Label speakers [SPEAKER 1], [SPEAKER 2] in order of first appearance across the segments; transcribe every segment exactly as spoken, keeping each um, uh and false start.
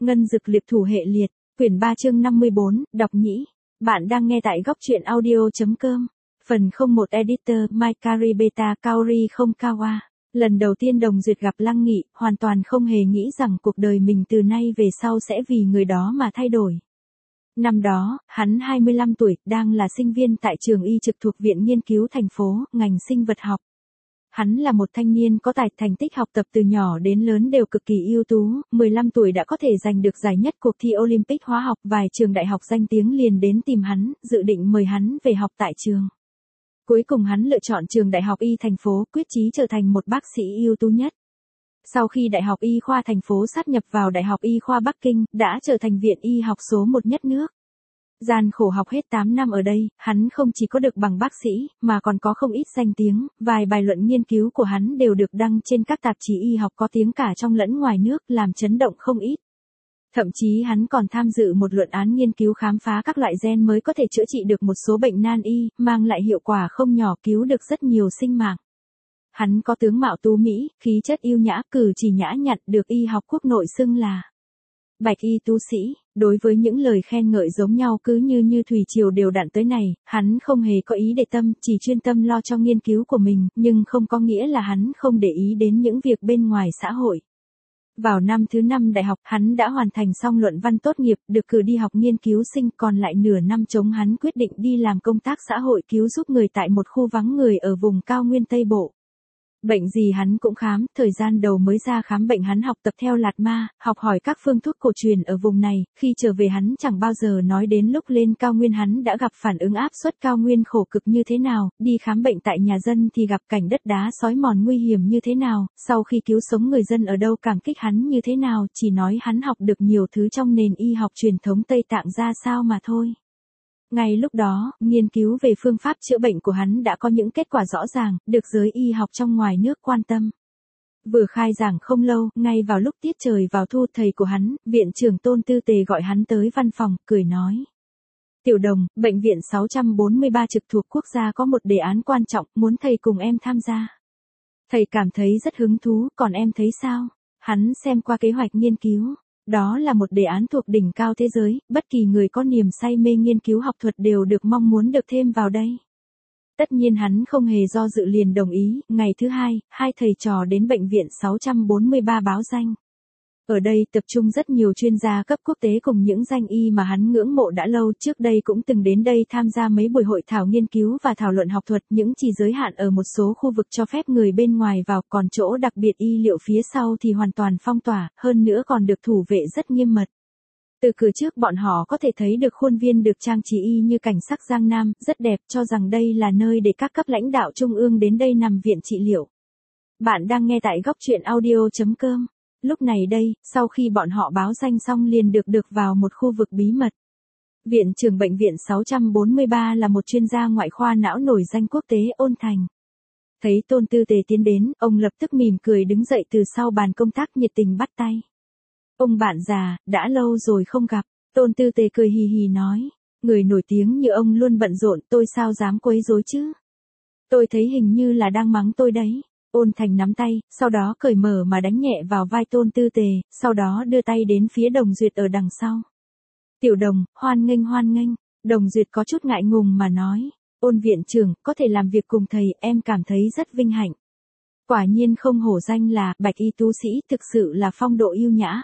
[SPEAKER 1] Ngân dực liệt thủ hệ liệt, quyển ba chương năm mươi bốn, đọc nhĩ. Bạn đang nghe tại góc truyện audio.com. Phần không một Editor, Maikari Beta Kaori không Kawa. Lần đầu tiên Đồng Duyệt gặp Lăng Nghị, hoàn toàn không hề nghĩ rằng cuộc đời mình từ nay về sau sẽ vì người đó mà thay đổi. Năm đó, hắn hai mươi lăm tuổi, đang là sinh viên tại trường y trực thuộc Viện Nghiên cứu thành phố, ngành sinh vật học. Hắn là một thanh niên có tài, thành tích học tập từ nhỏ đến lớn đều cực kỳ ưu tú, mười lăm tuổi đã có thể giành được giải nhất cuộc thi Olympic hóa học, vài trường đại học danh tiếng liền đến tìm hắn, dự định mời hắn về học tại trường. Cuối cùng hắn lựa chọn trường Đại học Y thành phố, quyết chí trở thành một bác sĩ ưu tú nhất. Sau khi Đại học Y khoa thành phố sát nhập vào Đại học Y khoa Bắc Kinh, đã trở thành viện y học số một nhất nước. Gian khổ học hết tám năm ở đây, hắn không chỉ có được bằng bác sĩ, mà còn có không ít danh tiếng, vài bài luận nghiên cứu của hắn đều được đăng trên các tạp chí y học có tiếng cả trong lẫn ngoài nước, làm chấn động không ít. Thậm chí hắn còn tham dự một luận án nghiên cứu khám phá các loại gen mới có thể chữa trị được một số bệnh nan y, mang lại hiệu quả không nhỏ, cứu được rất nhiều sinh mạng. Hắn có tướng mạo tú mỹ, khí chất yêu nhã, cử chỉ nhã nhặn, được y học quốc nội xưng là Bạch y tú sĩ. Đối với những lời khen ngợi giống nhau cứ như như thủy triều đều đặn tới này, hắn không hề có ý để tâm, chỉ chuyên tâm lo cho nghiên cứu của mình, nhưng không có nghĩa là hắn không để ý đến những việc bên ngoài xã hội. Vào năm thứ năm đại học, hắn đã hoàn thành xong luận văn tốt nghiệp, được cử đi học nghiên cứu sinh, còn lại nửa năm trống hắn quyết định đi làm công tác xã hội cứu giúp người tại một khu vắng người ở vùng cao nguyên Tây Bộ. Bệnh gì hắn cũng khám, thời gian đầu mới ra khám bệnh hắn học tập theo Lạt Ma, học hỏi các phương thuốc cổ truyền ở vùng này, khi trở về hắn chẳng bao giờ nói đến lúc lên cao nguyên hắn đã gặp phản ứng áp suất cao nguyên khổ cực như thế nào, đi khám bệnh tại nhà dân thì gặp cảnh đất đá xói mòn nguy hiểm như thế nào, sau khi cứu sống người dân ở đâu cảm kích hắn như thế nào, chỉ nói hắn học được nhiều thứ trong nền y học truyền thống Tây Tạng ra sao mà thôi. Ngay lúc đó, nghiên cứu về phương pháp chữa bệnh của hắn đã có những kết quả rõ ràng, được giới y học trong ngoài nước quan tâm. Vừa khai giảng không lâu, ngay vào lúc tiết trời vào thu, thầy của hắn, viện trưởng Tôn Tư Tề gọi hắn tới văn phòng, cười nói. Tiểu Đồng, bệnh viện sáu trăm bốn mươi ba trực thuộc quốc gia có một đề án quan trọng, muốn thầy cùng em tham gia. Thầy cảm thấy rất hứng thú, còn em thấy sao? Hắn xem qua kế hoạch nghiên cứu. Đó là một đề án thuộc đỉnh cao thế giới, bất kỳ người có niềm say mê nghiên cứu học thuật đều được mong muốn được thêm vào đây. Tất nhiên hắn không hề do dự liền đồng ý, ngày thứ hai, hai thầy trò đến bệnh viện sáu trăm bốn mươi ba báo danh. Ở đây tập trung rất nhiều chuyên gia cấp quốc tế cùng những danh y mà hắn ngưỡng mộ đã lâu, trước đây cũng từng đến đây tham gia mấy buổi hội thảo nghiên cứu và thảo luận học thuật, những chỉ giới hạn ở một số khu vực cho phép người bên ngoài vào, còn chỗ đặc biệt y liệu phía sau thì hoàn toàn phong tỏa, hơn nữa còn được thủ vệ rất nghiêm mật. Từ cửa trước bọn họ có thể thấy được khuôn viên được trang trí y như cảnh sắc Giang Nam, rất đẹp, cho rằng đây là nơi để các cấp lãnh đạo trung ương đến đây nằm viện trị liệu. Bạn đang nghe tại góc truyện audio.com. Lúc này đây, sau khi bọn họ báo danh xong liền được được vào một khu vực bí mật. Viện trưởng bệnh viện sáu trăm bốn mươi ba là một chuyên gia ngoại khoa não nổi danh quốc tế, Ôn Thành. Thấy Tôn Tư Tề tiến đến, ông lập tức mỉm cười đứng dậy từ sau bàn công tác, nhiệt tình bắt tay. Ông bạn già, đã lâu rồi không gặp. Tôn Tư Tề cười hì hì nói. Người nổi tiếng như ông luôn bận rộn, tôi sao dám quấy rối chứ. Tôi thấy hình như là đang mắng tôi đấy. Ôn Thành nắm tay, sau đó cởi mở mà đánh nhẹ vào vai Tôn Tư Tề, sau đó đưa tay đến phía Đồng Duyệt ở đằng sau. Tiểu Đồng, hoan nghênh hoan nghênh. Đồng Duyệt có chút ngại ngùng mà nói. Ôn viện trưởng, có thể làm việc cùng thầy, em cảm thấy rất vinh hạnh. Quả nhiên không hổ danh là Bạch y tú sĩ, thực sự là phong độ yêu nhã.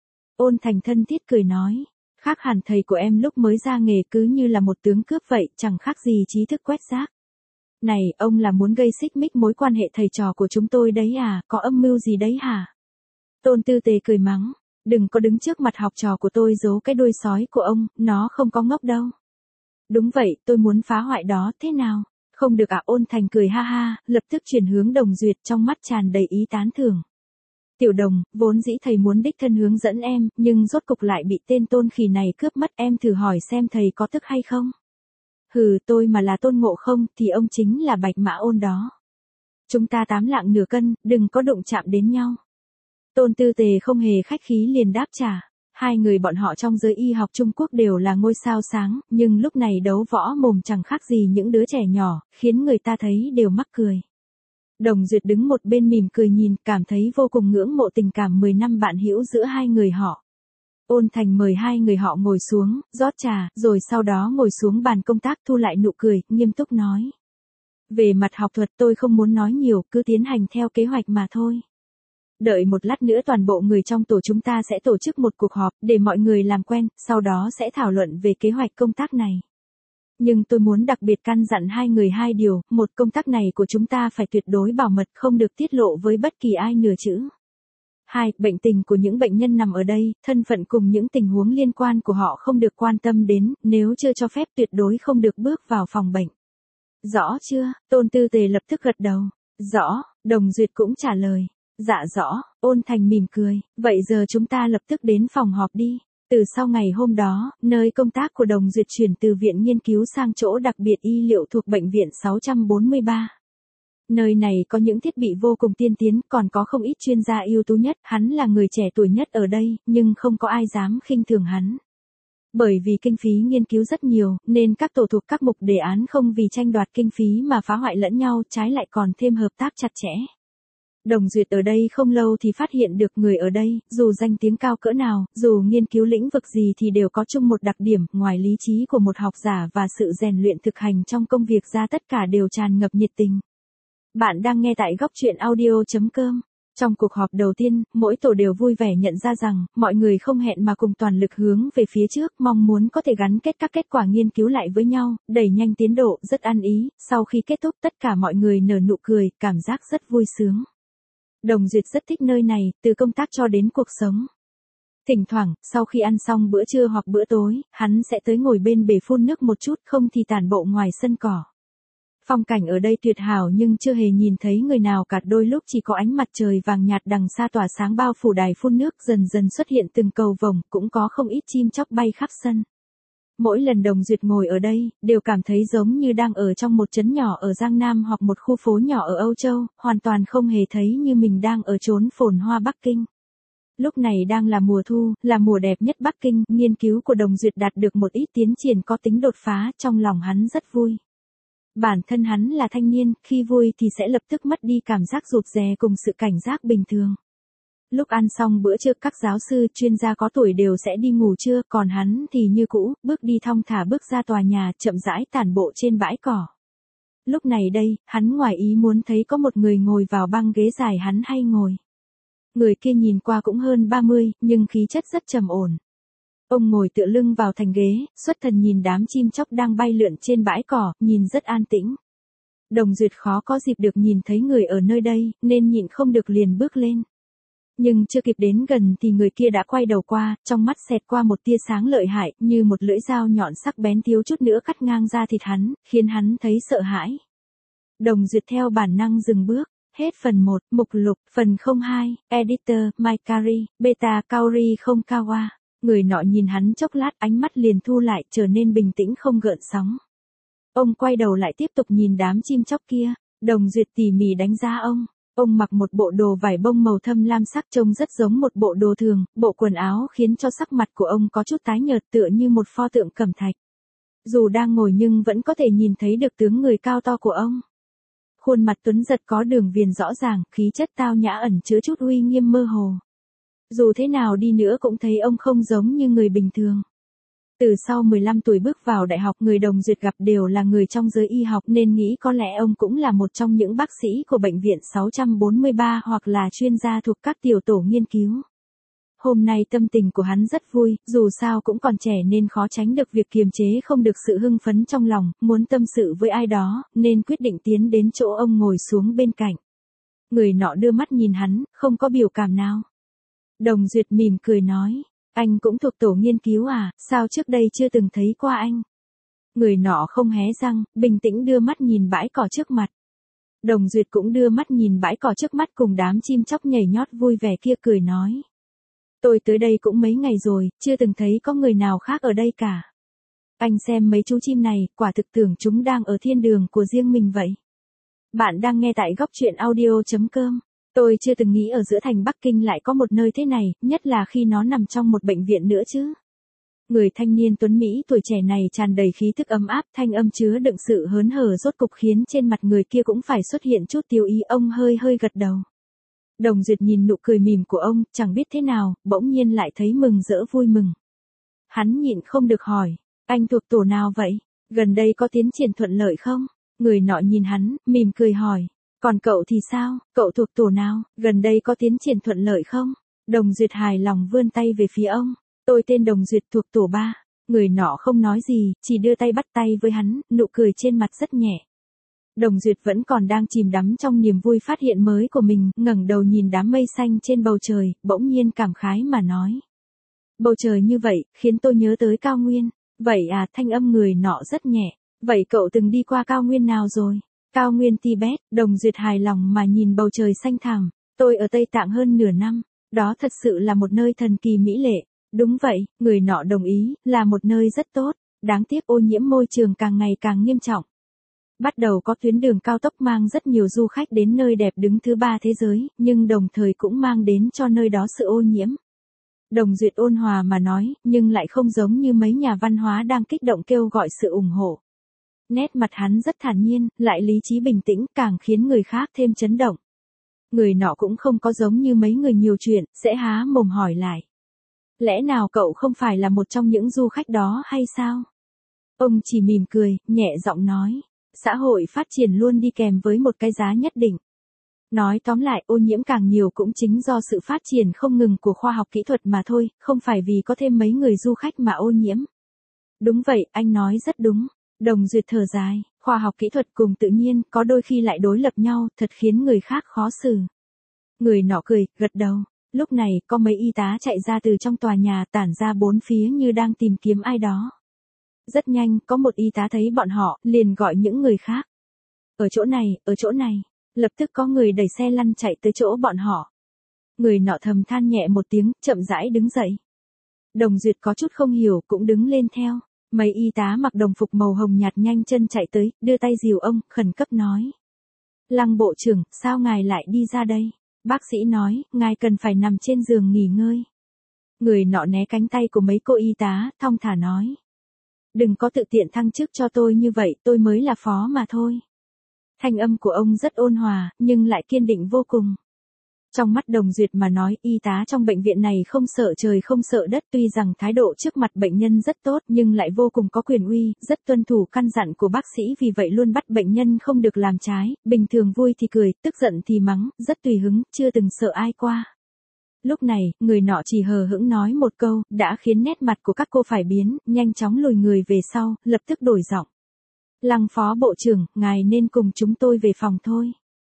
[SPEAKER 1] Ôn Thành thân thiết cười nói. Khác hẳn thầy của em lúc mới ra nghề cứ như là một tướng cướp vậy, chẳng khác gì trí thức quét rác. Này, ông là muốn gây xích mích mối quan hệ thầy trò của chúng tôi đấy à, có âm mưu gì đấy hả? Tôn Tư Tề cười mắng, đừng có đứng trước mặt học trò của tôi giấu cái đuôi sói của ông, nó không có ngốc đâu. Đúng vậy, tôi muốn phá hoại đó, thế nào? Không được à? Ôn Thành cười ha ha, lập tức chuyển hướng Đồng Duyệt, trong mắt tràn đầy ý tán thưởng. Tiểu Đồng, vốn dĩ thầy muốn đích thân hướng dẫn em, nhưng rốt cục lại bị tên Tôn Khỉ này cướp mất, em thử hỏi xem thầy có tức hay không? Hừ, tôi mà là Tôn Ngộ Không thì ông chính là Bạch Mã Ôn đó. Chúng ta tám lạng nửa cân, đừng có đụng chạm đến nhau. Tôn Tư Tề không hề khách khí liền đáp trả. Hai người bọn họ trong giới y học Trung Quốc đều là ngôi sao sáng, nhưng lúc này đấu võ mồm chẳng khác gì những đứa trẻ nhỏ, khiến người ta thấy đều mắc cười. Đồng Duyệt đứng một bên mỉm cười nhìn, cảm thấy vô cùng ngưỡng mộ tình cảm mười năm bạn hữu giữa hai người họ. Ôn Thành mời hai người họ ngồi xuống, rót trà, rồi sau đó ngồi xuống bàn công tác thu lại nụ cười, nghiêm túc nói. Về mặt học thuật tôi không muốn nói nhiều, cứ tiến hành theo kế hoạch mà thôi. Đợi một lát nữa toàn bộ người trong tổ chúng ta sẽ tổ chức một cuộc họp, để mọi người làm quen, sau đó sẽ thảo luận về kế hoạch công tác này. Nhưng tôi muốn đặc biệt căn dặn hai người hai điều, một công tác này của chúng ta phải tuyệt đối bảo mật, không được tiết lộ với bất kỳ ai nửa chữ. Hai, bệnh tình của những bệnh nhân nằm ở đây, thân phận cùng những tình huống liên quan của họ không được quan tâm đến, nếu chưa cho phép tuyệt đối không được bước vào phòng bệnh. Rõ chưa? Tôn Tư Tề lập tức gật đầu. Rõ, Đồng Duyệt cũng trả lời. Dạ rõ, Ôn Thành mỉm cười, vậy giờ chúng ta lập tức đến phòng họp đi. Từ sau ngày hôm đó, nơi công tác của Đồng Duyệt chuyển từ viện nghiên cứu sang chỗ đặc biệt y liệu thuộc bệnh viện sáu bốn ba. Nơi này có những thiết bị vô cùng tiên tiến, còn có không ít chuyên gia ưu tú nhất, hắn là người trẻ tuổi nhất ở đây, nhưng không có ai dám khinh thường hắn. Bởi vì kinh phí nghiên cứu rất nhiều, nên các tổ thuộc các mục đề án không vì tranh đoạt kinh phí mà phá hoại lẫn nhau, trái lại còn thêm hợp tác chặt chẽ. Đồng Duyệt ở đây không lâu thì phát hiện được người ở đây, dù danh tiếng cao cỡ nào, dù nghiên cứu lĩnh vực gì thì đều có chung một đặc điểm, ngoài lý trí của một học giả và sự rèn luyện thực hành trong công việc ra tất cả đều tràn ngập nhiệt tình. Bạn đang nghe tại góc truyện audio chấm com. Trong cuộc họp đầu tiên, mỗi tổ đều vui vẻ nhận ra rằng, mọi người không hẹn mà cùng toàn lực hướng về phía trước, mong muốn có thể gắn kết các kết quả nghiên cứu lại với nhau, đẩy nhanh tiến độ, rất ăn ý. Sau khi kết thúc tất cả mọi người nở nụ cười, cảm giác rất vui sướng. Đồng Duyệt rất thích nơi này, từ công tác cho đến cuộc sống. Thỉnh thoảng, sau khi ăn xong bữa trưa hoặc bữa tối, hắn sẽ tới ngồi bên bể phun nước một chút, không thì tản bộ ngoài sân cỏ. Phong cảnh ở đây tuyệt hảo nhưng chưa hề nhìn thấy người nào cả, đôi lúc chỉ có ánh mặt trời vàng nhạt đằng xa tỏa sáng bao phủ đài phun nước, dần dần xuất hiện từng cầu vồng, cũng có không ít chim chóc bay khắp sân. Mỗi lần Đồng Duyệt ngồi ở đây, đều cảm thấy giống như đang ở trong một trấn nhỏ ở Giang Nam hoặc một khu phố nhỏ ở Âu Châu, hoàn toàn không hề thấy như mình đang ở chốn phồn hoa Bắc Kinh. Lúc này đang là mùa thu, là mùa đẹp nhất Bắc Kinh, nghiên cứu của Đồng Duyệt đạt được một ít tiến triển có tính đột phá, trong lòng hắn rất vui. Bản thân hắn là thanh niên, khi vui thì sẽ lập tức mất đi cảm giác rụt rè cùng sự cảnh giác bình thường. Lúc ăn xong bữa trưa các giáo sư, chuyên gia có tuổi đều sẽ đi ngủ trưa, còn hắn thì như cũ, bước đi thong thả bước ra tòa nhà, chậm rãi tản bộ trên bãi cỏ. Lúc này đây, hắn ngoài ý muốn thấy có một người ngồi vào băng ghế dài hắn hay ngồi. Người kia nhìn qua cũng hơn ba mươi, nhưng khí chất rất trầm ổn. Ông ngồi tựa lưng vào thành ghế, xuất thần nhìn đám chim chóc đang bay lượn trên bãi cỏ, nhìn rất an tĩnh. Đồng Duyệt khó có dịp được nhìn thấy người ở nơi đây, nên nhịn không được liền bước lên. Nhưng chưa kịp đến gần thì người kia đã quay đầu qua, trong mắt xẹt qua một tia sáng lợi hại, như một lưỡi dao nhọn sắc bén thiếu chút nữa cắt ngang da thịt hắn, khiến hắn thấy sợ hãi. Đồng Duyệt theo bản năng dừng bước. Hết phần một, mục lục, phần không hai, editor, Maikari, beta Kaori không Kawa. Người nọ nhìn hắn chốc lát, ánh mắt liền thu lại, trở nên bình tĩnh không gợn sóng. Ông quay đầu lại tiếp tục nhìn đám chim chóc kia. Đồng Duyệt tỉ mỉ đánh giá ông. Ông mặc một bộ đồ vải bông màu thâm lam sắc trông rất giống một bộ đồ thường, bộ quần áo khiến cho sắc mặt của ông có chút tái nhợt tựa như một pho tượng cẩm thạch. Dù đang ngồi nhưng vẫn có thể nhìn thấy được tướng người cao to của ông. Khuôn mặt tuấn giật có đường viền rõ ràng, khí chất tao nhã ẩn chứa chút uy nghiêm mơ hồ. Dù thế nào đi nữa cũng thấy ông không giống như người bình thường. Từ sau mười lăm tuổi bước vào đại học, người Đồng Duyệt gặp đều là người trong giới y học nên nghĩ có lẽ ông cũng là một trong những bác sĩ của bệnh viện sáu bốn ba hoặc là chuyên gia thuộc các tiểu tổ nghiên cứu. Hôm nay tâm tình của hắn rất vui, dù sao cũng còn trẻ nên khó tránh được việc kiềm chế không được sự hưng phấn trong lòng, muốn tâm sự với ai đó, nên quyết định tiến đến chỗ ông ngồi xuống bên cạnh. Người nọ đưa mắt nhìn hắn, không có biểu cảm nào. Đồng Duyệt mỉm cười nói, anh cũng thuộc tổ nghiên cứu à, sao trước đây chưa từng thấy qua anh? Người nọ không hé răng, bình tĩnh đưa mắt nhìn bãi cỏ trước mặt. Đồng Duyệt cũng đưa mắt nhìn bãi cỏ trước mắt cùng đám chim chóc nhảy nhót vui vẻ kia cười nói. Tôi tới đây cũng mấy ngày rồi, chưa từng thấy có người nào khác ở đây cả. Anh xem mấy chú chim này, quả thực tưởng chúng đang ở thiên đường của riêng mình vậy. Bạn đang nghe tại góc truyện audio chấm com. Tôi chưa từng nghĩ ở giữa thành Bắc Kinh lại có một nơi thế này, nhất là khi nó nằm trong một bệnh viện nữa chứ. Người thanh niên tuấn Mỹ tuổi trẻ này tràn đầy khí thức ấm áp, thanh âm chứa đựng sự hớn hở rốt cục khiến trên mặt người kia cũng phải xuất hiện chút tiêu ý, ông hơi hơi gật đầu. Đồng Duyệt nhìn nụ cười mỉm của ông, chẳng biết thế nào, bỗng nhiên lại thấy mừng rỡ vui mừng. Hắn nhịn không được hỏi, anh thuộc tổ nào vậy? Gần đây có tiến triển thuận lợi không? Người nọ nhìn hắn, mỉm cười hỏi. Còn cậu thì sao, cậu thuộc tổ nào, gần đây có tiến triển thuận lợi không? Đồng Duyệt hài lòng vươn tay về phía ông. Tôi tên Đồng Duyệt thuộc tổ ba. Người nọ không nói gì, chỉ đưa tay bắt tay với hắn, nụ cười trên mặt rất nhẹ. Đồng Duyệt vẫn còn đang chìm đắm trong niềm vui phát hiện mới của mình, ngẩng đầu nhìn đám mây xanh trên bầu trời, bỗng nhiên cảm khái mà nói. Bầu trời như vậy, khiến tôi nhớ tới cao nguyên. Vậy à, thanh âm người nọ rất nhẹ. Vậy cậu từng đi qua cao nguyên nào rồi? Cao nguyên Tibet. Đồng Duyệt hài lòng mà nhìn bầu trời xanh thẳm. Tôi ở Tây Tạng hơn nửa năm. Đó thật sự là một nơi thần kỳ mỹ lệ. Đúng vậy, người nọ đồng ý, là một nơi rất tốt. Đáng tiếc ô nhiễm môi trường càng ngày càng nghiêm trọng. Bắt đầu có tuyến đường cao tốc mang rất nhiều du khách đến nơi đẹp đứng thứ ba thế giới, nhưng đồng thời cũng mang đến cho nơi đó sự ô nhiễm. Đồng Duyệt ôn hòa mà nói, nhưng lại không giống như mấy nhà văn hóa đang kích động kêu gọi sự ủng hộ. Nét mặt hắn rất thản nhiên, lại lý trí bình tĩnh, càng khiến người khác thêm chấn động. Người nọ cũng không có giống như mấy người nhiều chuyện, sẽ há mồm hỏi lại. Lẽ nào cậu không phải là một trong những du khách đó hay sao? Ông chỉ mỉm cười, nhẹ giọng nói. Xã hội phát triển luôn đi kèm với một cái giá nhất định. Nói tóm lại, ô nhiễm càng nhiều cũng chính do sự phát triển không ngừng của khoa học kỹ thuật mà thôi, không phải vì có thêm mấy người du khách mà ô nhiễm. Đúng vậy, anh nói rất đúng. Đồng Duyệt thở dài, khoa học kỹ thuật cùng tự nhiên có đôi khi lại đối lập nhau, thật khiến người khác khó xử. Người nọ cười, gật đầu. Lúc này, có mấy y tá chạy ra từ trong tòa nhà, tản ra bốn phía như đang tìm kiếm ai đó. Rất nhanh, có một y tá thấy bọn họ, liền gọi những người khác. Ở chỗ này, ở chỗ này. Lập tức có người đẩy xe lăn chạy tới chỗ bọn họ. Người nọ thầm than nhẹ một tiếng, chậm rãi đứng dậy. Đồng Duyệt có chút không hiểu, cũng đứng lên theo. Mấy y tá mặc đồng phục màu hồng nhạt nhanh chân chạy tới, đưa tay dìu ông, khẩn cấp nói. Lăng bộ trưởng, sao ngài lại đi ra đây? Bác sĩ nói, ngài cần phải nằm trên giường nghỉ ngơi. Người nọ né cánh tay của mấy cô y tá, thong thả nói. Đừng có tự tiện thăng chức cho tôi như vậy, tôi mới là phó mà thôi. Thanh âm của ông rất ôn hòa, nhưng lại kiên định vô cùng. Trong mắt Đồng Duyệt mà nói, y tá trong bệnh viện này không sợ trời không sợ đất, tuy rằng thái độ trước mặt bệnh nhân rất tốt nhưng lại vô cùng có quyền uy, rất tuân thủ căn dặn của bác sĩ, vì vậy luôn bắt bệnh nhân không được làm trái, bình thường vui thì cười, tức giận thì mắng, rất tùy hứng, chưa từng sợ ai qua. Lúc này, người nọ chỉ hờ hững nói một câu, đã khiến nét mặt của các cô phải biến, nhanh chóng lùi người về sau, lập tức đổi giọng. Lăng phó bộ trưởng, ngài nên cùng chúng tôi về phòng thôi.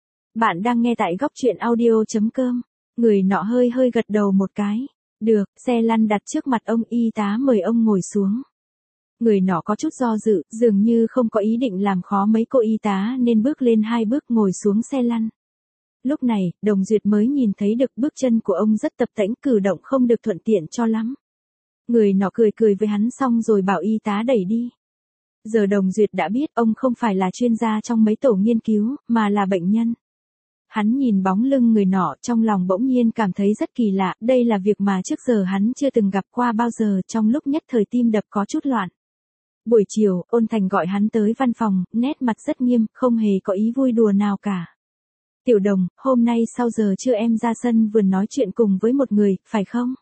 [SPEAKER 1] Bạn đang nghe tại góc truyện audio chấm com. Người nọ hơi hơi gật đầu một cái. Được, xe lăn đặt trước mặt ông, y tá mời ông ngồi xuống. Người nọ có chút do dự, dường như không có ý định làm khó mấy cô y tá nên bước lên hai bước ngồi xuống xe lăn. Lúc này, Đồng Duyệt mới nhìn thấy được bước chân của ông rất tập tễnh, cử động không được thuận tiện cho lắm. Người nọ cười cười với hắn xong rồi bảo y tá đẩy đi. Giờ Đồng Duyệt đã biết ông không phải là chuyên gia trong mấy tổ nghiên cứu, mà là bệnh nhân. Hắn nhìn bóng lưng người nọ, trong lòng bỗng nhiên cảm thấy rất kỳ lạ, đây là việc mà trước giờ hắn chưa từng gặp qua bao giờ, trong lúc nhất thời tim đập có chút loạn. Buổi chiều, Ôn Thành gọi hắn tới văn phòng, nét mặt rất nghiêm, không hề có ý vui đùa nào cả. Tiểu Đồng, hôm nay sau giờ trưa em ra sân vườn nói chuyện cùng với một người, phải không?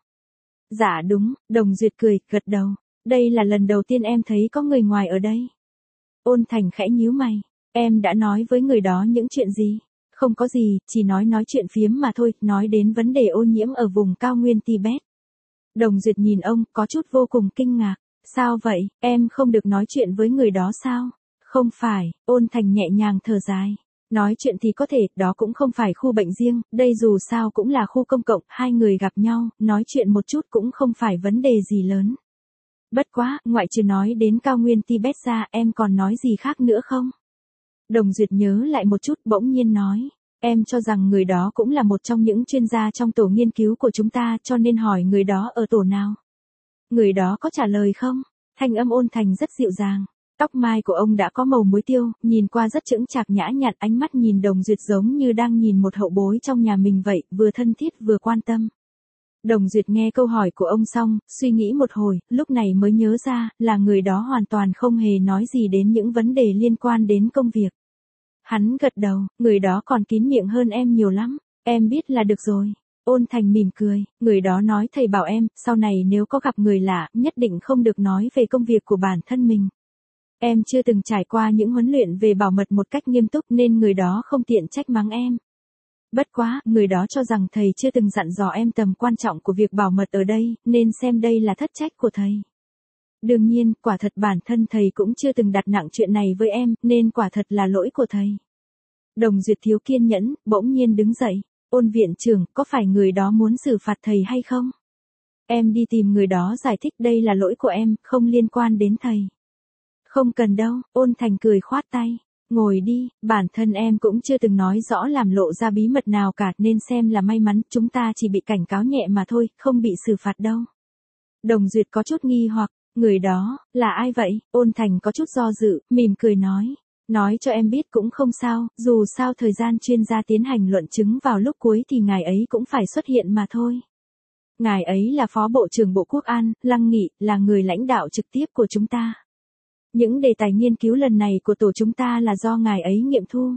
[SPEAKER 1] Dạ đúng, Đồng Duyệt cười, gật đầu. Đây là lần đầu tiên em thấy có người ngoài ở đây. Ôn Thành khẽ nhíu mày. Em đã nói với người đó những chuyện gì? Không có gì, chỉ nói nói chuyện phiếm mà thôi, nói đến vấn đề ô nhiễm ở vùng cao nguyên Tibet. Đồng Duyệt nhìn ông, có chút vô cùng kinh ngạc. Sao vậy, em không được nói chuyện với người đó sao? Không phải, Ôn Thành nhẹ nhàng thở dài. Nói chuyện thì có thể, đó cũng không phải khu bệnh riêng, đây dù sao cũng là khu công cộng, hai người gặp nhau, nói chuyện một chút cũng không phải vấn đề gì lớn. Bất quá, ngoại trừ nói đến cao nguyên Tibet ra, em còn nói gì khác nữa không? Đồng Duyệt nhớ lại một chút, bỗng nhiên nói. Em cho rằng người đó cũng là một trong những chuyên gia trong tổ nghiên cứu của chúng ta, cho nên hỏi người đó ở tổ nào. Người đó có trả lời không? Thanh âm Ôn Thành rất dịu dàng. Tóc mai của ông đã có màu muối tiêu, nhìn qua rất chững chạc nhã nhặn, ánh mắt nhìn Đồng Duyệt giống như đang nhìn một hậu bối trong nhà mình vậy, vừa thân thiết vừa quan tâm. Đồng Duyệt nghe câu hỏi của ông xong, suy nghĩ một hồi, lúc này mới nhớ ra, là người đó hoàn toàn không hề nói gì đến những vấn đề liên quan đến công việc. Hắn gật đầu, người đó còn kín miệng hơn em nhiều lắm, Em biết là được rồi. Ôn Thành mỉm cười, người đó nói thầy bảo em, sau này nếu có gặp người lạ, nhất định không được nói về công việc của bản thân mình. Em chưa từng trải qua những huấn luyện về bảo mật một cách nghiêm túc nên người đó không tiện trách mắng em. Bất quá, người đó cho rằng thầy chưa từng dặn dò em tầm quan trọng của việc bảo mật ở đây, nên xem đây là thất trách của thầy. Đương nhiên, quả thật bản thân thầy cũng chưa từng đặt nặng chuyện này với em, nên quả thật là lỗi của thầy. Đồng Duyệt thiếu kiên nhẫn, bỗng nhiên đứng dậy. Ôn viện trưởng, có phải người đó muốn xử phạt thầy hay không? Em đi tìm người đó giải thích đây là lỗi của em, không liên quan đến thầy. Không cần đâu, Ôn Thành cười khoát tay. Ngồi đi, bản thân em cũng chưa từng nói rõ làm lộ ra bí mật nào cả nên xem là may mắn, chúng ta chỉ bị cảnh cáo nhẹ mà thôi, không bị xử phạt đâu. Đồng Duyệt có chút nghi hoặc, người đó, là ai vậy? Ôn Thành có chút do dự, mỉm cười nói. Nói cho em biết cũng không sao, dù sao thời gian chuyên gia tiến hành luận chứng vào lúc cuối thì ngài ấy cũng phải xuất hiện mà thôi. Ngài ấy là Phó Bộ trưởng Bộ Quốc an, Lăng Nghị, là người lãnh đạo trực tiếp của chúng ta. Những đề tài nghiên cứu lần này của tổ chúng ta là do ngài ấy nghiệm thu.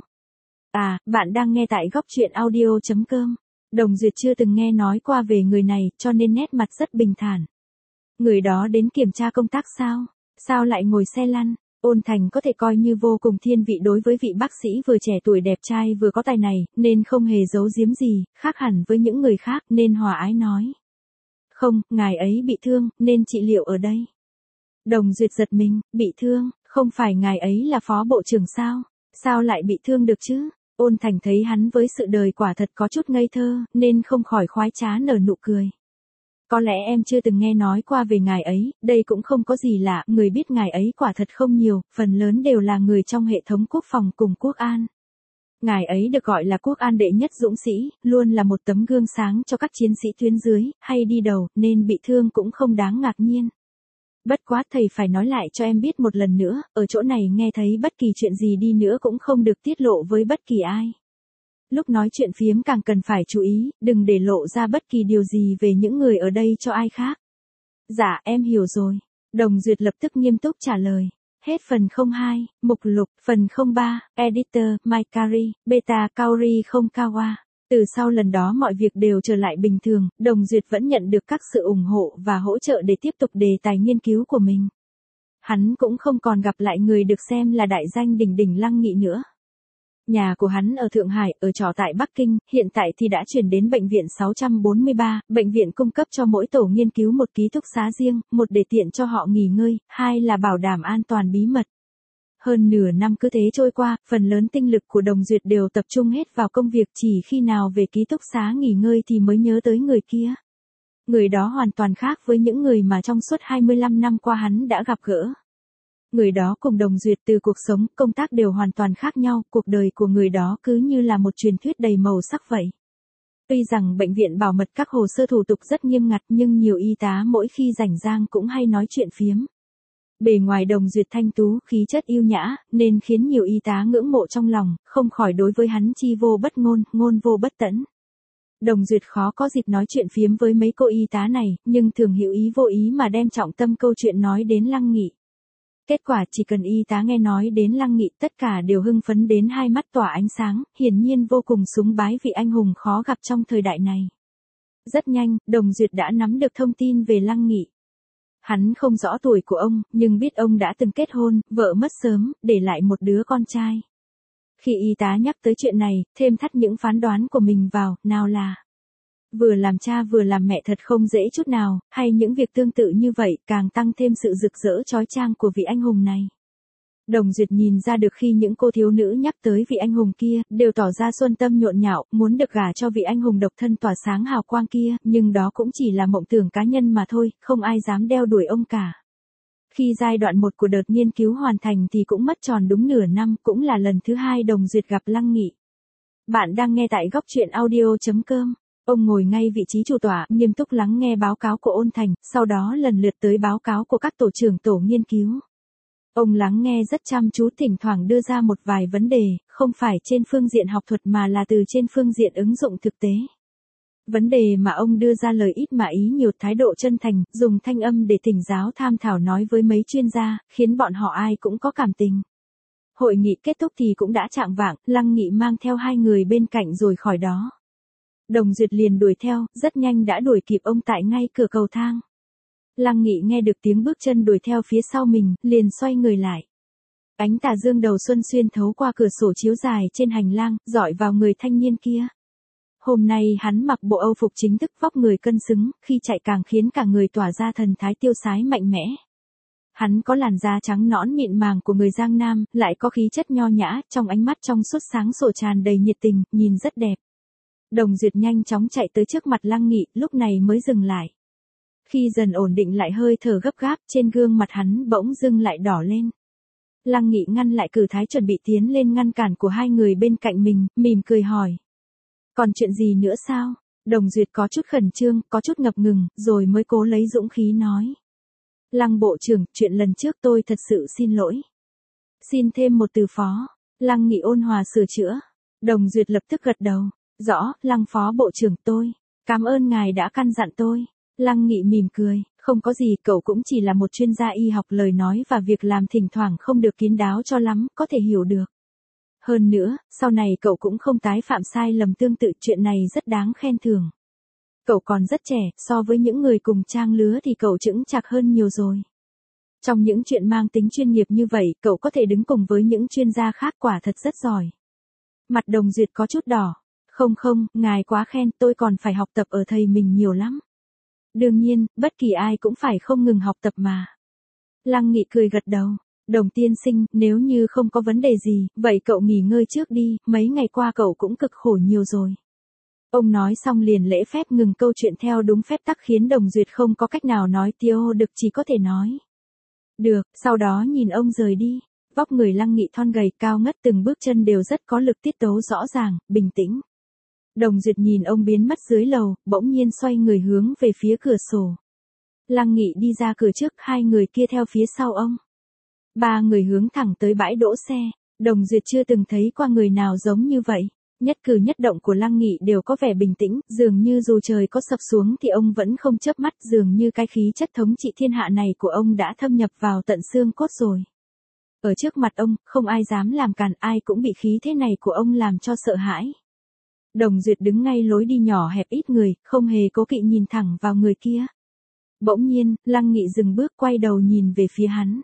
[SPEAKER 1] À, bạn đang nghe tại góc truyện audio chấm com. Đồng Duyệt chưa từng nghe nói qua về người này, cho nên nét mặt rất bình thản. Người đó đến kiểm tra công tác sao? Sao lại ngồi xe lăn? Ôn Thành có thể coi như vô cùng thiên vị đối với vị bác sĩ vừa trẻ tuổi đẹp trai vừa có tài này, nên không hề giấu giếm gì, khác hẳn với những người khác nên hòa ái nói. Không, ngài ấy bị thương, nên trị liệu ở đây. Đồng Duyệt giật mình, bị thương, không phải ngài ấy là phó bộ trưởng sao? Sao lại bị thương được chứ? Ôn Thành thấy hắn với sự đời quả thật có chút ngây thơ, nên không khỏi khoái trá nở nụ cười. Có lẽ em chưa từng nghe nói qua về ngài ấy, đây cũng không có gì lạ, người biết ngài ấy quả thật không nhiều, phần lớn đều là người trong hệ thống quốc phòng cùng quốc an. Ngài ấy được gọi là quốc an đệ nhất dũng sĩ, luôn là một tấm gương sáng cho các chiến sĩ tuyến dưới, hay đi đầu, nên bị thương cũng không đáng ngạc nhiên. Bất quá thầy phải nói lại cho em biết một lần nữa, ở chỗ này nghe thấy bất kỳ chuyện gì đi nữa cũng không được tiết lộ với bất kỳ ai. Lúc nói chuyện phiếm càng cần phải chú ý, đừng để lộ ra bất kỳ điều gì về những người ở đây cho ai khác. Dạ, em hiểu rồi. Đồng Duyệt lập tức nghiêm túc trả lời. Hết phần không hai, mục lục, phần không ba, editor, Maikari, beta Kaori không Kawa. Từ sau lần đó mọi việc đều trở lại bình thường, Đồng Duyệt vẫn nhận được các sự ủng hộ và hỗ trợ để tiếp tục đề tài nghiên cứu của mình. Hắn cũng không còn gặp lại người được xem là đại danh đỉnh đỉnh Lăng Nghị nữa. Nhà của hắn ở Thượng Hải, ở trọ tại Bắc Kinh, hiện tại thì đã chuyển đến bệnh viện sáu trăm bốn mươi ba, bệnh viện cung cấp cho mỗi tổ nghiên cứu một ký túc xá riêng, một để tiện cho họ nghỉ ngơi, hai là bảo đảm an toàn bí mật. Hơn nửa năm cứ thế trôi qua, phần lớn tinh lực của Đồng Duyệt đều tập trung hết vào công việc, chỉ khi nào về ký túc xá nghỉ ngơi thì mới nhớ tới người kia. Người đó hoàn toàn khác với những người mà trong suốt hai mươi lăm năm qua hắn đã gặp gỡ. Người đó cùng Đồng Duyệt từ cuộc sống, công tác đều hoàn toàn khác nhau, cuộc đời của người đó cứ như là một truyền thuyết đầy màu sắc vậy. Tuy rằng bệnh viện bảo mật các hồ sơ thủ tục rất nghiêm ngặt nhưng nhiều y tá mỗi khi rảnh rang cũng hay nói chuyện phiếm. Bề ngoài Đồng Duyệt thanh tú, khí chất yêu nhã, nên khiến nhiều y tá ngưỡng mộ trong lòng, không khỏi đối với hắn chi vô bất ngôn, ngôn vô bất tẫn. Đồng Duyệt khó có dịp nói chuyện phiếm với mấy cô y tá này, nhưng thường hữu ý vô ý mà đem trọng tâm câu chuyện nói đến Lăng Nghị. Kết quả chỉ cần y tá nghe nói đến Lăng Nghị tất cả đều hưng phấn đến hai mắt tỏa ánh sáng, hiển nhiên vô cùng súng bái vị anh hùng khó gặp trong thời đại này. Rất nhanh, Đồng Duyệt đã nắm được thông tin về Lăng Nghị. Hắn không rõ tuổi của ông, nhưng biết ông đã từng kết hôn, vợ mất sớm, để lại một đứa con trai. Khi y tá nhắc tới chuyện này, thêm thắt những phán đoán của mình vào, nào là vừa làm cha vừa làm mẹ thật không dễ chút nào, hay những việc tương tự như vậy càng tăng thêm sự rực rỡ chói chang của vị anh hùng này. Đồng Duyệt nhìn ra được khi những cô thiếu nữ nhắc tới vị anh hùng kia, đều tỏ ra xuân tâm nhộn nhạo, muốn được gả cho vị anh hùng độc thân tỏa sáng hào quang kia, nhưng đó cũng chỉ là mộng tưởng cá nhân mà thôi, không ai dám đeo đuổi ông cả. Khi giai đoạn một của đợt nghiên cứu hoàn thành thì cũng mất tròn đúng nửa năm, cũng là lần thứ hai Đồng Duyệt gặp Lăng Nghị. Bạn đang nghe tại góc truyện audio chấm com. Ông ngồi ngay vị trí chủ tọa, nghiêm túc lắng nghe báo cáo của Ôn Thành, sau đó lần lượt tới báo cáo của các tổ trưởng tổ nghiên cứu. Ông lắng nghe rất chăm chú, thỉnh thoảng đưa ra một vài vấn đề, không phải trên phương diện học thuật mà là từ trên phương diện ứng dụng thực tế. Vấn đề mà ông đưa ra lời ít mà ý nhiều, thái độ chân thành, dùng thanh âm để thỉnh giáo tham thảo nói với mấy chuyên gia, khiến bọn họ ai cũng có cảm tình. Hội nghị kết thúc thì cũng đã chạng vạng, Lăng Nghị mang theo hai người bên cạnh rồi khỏi đó. Đồng Duyệt liền đuổi theo, rất nhanh đã đuổi kịp ông tại ngay cửa cầu thang. Lăng Nghị nghe được tiếng bước chân đuổi theo phía sau mình, liền xoay người lại. Ánh tà dương đầu xuân xuyên thấu qua cửa sổ chiếu dài trên hành lang, dọi vào người thanh niên kia. Hôm nay hắn mặc bộ Âu phục chính thức, vóc người cân xứng, khi chạy càng khiến cả người tỏa ra thần thái tiêu sái mạnh mẽ. Hắn có làn da trắng nõn mịn màng của người Giang Nam, lại có khí chất nho nhã, trong ánh mắt trong suốt sáng sủa tràn đầy nhiệt tình, nhìn rất đẹp. Đồng Duyệt nhanh chóng chạy tới trước mặt Lăng Nghị, lúc này mới dừng lại. Khi dần ổn định lại hơi thở gấp gáp, trên gương mặt hắn bỗng dưng lại đỏ lên. Lăng Nghị ngăn lại cử thái chuẩn bị tiến lên ngăn cản của hai người bên cạnh mình, mỉm cười hỏi. Còn chuyện gì nữa sao? Đồng Duyệt có chút khẩn trương, có chút ngập ngừng, rồi mới cố lấy dũng khí nói. Lăng bộ trưởng, chuyện lần trước tôi thật sự xin lỗi. Xin thêm một từ phó. Lăng Nghị ôn hòa sửa chữa. Đồng Duyệt lập tức gật đầu. Rõ, Lăng phó bộ trưởng tôi. Cảm ơn ngài đã căn dặn tôi. Lăng Nghị mỉm cười. Không có gì, cậu cũng chỉ là một chuyên gia y học, lời nói và việc làm thỉnh thoảng không được kín đáo cho lắm, có thể hiểu được. Hơn nữa, sau này cậu cũng không tái phạm sai lầm tương tự, chuyện này rất đáng khen thưởng. Cậu còn rất trẻ, so với những người cùng trang lứa thì cậu chững chạc hơn nhiều rồi. Trong những chuyện mang tính chuyên nghiệp như vậy, cậu có thể đứng cùng với những chuyên gia khác, quả thật rất giỏi. Mặt Đồng Duyệt có chút đỏ. Không không, ngài quá khen, tôi còn phải học tập ở thầy mình nhiều lắm. Đương nhiên, bất kỳ ai cũng phải không ngừng học tập mà. Lăng Nghị cười gật đầu. Đồng tiên sinh, nếu như không có vấn đề gì, vậy cậu nghỉ ngơi trước đi, mấy ngày qua cậu cũng cực khổ nhiều rồi. Ông nói xong liền lễ phép ngừng câu chuyện theo đúng phép tắc, khiến Đồng Duyệt không có cách nào nói tiêu được, chỉ có thể nói. Được, sau đó nhìn ông rời đi. Vóc người Lăng Nghị thon gầy, cao ngất, từng bước chân đều rất có lực, tiết tấu rõ ràng, bình tĩnh. Đồng Duyệt nhìn ông biến mất dưới lầu, bỗng nhiên xoay người hướng về phía cửa sổ. Lăng Nghị đi ra cửa trước, hai người kia theo phía sau ông. Ba người hướng thẳng tới bãi đỗ xe. Đồng Duyệt chưa từng thấy qua người nào giống như vậy. Nhất cử nhất động của Lăng Nghị đều có vẻ bình tĩnh, dường như dù trời có sập xuống thì ông vẫn không chớp mắt, dường như cái khí chất thống trị thiên hạ này của ông đã thâm nhập vào tận xương cốt rồi. Ở trước mặt ông, không ai dám làm cản, ai cũng bị khí thế này của ông làm cho sợ hãi. Đồng Duyệt đứng ngay lối đi nhỏ hẹp ít người, không hề cố kỵ nhìn thẳng vào người kia. Bỗng nhiên, Lăng Nghị dừng bước, quay đầu nhìn về phía hắn.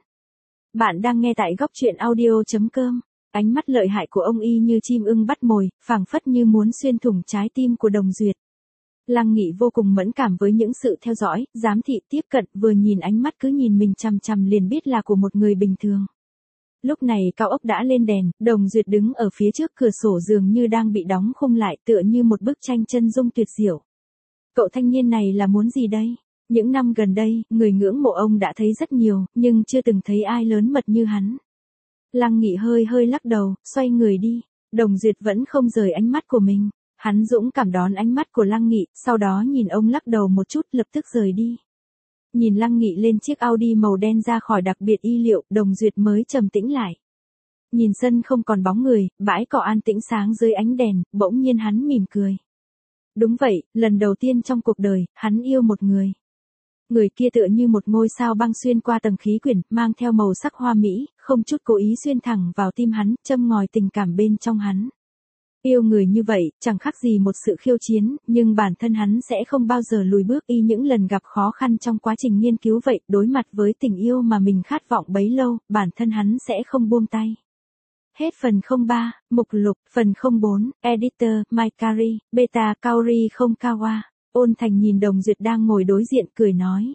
[SPEAKER 1] Bạn đang nghe tại góc truyện audio chấm com. Ánh mắt lợi hại của ông y như chim ưng bắt mồi, phảng phất như muốn xuyên thủng trái tim của Đồng Duyệt. Lăng Nghị vô cùng mẫn cảm với những sự theo dõi, giám thị, tiếp cận, vừa nhìn ánh mắt cứ nhìn mình chằm chằm liền biết là của một người bình thường. Lúc này cao ốc đã lên đèn, Đồng Duyệt đứng ở phía trước cửa sổ dường như đang bị đóng khung lại, tựa như một bức tranh chân dung tuyệt diệu. Cậu thanh niên này là muốn gì đây? Những năm gần đây, người ngưỡng mộ ông đã thấy rất nhiều, nhưng chưa từng thấy ai lớn mật như hắn. Lăng Nghị hơi hơi lắc đầu, xoay người đi. Đồng Duyệt vẫn không rời ánh mắt của mình. Hắn dũng cảm đón ánh mắt của Lăng Nghị, sau đó nhìn ông lắc đầu một chút, lập tức rời đi. Nhìn Lăng Nghị lên chiếc Audi màu đen ra khỏi đặc biệt y liệu, Đồng Duyệt mới trầm tĩnh lại. Nhìn sân không còn bóng người, bãi cỏ an tĩnh sáng dưới ánh đèn, bỗng nhiên hắn mỉm cười. Đúng vậy, lần đầu tiên trong cuộc đời, hắn yêu một người. Người kia tựa như một ngôi sao băng xuyên qua tầng khí quyển, mang theo màu sắc hoa mỹ, không chút cố ý xuyên thẳng vào tim hắn, châm ngòi tình cảm bên trong hắn. Yêu người như vậy, chẳng khác gì một sự khiêu chiến, nhưng bản thân hắn sẽ không bao giờ lùi bước, y những lần gặp khó khăn trong quá trình nghiên cứu vậy, đối mặt với tình yêu mà mình khát vọng bấy lâu, bản thân hắn sẽ không buông tay. Hết phần không ba, mục lục, phần không bốn, editor, Maikari, beta, Kaori không Kawa. Ôn Thành nhìn Đồng Duyệt đang ngồi đối diện, cười nói.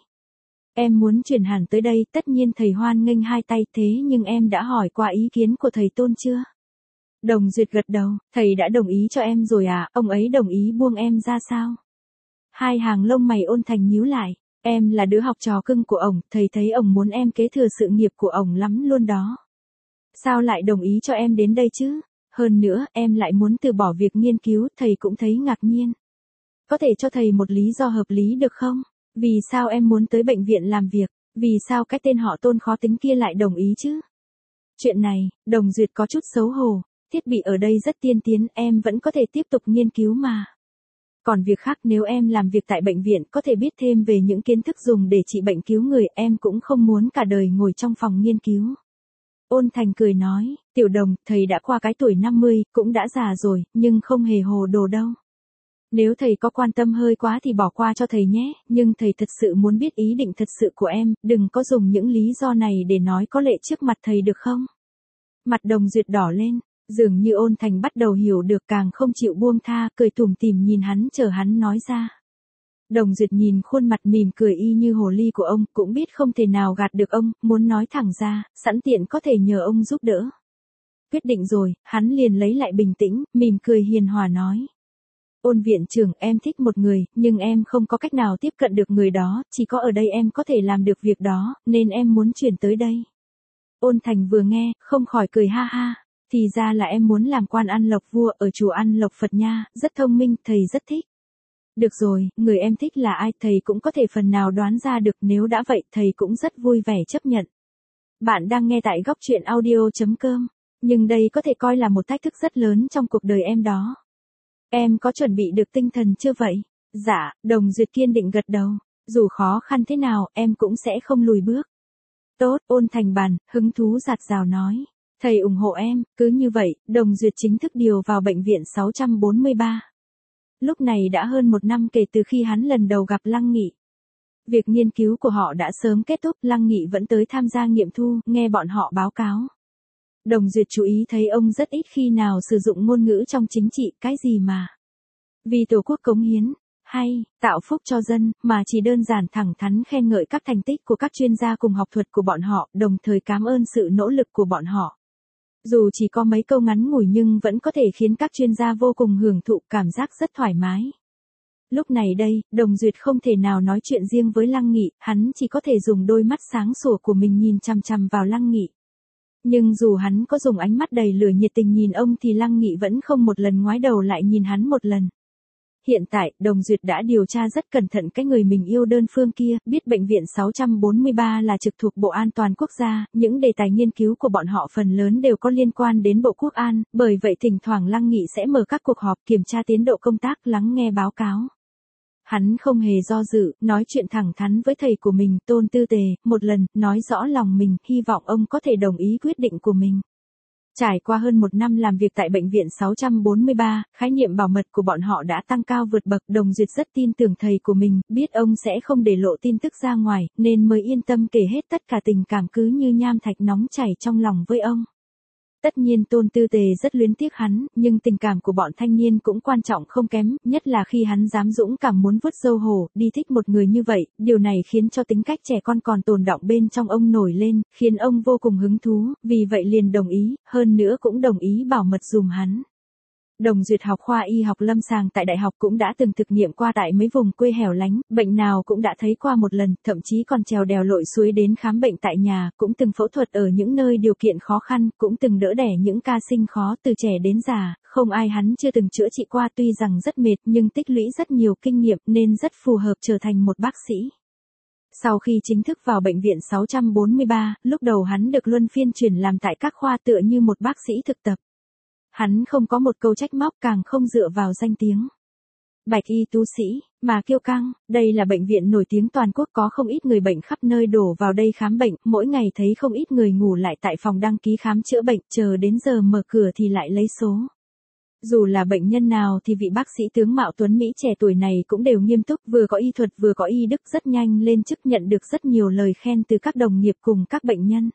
[SPEAKER 1] Em muốn chuyển hẳn tới đây, tất nhiên thầy hoan nghênh hai tay, thế nhưng em đã hỏi qua ý kiến của thầy Tôn chưa? Đồng Duyệt gật đầu, thầy đã đồng ý cho em rồi à, ông ấy đồng ý buông em ra sao? Hai hàng lông mày Ôn Thành nhíu lại, em là đứa học trò cưng của ổng, thầy thấy ổng muốn em kế thừa sự nghiệp của ổng lắm luôn đó. Sao lại đồng ý cho em đến đây chứ? Hơn nữa, em lại muốn từ bỏ việc nghiên cứu, thầy cũng thấy ngạc nhiên. Có thể cho thầy một lý do hợp lý được không? Vì sao em muốn tới bệnh viện làm việc? Vì sao cái tên họ Tôn khó tính kia lại đồng ý chứ? Chuyện này, Đồng Duyệt có chút xấu hổ. Thiết bị ở đây rất tiên tiến, em vẫn có thể tiếp tục nghiên cứu mà. Còn việc khác, nếu em làm việc tại bệnh viện có thể biết thêm về những kiến thức dùng để trị bệnh cứu người, em cũng không muốn cả đời ngồi trong phòng nghiên cứu. Ôn Thành cười nói, Tiểu Đồng, thầy đã qua cái tuổi năm mươi, cũng đã già rồi, nhưng không hề hồ đồ đâu. Nếu thầy có quan tâm hơi quá thì bỏ qua cho thầy nhé, nhưng thầy thật sự muốn biết ý định thật sự của em, đừng có dùng những lý do này để nói có lệ trước mặt thầy được không? Mặt Đồng Duyệt đỏ lên, dường như Ôn Thành bắt đầu hiểu được, càng không chịu buông tha, cười tủm tỉm nhìn hắn chờ hắn nói ra. Đồng Duyệt nhìn khuôn mặt mỉm cười y như hồ ly của ông, cũng biết không thể nào gạt được ông, muốn nói thẳng ra, sẵn tiện có thể nhờ ông giúp đỡ. Quyết định rồi, hắn liền lấy lại bình tĩnh, mỉm cười hiền hòa nói. Ôn viện trưởng, em thích một người, nhưng em không có cách nào tiếp cận được người đó, chỉ có ở đây em có thể làm được việc đó, nên em muốn chuyển tới đây. Ôn Thành vừa nghe, không khỏi cười ha ha, thì ra là em muốn làm quan ăn lộc vua ở chùa ăn lộc Phật nha, rất thông minh, thầy rất thích. Được rồi, người em thích là ai thầy cũng có thể phần nào đoán ra được, nếu đã vậy thầy cũng rất vui vẻ chấp nhận. Bạn đang nghe tại góc truyện audio chấm com, nhưng đây có thể coi là một thách thức rất lớn trong cuộc đời em đó. Em có chuẩn bị được tinh thần chưa vậy? Dạ, Đồng Duyệt kiên định gật đầu, dù khó khăn thế nào em cũng sẽ không lùi bước. Tốt, Ôn Thành bàn, hứng thú rạt rào nói. Thầy ủng hộ em, cứ như vậy, Đồng Duyệt chính thức điều vào bệnh viện sáu trăm bốn mươi ba. Lúc này đã hơn một năm kể từ khi hắn lần đầu gặp Lăng Nghị. Việc nghiên cứu của họ đã sớm kết thúc, Lăng Nghị vẫn tới tham gia nghiệm thu, nghe bọn họ báo cáo. Đồng Duyệt chú ý thấy ông rất ít khi nào sử dụng ngôn ngữ trong chính trị, cái gì mà vì Tổ quốc cống hiến, hay tạo phúc cho dân, mà chỉ đơn giản thẳng thắn khen ngợi các thành tích của các chuyên gia cùng học thuật của bọn họ, đồng thời cảm ơn sự nỗ lực của bọn họ. Dù chỉ có mấy câu ngắn ngủi nhưng vẫn có thể khiến các chuyên gia vô cùng hưởng thụ, cảm giác rất thoải mái. Lúc này đây, Đồng Duyệt không thể nào nói chuyện riêng với Lăng Nghị, hắn chỉ có thể dùng đôi mắt sáng sủa của mình nhìn chằm chằm vào Lăng Nghị. Nhưng dù hắn có dùng ánh mắt đầy lửa nhiệt tình nhìn ông thì Lăng Nghị vẫn không một lần ngoái đầu lại nhìn hắn một lần. Hiện tại, Đồng Duyệt đã điều tra rất cẩn thận cái người mình yêu đơn phương kia, biết bệnh viện sáu trăm bốn mươi ba là trực thuộc Bộ An toàn Quốc gia, những đề tài nghiên cứu của bọn họ phần lớn đều có liên quan đến Bộ Quốc an, bởi vậy thỉnh thoảng Lăng Nghị sẽ mở các cuộc họp kiểm tra tiến độ công tác, lắng nghe báo cáo. Hắn không hề do dự, nói chuyện thẳng thắn với thầy của mình, Tôn Tư Tề, một lần, nói rõ lòng mình, hy vọng ông có thể đồng ý quyết định của mình. Trải qua hơn một năm làm việc tại bệnh viện sáu trăm bốn mươi ba, khái niệm bảo mật của bọn họ đã tăng cao vượt bậc. Đồng Duyệt rất tin tưởng thầy của mình, biết ông sẽ không để lộ tin tức ra ngoài, nên mới yên tâm kể hết tất cả tình cảm cứ như nham thạch nóng chảy trong lòng với ông. Tất nhiên Tôn Tư Tề rất luyến tiếc hắn, nhưng tình cảm của bọn thanh niên cũng quan trọng không kém, nhất là khi hắn dám dũng cảm muốn vuốt râu hổ, đi thích một người như vậy, điều này khiến cho tính cách trẻ con còn tồn đọng bên trong ông nổi lên, khiến ông vô cùng hứng thú, vì vậy liền đồng ý, hơn nữa cũng đồng ý bảo mật dùm hắn. Đồng Duyệt học khoa y học lâm sàng tại đại học cũng đã từng thực nghiệm qua tại mấy vùng quê hẻo lánh, bệnh nào cũng đã thấy qua một lần, thậm chí còn trèo đèo lội suối đến khám bệnh tại nhà, cũng từng phẫu thuật ở những nơi điều kiện khó khăn, cũng từng đỡ đẻ những ca sinh khó từ trẻ đến già, không ai hắn chưa từng chữa trị qua, tuy rằng rất mệt nhưng tích lũy rất nhiều kinh nghiệm nên rất phù hợp trở thành một bác sĩ. Sau khi chính thức vào bệnh viện sáu trăm bốn mươi ba, lúc đầu hắn được luân phiên chuyển làm tại các khoa tựa như một bác sĩ thực tập. Hắn không có một câu trách móc, càng không dựa vào danh tiếng bạch y tu sĩ, mà kiêu căng. Đây là bệnh viện nổi tiếng toàn quốc, có không ít người bệnh khắp nơi đổ vào đây khám bệnh, mỗi ngày thấy không ít người ngủ lại tại phòng đăng ký khám chữa bệnh, chờ đến giờ mở cửa thì lại lấy số. Dù là bệnh nhân nào thì vị bác sĩ tướng mạo tuấn Mỹ trẻ tuổi này cũng đều nghiêm túc, vừa có y thuật vừa có y đức, rất nhanh lên chức, nhận được rất nhiều lời khen từ các đồng nghiệp cùng các bệnh nhân.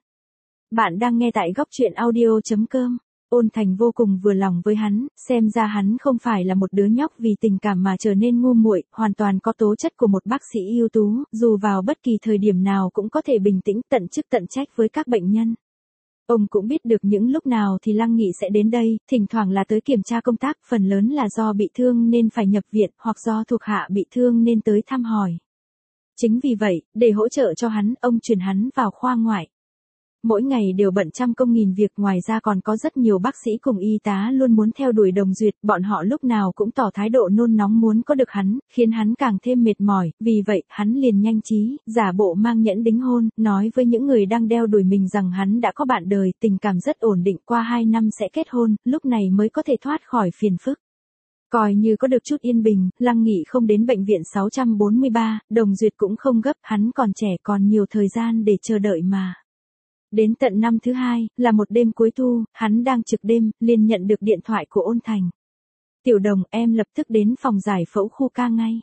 [SPEAKER 1] Bạn đang nghe tại góc truyện audio chấm com. Ôn Thành vô cùng vừa lòng với hắn, xem ra hắn không phải là một đứa nhóc vì tình cảm mà trở nên ngu muội, hoàn toàn có tố chất của một bác sĩ ưu tú, dù vào bất kỳ thời điểm nào cũng có thể bình tĩnh tận chức tận trách với các bệnh nhân. Ông cũng biết được những lúc nào thì Lăng Nghị sẽ đến đây, thỉnh thoảng là tới kiểm tra công tác, phần lớn là do bị thương nên phải nhập viện, hoặc do thuộc hạ bị thương nên tới thăm hỏi. Chính vì vậy, để hỗ trợ cho hắn, ông chuyển hắn vào khoa ngoại. Mỗi ngày đều bận trăm công nghìn việc, ngoài ra còn có rất nhiều bác sĩ cùng y tá luôn muốn theo đuổi Đồng Duyệt, bọn họ lúc nào cũng tỏ thái độ nôn nóng muốn có được hắn, khiến hắn càng thêm mệt mỏi, vì vậy, hắn liền nhanh trí, giả bộ mang nhẫn đính hôn, nói với những người đang đeo đuổi mình rằng hắn đã có bạn đời, tình cảm rất ổn định, qua hai năm sẽ kết hôn, lúc này mới có thể thoát khỏi phiền phức. Coi như có được chút yên bình, Lăng Nghị không đến bệnh viện sáu trăm bốn mươi ba, Đồng Duyệt cũng không gấp, hắn còn trẻ còn nhiều thời gian để chờ đợi mà. Đến tận năm thứ hai, là một đêm cuối thu, hắn đang trực đêm, liền nhận được điện thoại của Ôn Thành. Tiểu Đồng, em lập tức đến phòng giải phẫu khu ca ngay.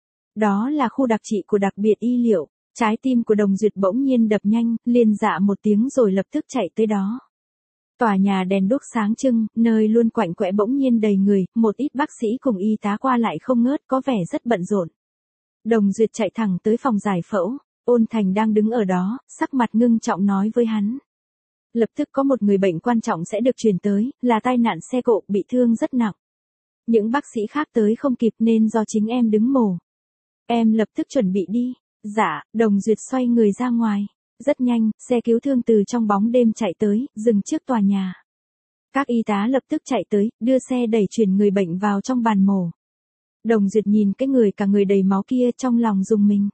[SPEAKER 1] Đó là khu đặc trị của đặc biệt y liệu. Trái tim của Đồng Duyệt bỗng nhiên đập nhanh, liền dạ một tiếng rồi lập tức chạy tới đó. Tòa nhà đèn đuốc sáng trưng, nơi luôn quạnh quẽ bỗng nhiên đầy người, một ít bác sĩ cùng y tá qua lại không ngớt, có vẻ rất bận rộn. Đồng Duyệt chạy thẳng tới phòng giải phẫu, Ôn Thành đang đứng ở đó, sắc mặt ngưng trọng nói với hắn. Lập tức có một người bệnh quan trọng sẽ được truyền tới, là tai nạn xe cộ, bị thương rất nặng. Những bác sĩ khác tới không kịp nên do chính em đứng mổ. Em lập tức chuẩn bị đi. Dạ, Đồng Duyệt xoay người ra ngoài. Rất nhanh, xe cứu thương từ trong bóng đêm chạy tới, dừng trước tòa nhà. Các y tá lập tức chạy tới, đưa xe đẩy chuyển người bệnh vào trong bàn mổ. Đồng Duyệt nhìn cái người cả người đầy máu kia trong lòng rùng mình.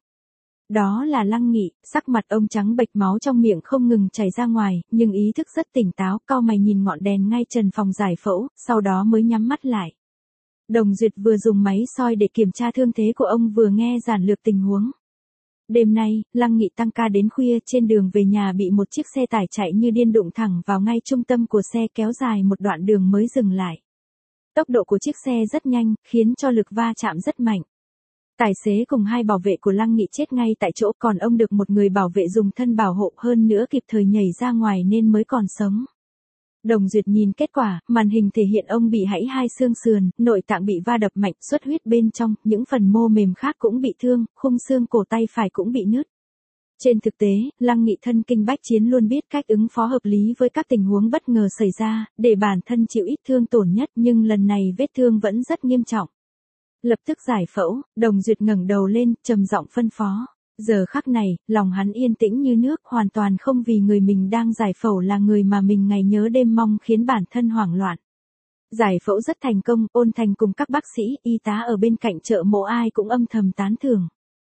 [SPEAKER 1] Đó là Lăng Nghị, sắc mặt ông trắng bệch, máu trong miệng không ngừng chảy ra ngoài, nhưng ý thức rất tỉnh táo, cau mày nhìn ngọn đèn ngay trần phòng giải phẫu, sau đó mới nhắm mắt lại. Đồng Duyệt vừa dùng máy soi để kiểm tra thương thế của ông vừa nghe giản lược tình huống. Đêm nay, Lăng Nghị tăng ca đến khuya, trên đường về nhà bị một chiếc xe tải chạy như điên đụng thẳng vào ngay trung tâm của xe, kéo dài một đoạn đường mới dừng lại. Tốc độ của chiếc xe rất nhanh, khiến cho lực va chạm rất mạnh. Tài xế cùng hai bảo vệ của Lăng Nghị chết ngay tại chỗ, còn ông được một người bảo vệ dùng thân bảo hộ, hơn nữa kịp thời nhảy ra ngoài nên mới còn sống. Đồng Duyệt nhìn kết quả, màn hình thể hiện ông bị gãy hai xương sườn, nội tạng bị va đập mạnh, xuất huyết bên trong, những phần mô mềm khác cũng bị thương, khung xương cổ tay phải cũng bị nứt. Trên thực tế, Lăng Nghị thân kinh bách chiến luôn biết cách ứng phó hợp lý với các tình huống bất ngờ xảy ra, để bản thân chịu ít thương tổn nhất, nhưng lần này vết thương vẫn rất nghiêm trọng. Lập tức giải phẫu, Đồng Duyệt ngẩng đầu lên, trầm giọng phân phó. Giờ khắc này, lòng hắn yên tĩnh như nước, hoàn toàn không vì người mình đang giải phẫu là người mà mình ngày nhớ đêm mong, khiến bản thân hoảng loạn. Giải phẫu rất thành công, Ôn Thành cùng các bác sĩ, y tá ở bên cạnh chợ mộ ai cũng âm thầm tán thưởng.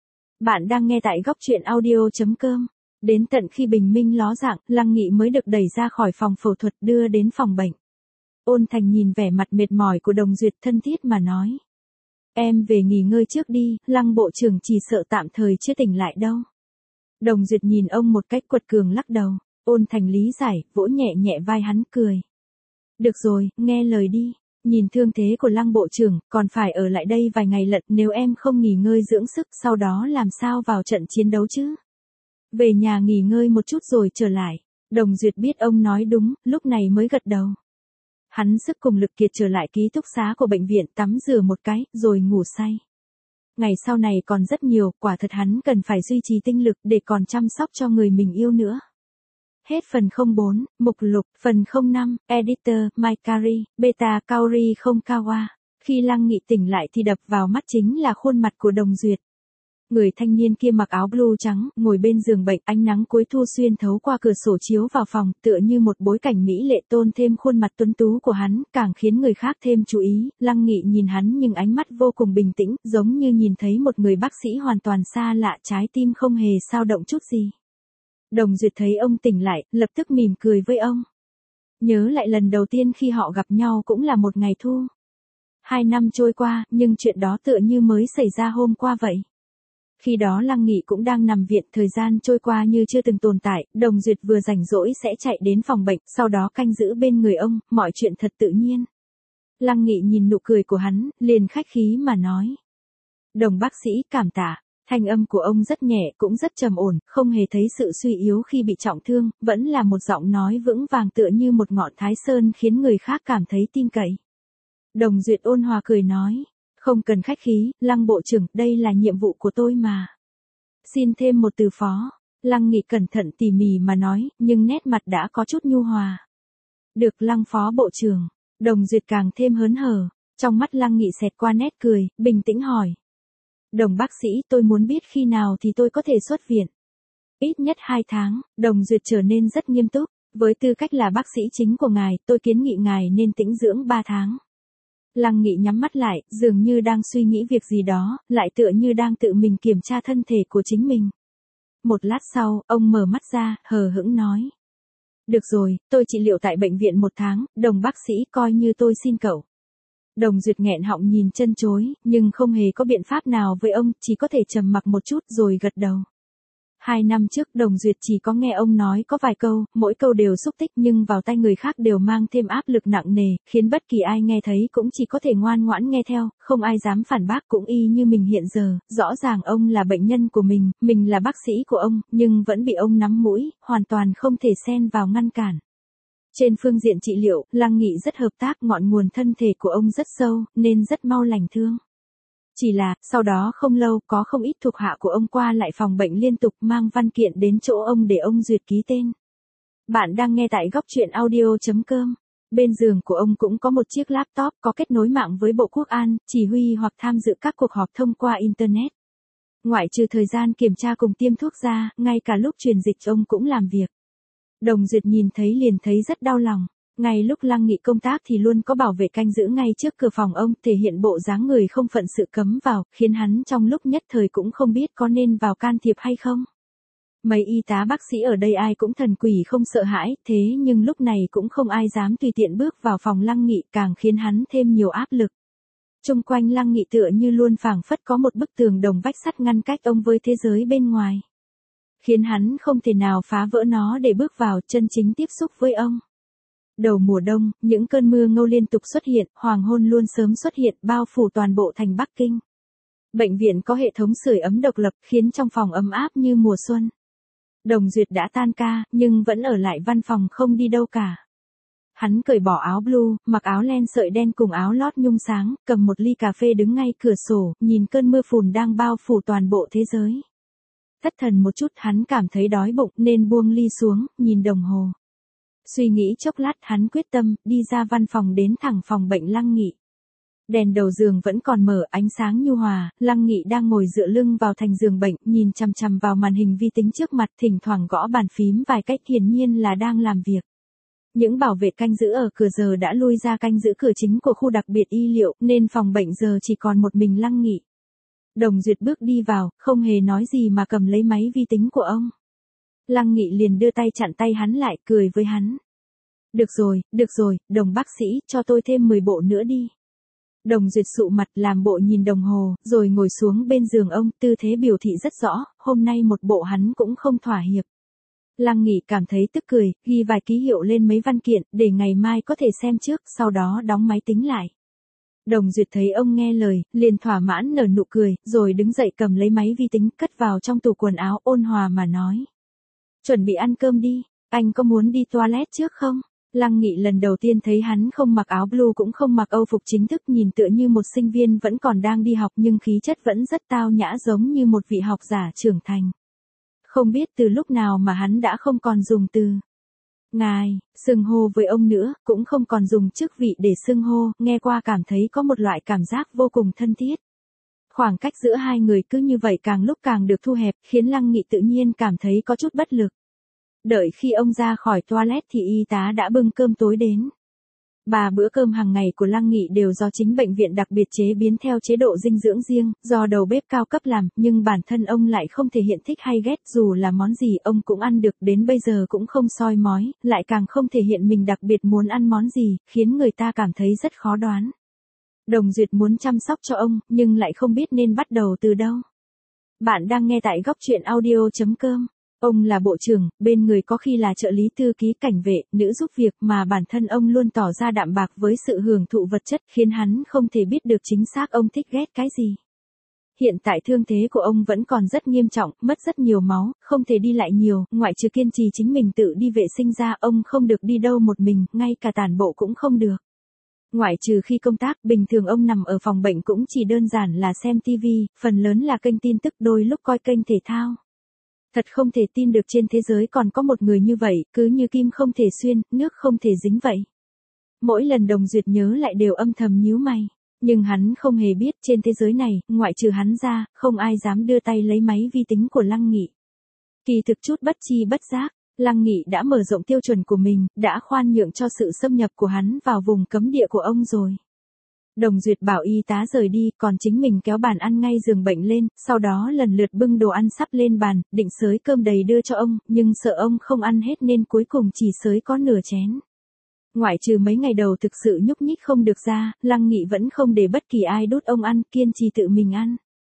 [SPEAKER 1] Bạn đang nghe tại góc truyện audio chấm com. Đến tận khi bình minh ló dạng, Lăng Nghị mới được đẩy ra khỏi phòng phẫu thuật, đưa đến phòng bệnh. Ôn Thành nhìn vẻ mặt mệt mỏi của Đồng Duyệt, thân thiết mà nói. Em về nghỉ ngơi trước đi, Lăng bộ trưởng chỉ sợ tạm thời chưa tỉnh lại đâu. Đồng Duyệt nhìn ông một cách quật cường lắc đầu. Ôn Thành lý giải, vỗ nhẹ nhẹ vai hắn, cười. Được rồi, nghe lời đi. Nhìn thương thế của Lăng bộ trưởng, còn phải ở lại đây vài ngày lận, nếu em không nghỉ ngơi dưỡng sức, sau đó làm sao vào trận chiến đấu chứ? Về nhà nghỉ ngơi một chút rồi trở lại. Đồng Duyệt biết ông nói đúng, lúc này mới gật đầu. Hắn sức cùng lực kiệt trở lại ký túc xá của bệnh viện, tắm rửa một cái, rồi ngủ say. Ngày sau này còn rất nhiều, quả thật hắn cần phải duy trì tinh lực để còn chăm sóc cho người mình yêu nữa. Hết phần không bốn, mục lục, phần không năm, editor, Maikari, Beta Kaori không Kawa. Khi Lăng Nghị tỉnh lại thì đập vào mắt chính là khuôn mặt của Đồng Duyệt. Người thanh niên kia mặc áo blue trắng, ngồi bên giường bệnh, ánh nắng cuối thu xuyên thấu qua cửa sổ chiếu vào phòng, tựa như một bối cảnh mỹ lệ, tôn thêm khuôn mặt tuấn tú của hắn, càng khiến người khác thêm chú ý. Lăng Nghị nhìn hắn nhưng ánh mắt vô cùng bình tĩnh, giống như nhìn thấy một người bác sĩ hoàn toàn xa lạ, trái tim không hề dao động chút gì. Đồng Duyệt thấy ông tỉnh lại, lập tức mỉm cười với ông. Nhớ lại lần đầu tiên khi họ gặp nhau cũng là một ngày thu. Hai năm trôi qua, nhưng chuyện đó tựa như mới xảy ra hôm qua vậy. Khi đó Lăng Nghị cũng đang nằm viện, thời gian trôi qua như chưa từng tồn tại, Đồng Duyệt vừa rảnh rỗi sẽ chạy đến phòng bệnh, sau đó canh giữ bên người ông, mọi chuyện thật tự nhiên. Lăng Nghị nhìn nụ cười của hắn, liền khách khí mà nói. Đồng bác sĩ, cảm tạ. Thanh âm của ông rất nhẹ, cũng rất trầm ổn, không hề thấy sự suy yếu khi bị trọng thương, vẫn là một giọng nói vững vàng tựa như một ngọn Thái Sơn, khiến người khác cảm thấy tin cậy. Đồng Duyệt ôn hòa cười nói. Không cần khách khí, Lăng bộ trưởng, đây là nhiệm vụ của tôi mà. Xin thêm một từ phó. Lăng Nghị cẩn thận tỉ mỉ mà nói, nhưng nét mặt đã có chút nhu hòa. Được Lăng phó bộ trưởng. Đồng Duyệt càng thêm hớn hở. Trong mắt Lăng Nghị xẹt qua nét cười, bình tĩnh hỏi. Đồng bác sĩ, tôi muốn biết khi nào thì tôi có thể xuất viện. Ít nhất hai tháng, Đồng Duyệt trở nên rất nghiêm túc. Với tư cách là bác sĩ chính của ngài, tôi kiến nghị ngài nên tĩnh dưỡng ba tháng. Lăng Nghị nhắm mắt lại, dường như đang suy nghĩ việc gì đó, lại tựa như đang tự mình kiểm tra thân thể của chính mình. Một lát sau, ông mở mắt ra, hờ hững nói. Được rồi, tôi trị liệu tại bệnh viện một tháng, Đồng bác sĩ, coi như tôi xin cậu. Đồng Duyệt nghẹn họng nhìn chân chối, nhưng không hề có biện pháp nào với ông, chỉ có thể trầm mặc một chút rồi gật đầu. Hai năm trước Đồng Duyệt chỉ có nghe ông nói có vài câu, mỗi câu đều xúc tích nhưng vào tai người khác đều mang thêm áp lực nặng nề, khiến bất kỳ ai nghe thấy cũng chỉ có thể ngoan ngoãn nghe theo, không ai dám phản bác cũng y như mình hiện giờ, rõ ràng ông là bệnh nhân của mình, mình là bác sĩ của ông, nhưng vẫn bị ông nắm mũi, hoàn toàn không thể xen vào ngăn cản. Trên phương diện trị liệu, Lăng Nghị rất hợp tác, ngọn nguồn thân thể của ông rất sâu, nên rất mau lành thương. Chỉ là, sau đó không lâu, có không ít thuộc hạ của ông qua lại phòng bệnh liên tục mang văn kiện đến chỗ ông để ông duyệt ký tên. Bạn đang nghe tại góc truyện audio chấm com. Bên giường của ông cũng có một chiếc laptop có kết nối mạng với Bộ Quốc an, chỉ huy hoặc tham dự các cuộc họp thông qua Internet. Ngoại trừ thời gian kiểm tra cùng tiêm thuốc ra, ngay cả lúc truyền dịch ông cũng làm việc. Đồng Duyệt nhìn thấy liền thấy rất đau lòng. Ngay lúc Lăng Nghị công tác thì luôn có bảo vệ canh giữ ngay trước cửa phòng ông, thể hiện bộ dáng người không phận sự cấm vào, khiến hắn trong lúc nhất thời cũng không biết có nên vào can thiệp hay không. Mấy y tá bác sĩ ở đây ai cũng thần quỷ không sợ hãi, thế nhưng lúc này cũng không ai dám tùy tiện bước vào phòng Lăng Nghị, càng khiến hắn thêm nhiều áp lực. Xung quanh Lăng Nghị tựa như luôn phảng phất có một bức tường đồng vách sắt ngăn cách ông với thế giới bên ngoài, khiến hắn không thể nào phá vỡ nó để bước vào chân chính tiếp xúc với ông. Đầu mùa đông, những cơn mưa ngâu liên tục xuất hiện, hoàng hôn luôn sớm xuất hiện, bao phủ toàn bộ thành Bắc Kinh. Bệnh viện có hệ thống sưởi ấm độc lập, khiến trong phòng ấm áp như mùa xuân. Đồng Duyệt đã tan ca, nhưng vẫn ở lại văn phòng không đi đâu cả. Hắn cởi bỏ áo blue, mặc áo len sợi đen cùng áo lót nhung sáng, cầm một ly cà phê đứng ngay cửa sổ, nhìn cơn mưa phùn đang bao phủ toàn bộ thế giới. Thất thần một chút, hắn cảm thấy đói bụng nên buông ly xuống, nhìn đồng hồ. Suy nghĩ chốc lát, hắn quyết tâm, đi ra văn phòng đến thẳng phòng bệnh Lăng Nghị. Đèn đầu giường vẫn còn mở, ánh sáng nhu hòa, Lăng Nghị đang ngồi dựa lưng vào thành giường bệnh, nhìn chằm chằm vào màn hình vi tính trước mặt, thỉnh thoảng gõ bàn phím vài cách, hiển nhiên là đang làm việc. Những bảo vệ canh giữ ở cửa giờ đã lui ra canh giữ cửa chính của khu đặc biệt y liệu, nên phòng bệnh giờ chỉ còn một mình Lăng Nghị. Đồng Duyệt bước đi vào, không hề nói gì mà cầm lấy máy vi tính của ông. Lăng Nghị liền đưa tay chặn tay hắn lại, cười với hắn. Được rồi, được rồi, Đồng bác sĩ, cho tôi thêm mười bộ nữa đi. Đồng Duyệt sụ mặt làm bộ nhìn đồng hồ, rồi ngồi xuống bên giường ông, tư thế biểu thị rất rõ, hôm nay một bộ hắn cũng không thỏa hiệp. Lăng Nghị cảm thấy tức cười, ghi vài ký hiệu lên mấy văn kiện, để ngày mai có thể xem trước, sau đó đóng máy tính lại. Đồng Duyệt thấy ông nghe lời, liền thỏa mãn nở nụ cười, rồi đứng dậy cầm lấy máy vi tính, cất vào trong tủ quần áo, ôn hòa mà nói. Chuẩn bị ăn cơm đi, anh có muốn đi toilet trước không? Lăng Nghị lần đầu tiên thấy hắn không mặc áo blue cũng không mặc âu phục chính thức, nhìn tựa như một sinh viên vẫn còn đang đi học nhưng khí chất vẫn rất tao nhã, giống như một vị học giả trưởng thành. Không biết từ lúc nào mà hắn đã không còn dùng từ ngài, xưng hô với ông nữa, cũng không còn dùng chức vị để xưng hô, nghe qua cảm thấy có một loại cảm giác vô cùng thân thiết. Khoảng cách giữa hai người cứ như vậy càng lúc càng được thu hẹp, khiến Lăng Nghị tự nhiên cảm thấy có chút bất lực. Đợi khi ông ra khỏi toilet thì y tá đã bưng cơm tối đến. Ba bữa cơm hàng ngày của Lăng Nghị đều do chính bệnh viện đặc biệt chế biến theo chế độ dinh dưỡng riêng, do đầu bếp cao cấp làm, nhưng bản thân ông lại không thể hiện thích hay ghét, dù là món gì ông cũng ăn được, đến bây giờ cũng không soi mói, lại càng không thể hiện mình đặc biệt muốn ăn món gì, khiến người ta cảm thấy rất khó đoán. Đồng Duyệt muốn chăm sóc cho ông, nhưng lại không biết nên bắt đầu từ đâu. Bạn đang nghe tại góc truyện audio chấm com. Ông là bộ trưởng, bên người có khi là trợ lý thư ký, cảnh vệ, nữ giúp việc, mà bản thân ông luôn tỏ ra đạm bạc với sự hưởng thụ vật chất, khiến hắn không thể biết được chính xác ông thích ghét cái gì. Hiện tại thương thế của ông vẫn còn rất nghiêm trọng, mất rất nhiều máu, không thể đi lại nhiều, ngoại trừ kiên trì chính mình tự đi vệ sinh ra, ông không được đi đâu một mình, ngay cả tản bộ cũng không được. Ngoại trừ khi công tác, bình thường ông nằm ở phòng bệnh cũng chỉ đơn giản là xem tivi, phần lớn là kênh tin tức, đôi lúc coi kênh thể thao. Thật không thể tin được trên thế giới còn có một người như vậy, cứ như kim không thể xuyên, nước không thể dính vậy. Mỗi lần Đồng Duyệt nhớ lại đều âm thầm nhíu mày. Nhưng hắn không hề biết trên thế giới này, ngoại trừ hắn ra, không ai dám đưa tay lấy máy vi tính của Lăng Nghị. Kỳ thực chút bất chi bất giác, Lăng Nghị đã mở rộng tiêu chuẩn của mình, đã khoan nhượng cho sự xâm nhập của hắn vào vùng cấm địa của ông rồi. Đồng Duyệt bảo y tá rời đi, còn chính mình kéo bàn ăn ngay giường bệnh lên, sau đó lần lượt bưng đồ ăn sắp lên bàn, định xới cơm đầy đưa cho ông, nhưng sợ ông không ăn hết nên cuối cùng chỉ xới có nửa chén. Ngoại trừ mấy ngày đầu thực sự nhúc nhích không được ra, Lăng Nghị vẫn không để bất kỳ ai đút ông ăn, kiên trì tự mình ăn.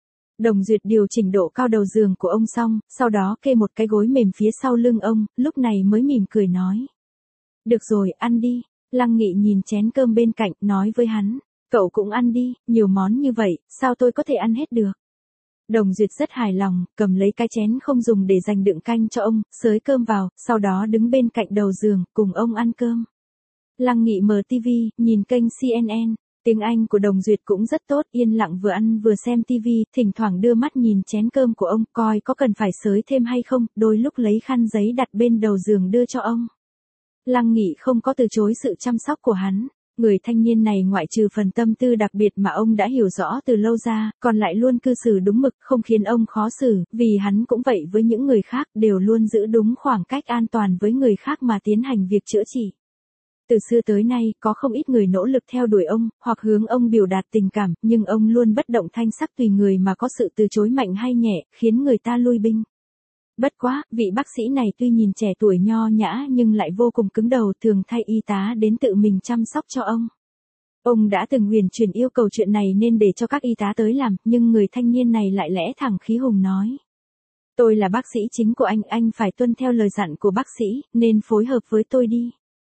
[SPEAKER 1] Đồng Duyệt điều chỉnh độ cao đầu giường của ông xong, sau đó kê một cái gối mềm phía sau lưng ông, lúc này mới mỉm cười nói. Được rồi, ăn đi. Lăng Nghị nhìn chén cơm bên cạnh, nói với hắn. Cậu cũng ăn đi, nhiều món như vậy, sao tôi có thể ăn hết được. Đồng Duyệt rất hài lòng, cầm lấy cái chén không dùng để dành đựng canh cho ông, xới cơm vào, sau đó đứng bên cạnh đầu giường, cùng ông ăn cơm. Lăng Nghị mở tivi, nhìn kênh xê en en. Tiếng Anh của Đồng Duyệt cũng rất tốt, yên lặng vừa ăn vừa xem tivi, thỉnh thoảng đưa mắt nhìn chén cơm của ông, coi có cần phải xới thêm hay không, đôi lúc lấy khăn giấy đặt bên đầu giường đưa cho ông. Lăng Nghị không có từ chối sự chăm sóc của hắn. Người thanh niên này ngoại trừ phần tâm tư đặc biệt mà ông đã hiểu rõ từ lâu ra, còn lại luôn cư xử đúng mực, không khiến ông khó xử, vì hắn cũng vậy với những người khác, đều luôn giữ đúng khoảng cách an toàn với người khác mà tiến hành việc chữa trị. Từ xưa tới nay, có không ít người nỗ lực theo đuổi ông, hoặc hướng ông biểu đạt tình cảm, nhưng ông luôn bất động thanh sắc tùy người mà có sự từ chối mạnh hay nhẹ, khiến người ta lui binh. Bất quá, vị bác sĩ này tuy nhìn trẻ tuổi nho nhã nhưng lại vô cùng cứng đầu, thường thay y tá đến tự mình chăm sóc cho ông. Ông đã từng huyền truyền yêu cầu chuyện này nên để cho các y tá tới làm, nhưng người thanh niên này lại lẽ thẳng khí hùng nói. Tôi là bác sĩ chính của anh, anh phải tuân theo lời dặn của bác sĩ, nên phối hợp với tôi đi.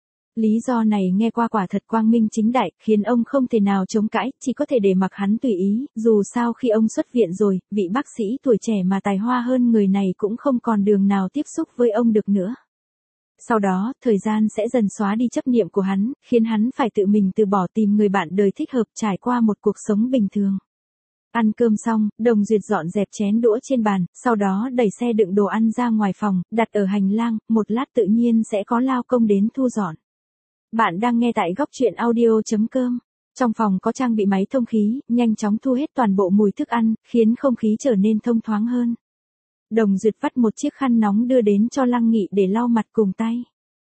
[SPEAKER 1] Lý do này nghe qua quả thật quang minh chính đại, khiến ông không thể nào chống cãi, chỉ có thể để mặc hắn tùy ý, dù sao khi ông xuất viện rồi, vị bác sĩ tuổi trẻ mà tài hoa hơn người này cũng không còn đường nào tiếp xúc với ông được nữa. Sau đó, thời gian sẽ dần xóa đi chấp niệm của hắn, khiến hắn phải tự mình từ bỏ tìm người bạn đời thích hợp trải qua một cuộc sống bình thường. Ăn cơm xong, Đồng Duyệt dọn dẹp chén đũa trên bàn, sau đó đẩy xe đựng đồ ăn ra ngoài phòng, đặt ở hành lang, một lát tự nhiên sẽ có lao công đến thu dọn. Bạn đang nghe tại góc truyện audio chấm com. Trong phòng có trang bị máy thông khí, nhanh chóng thu hết toàn bộ mùi thức ăn, khiến không khí trở nên thông thoáng hơn. Đồng Duyệt vắt một chiếc khăn nóng đưa đến cho Lăng Nghị để lau mặt cùng tay.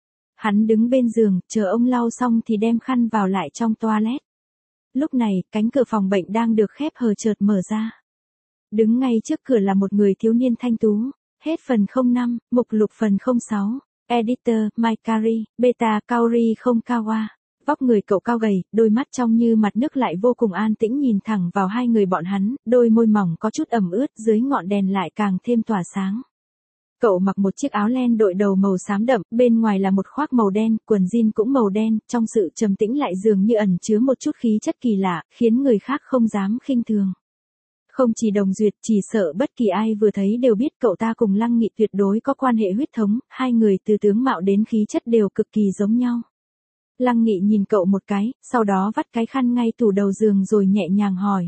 [SPEAKER 1] Hắn đứng bên giường, chờ ông lau xong thì đem khăn vào lại trong toilet. Lúc này, cánh cửa phòng bệnh đang được khép hờ chợt mở ra. Đứng ngay trước cửa là một người thiếu niên thanh tú. Hết phần không năm, mục lục phần không sáu. Editor, Maikari, Beta Kaori không Kawa. Vóc người cậu cao gầy, đôi mắt trong như mặt nước lại vô cùng an tĩnh nhìn thẳng vào hai người bọn hắn, đôi môi mỏng có chút ẩm ướt, dưới ngọn đèn lại càng thêm tỏa sáng. Cậu mặc một chiếc áo len đội đầu màu xám đậm, bên ngoài là một khoác màu đen, quần jean cũng màu đen, trong sự trầm tĩnh lại dường như ẩn chứa một chút khí chất kỳ lạ, khiến người khác không dám khinh thường. Không chỉ Đồng Duyệt, chỉ sợ bất kỳ ai vừa thấy đều biết cậu ta cùng Lăng Nghị tuyệt đối có quan hệ huyết thống, hai người từ tướng mạo đến khí chất đều cực kỳ giống nhau. Lăng Nghị nhìn cậu một cái, sau đó vắt cái khăn ngay tủ đầu giường rồi nhẹ nhàng hỏi.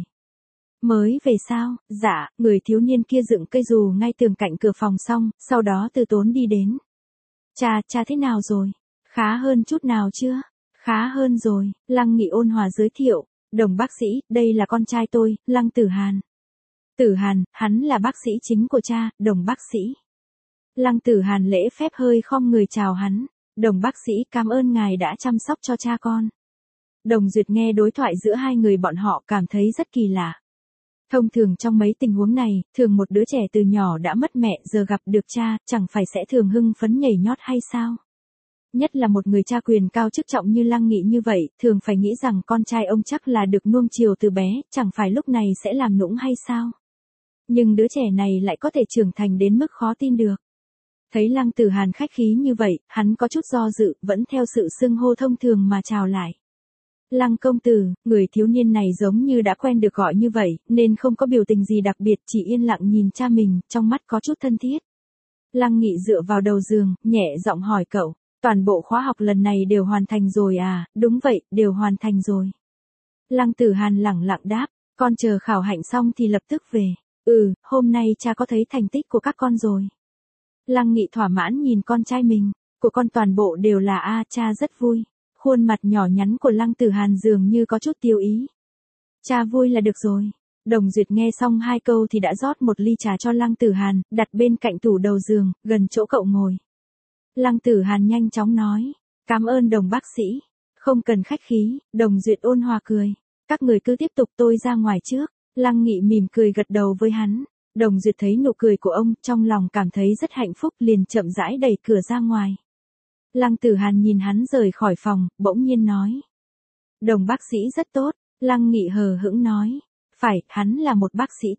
[SPEAKER 1] Mới về sao? Dạ, người thiếu niên kia dựng cây dù ngay tường cạnh cửa phòng xong, sau đó từ tốn đi đến. Cha, cha thế nào rồi? Khá hơn chút nào chưa? Khá hơn rồi, Lăng Nghị ôn hòa giới thiệu. Đồng bác sĩ, đây là con trai tôi, Lăng Tử Hàn. Tử Hàn, hắn là bác sĩ chính của cha, Đồng bác sĩ. Lăng Tử Hàn lễ phép hơi khom người chào hắn. Đồng bác sĩ, cảm ơn ngài đã chăm sóc cho cha con. Đồng Duyệt nghe đối thoại giữa hai người bọn họ cảm thấy rất kỳ lạ. Thông thường trong mấy tình huống này, thường một đứa trẻ từ nhỏ đã mất mẹ giờ gặp được cha, chẳng phải sẽ thường hưng phấn nhảy nhót hay sao? Nhất là một người cha quyền cao chức trọng như Lăng Nghị như vậy, thường phải nghĩ rằng con trai ông chắc là được nuông chiều từ bé, chẳng phải lúc này sẽ làm nũng hay sao? Nhưng đứa trẻ này lại có thể trưởng thành đến mức khó tin được. Thấy Lăng Tử Hàn khách khí như vậy, hắn có chút do dự, vẫn theo sự xưng hô thông thường mà chào lại. Lăng công tử, người thiếu niên này giống như đã quen được gọi như vậy, nên không có biểu tình gì đặc biệt, chỉ yên lặng nhìn cha mình, trong mắt có chút thân thiết. Lăng Nghị dựa vào đầu giường, nhẹ giọng hỏi cậu, toàn bộ khóa học lần này đều hoàn thành rồi à? Đúng vậy, đều hoàn thành rồi. Lăng Tử Hàn lẳng lặng đáp, con chờ khảo hạnh xong thì lập tức về. Ừ, hôm nay cha có thấy thành tích của các con rồi. Lăng Nghị thỏa mãn nhìn con trai mình, của con toàn bộ đều là A, cha rất vui. Khuôn mặt nhỏ nhắn của Lăng Tử Hàn dường như có chút tiêu ý. Cha vui là được rồi. Đồng Duyệt nghe xong hai câu thì đã rót một ly trà cho Lăng Tử Hàn, đặt bên cạnh tủ đầu giường, gần chỗ cậu ngồi. Lăng Tử Hàn nhanh chóng nói, cảm ơn Đồng bác sĩ. Không cần khách khí, Đồng Duyệt ôn hòa cười. Các người cứ tiếp tục, tôi ra ngoài trước. Lăng Nghị mỉm cười gật đầu với hắn. Đồng Duyệt thấy nụ cười của ông, trong lòng cảm thấy rất hạnh phúc, liền chậm rãi đẩy cửa ra ngoài. Lăng Tử Hàn nhìn hắn rời khỏi phòng, bỗng nhiên nói. Đồng bác sĩ rất tốt. Lăng Nghị hờ hững nói. Phải, hắn là một bác sĩ tốt.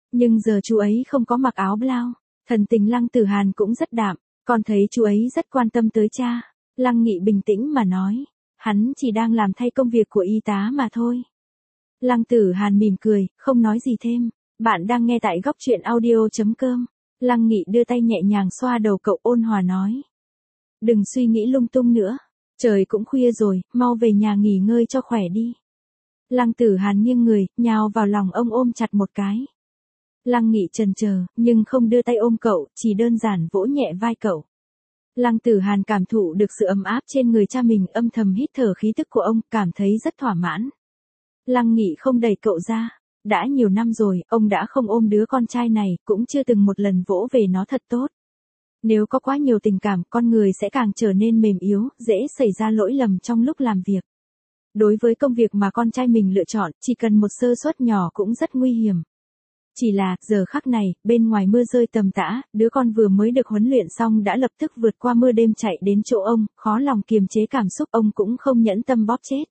[SPEAKER 1] Nhưng giờ chú ấy không có mặc áo blau. Thần tình Lăng Tử Hàn cũng rất đạm, con thấy chú ấy rất quan tâm tới cha. Lăng Nghị bình tĩnh mà nói, hắn chỉ đang làm thay công việc của y tá mà thôi. Lăng Tử Hàn mỉm cười, không nói gì thêm. Bạn đang nghe tại góc truyện audio.com. Lăng Nghị đưa tay nhẹ nhàng xoa đầu cậu, ôn hòa nói. Đừng suy nghĩ lung tung nữa. Trời cũng khuya rồi, mau về nhà nghỉ ngơi cho khỏe đi. Lăng Tử Hàn nghiêng người, nhào vào lòng ông ôm chặt một cái. Lăng Nghị chần chờ, nhưng không đưa tay ôm cậu, chỉ đơn giản vỗ nhẹ vai cậu. Lăng Tử Hàn cảm thụ được sự ấm áp trên người cha mình, âm thầm hít thở khí tức của ông, cảm thấy rất thỏa mãn. Lăng Nghị không đẩy cậu ra. Đã nhiều năm rồi, ông đã không ôm đứa con trai này, cũng chưa từng một lần vỗ về nó thật tốt. Nếu có quá nhiều tình cảm, con người sẽ càng trở nên mềm yếu, dễ xảy ra lỗi lầm trong lúc làm việc. Đối với công việc mà con trai mình lựa chọn, chỉ cần một sơ suất nhỏ cũng rất nguy hiểm. Chỉ là, giờ khắc này, bên ngoài mưa rơi tầm tã, đứa con vừa mới được huấn luyện xong đã lập tức vượt qua mưa đêm chạy đến chỗ ông, khó lòng kiềm chế cảm xúc, ông cũng không nhẫn tâm bóp chết.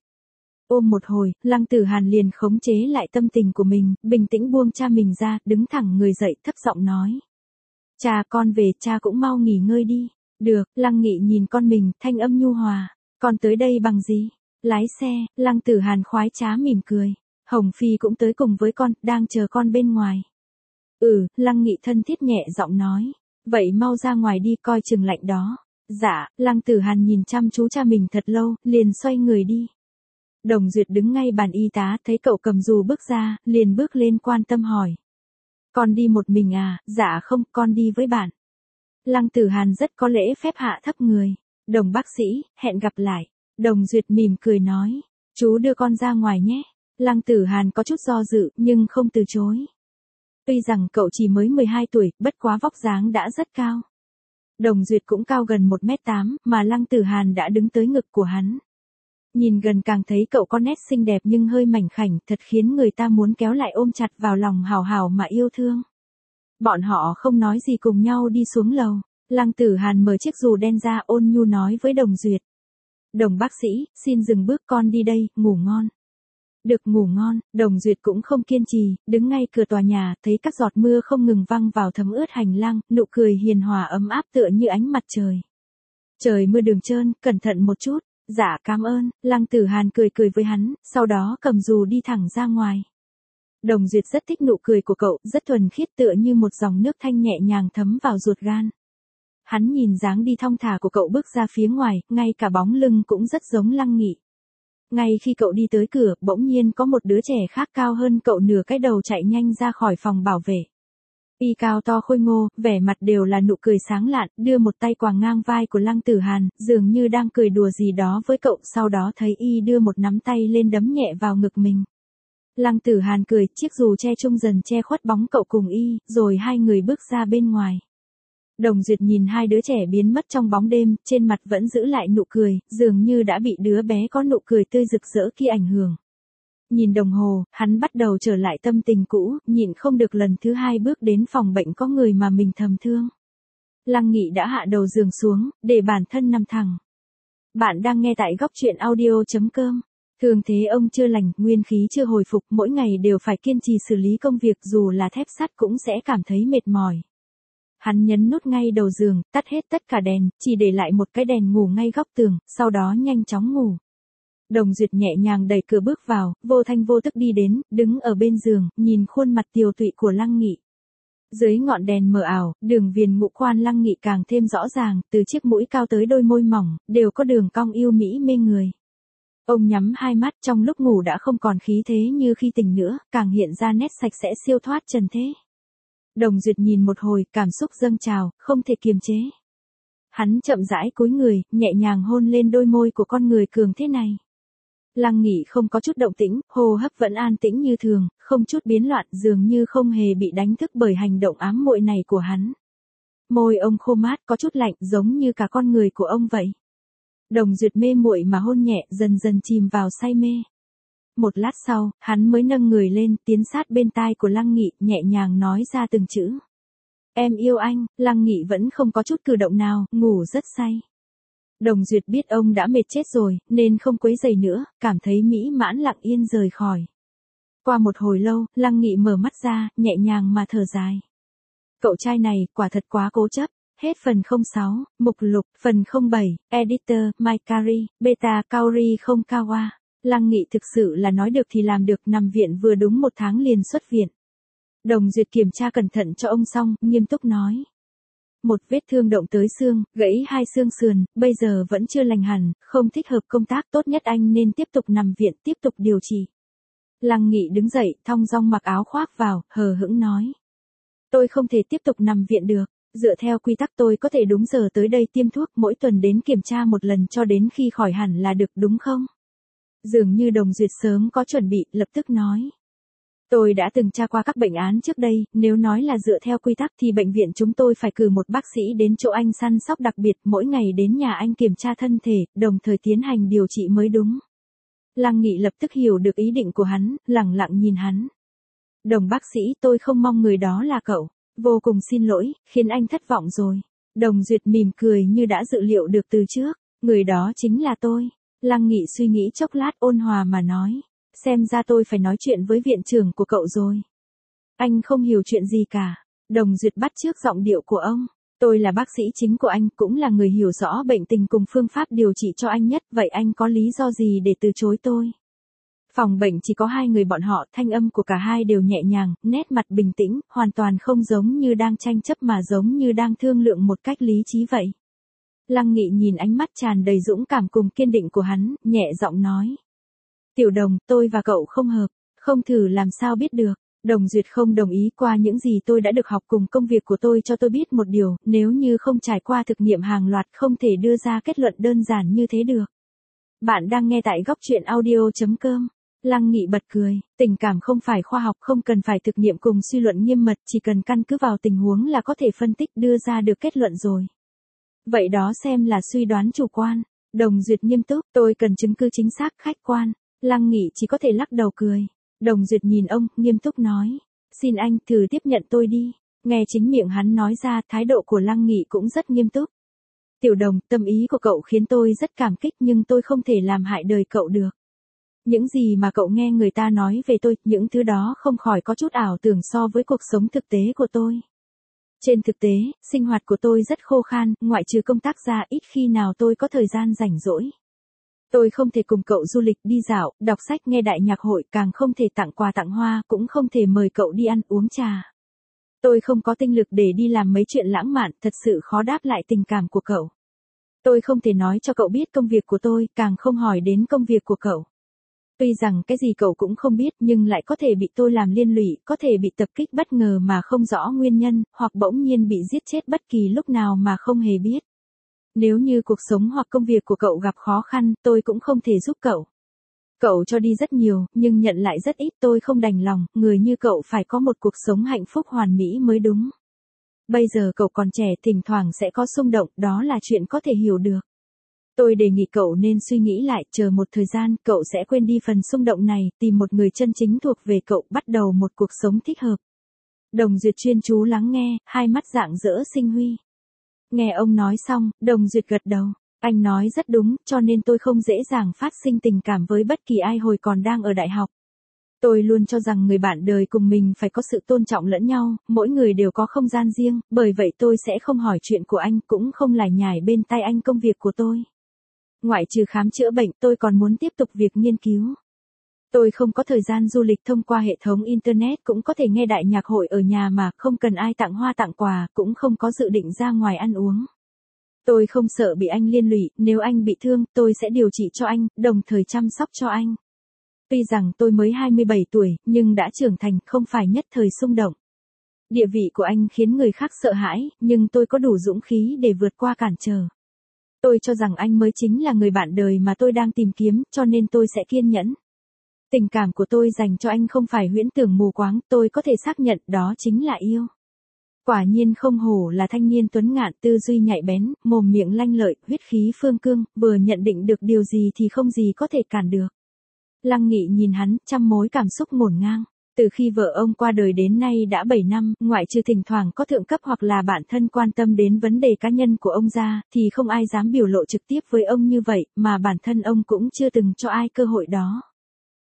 [SPEAKER 1] Ôm một hồi, Lăng Tử Hàn liền khống chế lại tâm tình của mình, bình tĩnh buông cha mình ra, đứng thẳng người dậy, thấp giọng nói. Cha, con về, cha cũng mau nghỉ ngơi đi. Được, Lăng Nghị nhìn con mình, thanh âm nhu hòa. Con tới đây bằng gì? Lái xe. Lăng Tử Hàn khoái trá mỉm cười. Hồng Phi cũng tới cùng với con, đang chờ con bên ngoài. Ừ, Lăng Nghị thân thiết nhẹ giọng nói. Vậy mau ra ngoài đi, coi chừng lạnh đó. Dạ, Lăng Tử Hàn nhìn chăm chú cha mình thật lâu, liền xoay người đi. Đồng Duyệt đứng ngay bàn y tá, thấy cậu cầm dù bước ra, liền bước lên quan tâm hỏi. Con đi một mình à? Dạ không, con đi với bạn. Lăng Tử Hàn rất có lễ phép hạ thấp người. Đồng bác sĩ, hẹn gặp lại. Đồng Duyệt mỉm cười nói. Chú đưa con ra ngoài nhé. Lăng Tử Hàn có chút do dự, nhưng không từ chối. Tuy rằng cậu chỉ mới mười hai tuổi, bất quá vóc dáng đã rất cao. Đồng Duyệt cũng cao gần một mét tám, mà Lăng Tử Hàn đã đứng tới ngực của hắn. Nhìn gần càng thấy cậu có nét xinh đẹp nhưng hơi mảnh khảnh, thật khiến người ta muốn kéo lại ôm chặt vào lòng hào hào mà yêu thương. Bọn họ không nói gì cùng nhau đi xuống lầu. Lăng Tử Hàn mở chiếc dù đen ra, ôn nhu nói với Đồng Duyệt. Đồng bác sĩ, xin dừng bước, con đi đây, ngủ ngon. Được, ngủ ngon. Đồng Duyệt cũng không kiên trì, đứng ngay cửa tòa nhà, thấy các giọt mưa không ngừng văng vào thấm ướt hành lang, nụ cười hiền hòa ấm áp tựa như ánh mặt trời. Trời mưa đường trơn, cẩn thận một chút. Dạ cảm ơn. Lăng Tử Hàn cười cười với hắn, sau đó cầm dù đi thẳng ra ngoài. Đồng Duyệt rất thích nụ cười của cậu, rất thuần khiết tựa như một dòng nước thanh nhẹ nhàng thấm vào ruột gan. Hắn nhìn dáng đi thong thả của cậu bước ra phía ngoài, ngay cả bóng lưng cũng rất giống Lăng Nghị. Ngay khi cậu đi tới cửa, bỗng nhiên có một đứa trẻ khác cao hơn cậu nửa cái đầu chạy nhanh ra khỏi phòng bảo vệ. Y cao to khôi ngô, vẻ mặt đều là nụ cười sáng lạn, đưa một tay quàng ngang vai của Lăng Tử Hàn, dường như đang cười đùa gì đó với cậu, sau đó thấy Y đưa một nắm tay lên đấm nhẹ vào ngực mình. Lăng Tử Hàn cười, chiếc dù che chung dần che khuất bóng cậu cùng Y, rồi hai người bước ra bên ngoài. Đồng Duyệt nhìn hai đứa trẻ biến mất trong bóng đêm, trên mặt vẫn giữ lại nụ cười, dường như đã bị đứa bé có nụ cười tươi rực rỡ kia ảnh hưởng. Nhìn đồng hồ, hắn bắt đầu trở lại tâm tình cũ, nhịn không được lần thứ hai bước đến phòng bệnh có người mà mình thầm thương. Lăng Nghị đã hạ đầu giường xuống, để bản thân nằm thẳng. Bạn đang nghe tại góc truyện audio.com. Thường thế ông chưa lành, nguyên khí chưa hồi phục, mỗi ngày đều phải kiên trì xử lý công việc, dù là thép sắt cũng sẽ cảm thấy mệt mỏi. Hắn nhấn nút ngay đầu giường, tắt hết tất cả đèn, chỉ để lại một cái đèn ngủ ngay góc tường, sau đó nhanh chóng ngủ. Đồng Duyệt nhẹ nhàng đẩy cửa bước vào, vô thanh vô tức đi đến, đứng ở bên giường, nhìn khuôn mặt tiều tụy của Lăng Nghị. Dưới ngọn đèn mờ ảo, đường viền ngũ quan Lăng Nghị càng thêm rõ ràng, từ chiếc mũi cao tới đôi môi mỏng, đều có đường cong yêu mỹ mê người. Ông nhắm hai mắt, trong lúc ngủ đã không còn khí thế như khi tỉnh nữa, càng hiện ra nét sạch sẽ siêu thoát trần thế. Đồng Duyệt nhìn một hồi, cảm xúc dâng trào, không thể kiềm chế. Hắn chậm rãi cúi người, nhẹ nhàng hôn lên đôi môi của con người cường thế này. Lăng Nghị không có chút động tĩnh, hô hấp vẫn an tĩnh như thường, không chút biến loạn, dường như không hề bị đánh thức bởi hành động ám muội này của hắn. Môi ông khô mát, có chút lạnh, giống như cả con người của ông vậy. Đồng Duyệt mê muội mà hôn nhẹ, dần dần chìm vào say mê. Một lát sau, hắn mới nâng người lên, tiến sát bên tai của Lăng Nghị, nhẹ nhàng nói ra từng chữ. Em yêu anh. Lăng Nghị vẫn không có chút cử động nào, ngủ rất say. Đồng Duyệt biết ông đã mệt chết rồi, nên không quấy rầy nữa, cảm thấy mỹ mãn lặng yên rời khỏi. Qua một hồi lâu, Lăng Nghị mở mắt ra, nhẹ nhàng mà thở dài. Cậu trai này, quả thật quá cố chấp. Hết phần không sáu, mục lục, phần không bảy, editor, Maikari, beta Kaori không Kawa. Lăng Nghị thực sự là nói được thì làm được, nằm viện vừa đúng một tháng liền xuất viện. Đồng Duyệt kiểm tra cẩn thận cho ông xong, nghiêm túc nói. Một vết thương động tới xương, gãy hai xương sườn, bây giờ vẫn chưa lành hẳn, không thích hợp công tác, tốt nhất anh nên tiếp tục nằm viện, tiếp tục điều trị. Lăng Nghị đứng dậy, thong dong mặc áo khoác vào, hờ hững nói. Tôi không thể tiếp tục nằm viện được, dựa theo quy tắc tôi có thể đúng giờ tới đây tiêm thuốc, mỗi tuần đến kiểm tra một lần cho đến khi khỏi hẳn là được, đúng không? Dường như Đồng Duyệt sớm có chuẩn bị, lập tức nói. Tôi đã từng tra qua các bệnh án trước đây, nếu nói là dựa theo quy tắc thì bệnh viện chúng tôi phải cử một bác sĩ đến chỗ anh săn sóc đặc biệt, mỗi ngày đến nhà anh kiểm tra thân thể, đồng thời tiến hành điều trị mới đúng. Lăng Nghị lập tức hiểu được ý định của hắn, lẳng lặng nhìn hắn. Đồng bác sĩ, tôi không mong người đó là cậu. Vô cùng xin lỗi, khiến anh thất vọng rồi. Đồng Duyệt mỉm cười như đã dự liệu được từ trước. Người đó chính là tôi. Lăng Nghị suy nghĩ chốc lát, ôn hòa mà nói. Xem ra tôi phải nói chuyện với viện trưởng của cậu rồi. Anh không hiểu chuyện gì cả. Đồng Duyệt bắt chước giọng điệu của ông. Tôi là bác sĩ chính của anh, cũng là người hiểu rõ bệnh tình cùng phương pháp điều trị cho anh nhất, vậy anh có lý do gì để từ chối tôi? Phòng bệnh chỉ có hai người bọn họ, thanh âm của cả hai đều nhẹ nhàng, nét mặt bình tĩnh, hoàn toàn không giống như đang tranh chấp mà giống như đang thương lượng một cách lý trí vậy. Lăng Nghị nhìn ánh mắt tràn đầy dũng cảm cùng kiên định của hắn, nhẹ giọng nói. Tiểu Đồng, tôi và cậu không hợp, không thử làm sao biết được. Đồng Duyệt không đồng ý, qua những gì tôi đã được học cùng công việc của tôi cho tôi biết một điều, nếu như không trải qua thực nghiệm hàng loạt không thể đưa ra kết luận đơn giản như thế được. Bạn đang nghe tại góc truyện audio chấm com. Lăng Nghị bật cười, tình cảm không phải khoa học, không cần phải thực nghiệm cùng suy luận nghiêm mật, chỉ cần căn cứ vào tình huống là có thể phân tích đưa ra được kết luận rồi. Vậy đó xem là suy đoán chủ quan. Đồng Duyệt nghiêm túc, tôi cần chứng cứ chính xác, khách quan. Lăng Nghị chỉ có thể lắc đầu cười. Đồng Duyệt nhìn ông, nghiêm túc nói. Xin anh, thử tiếp nhận tôi đi. Nghe chính miệng hắn nói ra, thái độ của Lăng Nghị cũng rất nghiêm túc. Tiểu Đồng, tâm ý của cậu khiến tôi rất cảm kích nhưng tôi không thể làm hại đời cậu được. Những gì mà cậu nghe người ta nói về tôi, những thứ đó không khỏi có chút ảo tưởng so với cuộc sống thực tế của tôi. Trên thực tế, sinh hoạt của tôi rất khô khan, ngoại trừ công tác ra ít khi nào tôi có thời gian rảnh rỗi. Tôi không thể cùng cậu du lịch, đi dạo, đọc sách, nghe đại nhạc hội, càng không thể tặng quà tặng hoa, cũng không thể mời cậu đi ăn uống trà. Tôi không có tinh lực để đi làm mấy chuyện lãng mạn, thật sự khó đáp lại tình cảm của cậu. Tôi không thể nói cho cậu biết công việc của tôi, càng không hỏi đến công việc của cậu. Tuy rằng cái gì cậu cũng không biết nhưng lại có thể bị tôi làm liên lụy, có thể bị tập kích bất ngờ mà không rõ nguyên nhân, hoặc bỗng nhiên bị giết chết bất kỳ lúc nào mà không hề biết. Nếu như cuộc sống hoặc công việc của cậu gặp khó khăn, tôi cũng không thể giúp cậu. Cậu cho đi rất nhiều, nhưng nhận lại rất ít, tôi không đành lòng, người như cậu phải có một cuộc sống hạnh phúc hoàn mỹ mới đúng. Bây giờ cậu còn trẻ, thỉnh thoảng sẽ có xung động, đó là chuyện có thể hiểu được. Tôi đề nghị cậu nên suy nghĩ lại, chờ một thời gian, cậu sẽ quên đi phần xung động này, tìm một người chân chính thuộc về cậu, bắt đầu một cuộc sống thích hợp. Đồng Duyệt chuyên chú lắng nghe, hai mắt rạng rỡ sinh huy. Nghe ông nói xong, Đồng Duyệt gật đầu. Anh nói rất đúng, cho nên tôi không dễ dàng phát sinh tình cảm với bất kỳ ai hồi còn đang ở đại học. Tôi luôn cho rằng người bạn đời cùng mình phải có sự tôn trọng lẫn nhau, mỗi người đều có không gian riêng, bởi vậy tôi sẽ không hỏi chuyện của anh, cũng không lải nhải bên tai anh công việc của tôi. Ngoại trừ khám chữa bệnh, tôi còn muốn tiếp tục việc nghiên cứu. Tôi không có thời gian du lịch thông qua hệ thống Internet, cũng có thể nghe đại nhạc hội ở nhà mà, không cần ai tặng hoa tặng quà, cũng không có dự định ra ngoài ăn uống. Tôi không sợ bị anh liên lụy, nếu anh bị thương, tôi sẽ điều trị cho anh, đồng thời chăm sóc cho anh. Tuy rằng tôi mới hai mươi bảy tuổi, nhưng đã trưởng thành, không phải nhất thời xung động. Địa vị của anh khiến người khác sợ hãi, nhưng tôi có đủ dũng khí để vượt qua cản trở. Tôi cho rằng anh mới chính là người bạn đời mà tôi đang tìm kiếm, cho nên tôi sẽ kiên nhẫn. Tình cảm của tôi dành cho anh không phải huyễn tưởng mù quáng, tôi có thể xác nhận đó chính là yêu. Quả nhiên không hổ là thanh niên tuấn ngạn, tư duy nhạy bén, mồm miệng lanh lợi, huyết khí phương cương, vừa nhận định được điều gì thì không gì có thể cản được. Lăng Nghị nhìn hắn, trăm mối cảm xúc ngổn ngang. Từ khi vợ ông qua đời đến nay đã bảy năm, ngoại trừ thỉnh thoảng có thượng cấp hoặc là bạn thân quan tâm đến vấn đề cá nhân của ông ra, thì không ai dám biểu lộ trực tiếp với ông như vậy, mà bản thân ông cũng chưa từng cho ai cơ hội đó.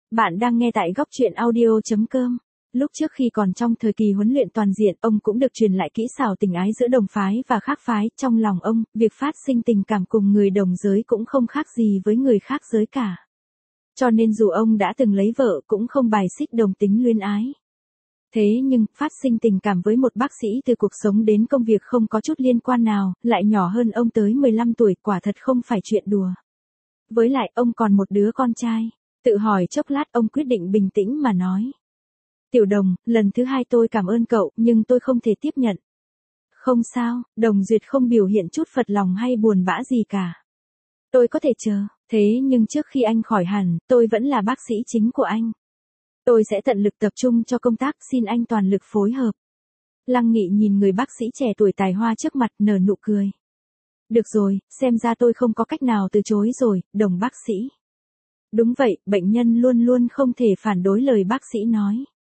[SPEAKER 1] Bạn đang nghe tại góc chuyện audio chấm com. Lúc trước khi còn trong thời kỳ huấn luyện toàn diện, ông cũng được truyền lại kỹ xảo tình ái giữa đồng phái và khác phái. Trong lòng ông, việc phát sinh tình cảm cùng người đồng giới cũng không khác gì với người khác giới cả. Cho nên dù ông đã từng lấy vợ cũng không bài xích đồng tính luyến ái. Thế nhưng, phát sinh tình cảm với một bác sĩ từ cuộc sống đến công việc không có chút liên quan nào, lại nhỏ hơn ông tới mười lăm tuổi, quả thật không phải chuyện đùa. Với lại, ông còn một đứa con trai. Tự hỏi chốc lát ông quyết định bình tĩnh mà nói. Tiểu Đồng, lần thứ hai tôi cảm ơn cậu, nhưng tôi không thể tiếp nhận. Không sao, Đồng Duyệt không biểu hiện chút phật lòng hay buồn bã gì cả. Tôi có thể chờ, thế nhưng trước khi anh khỏi hẳn, tôi vẫn là bác sĩ chính của anh. Tôi sẽ tận lực tập trung cho công tác, xin anh toàn lực phối hợp. Lăng Nghị nhìn người bác sĩ trẻ tuổi tài hoa trước mặt, nở nụ cười. Được rồi, xem ra tôi không có cách nào từ chối rồi, Đồng bác sĩ. Đúng vậy, bệnh nhân luôn luôn không thể phản đối lời bác sĩ nói.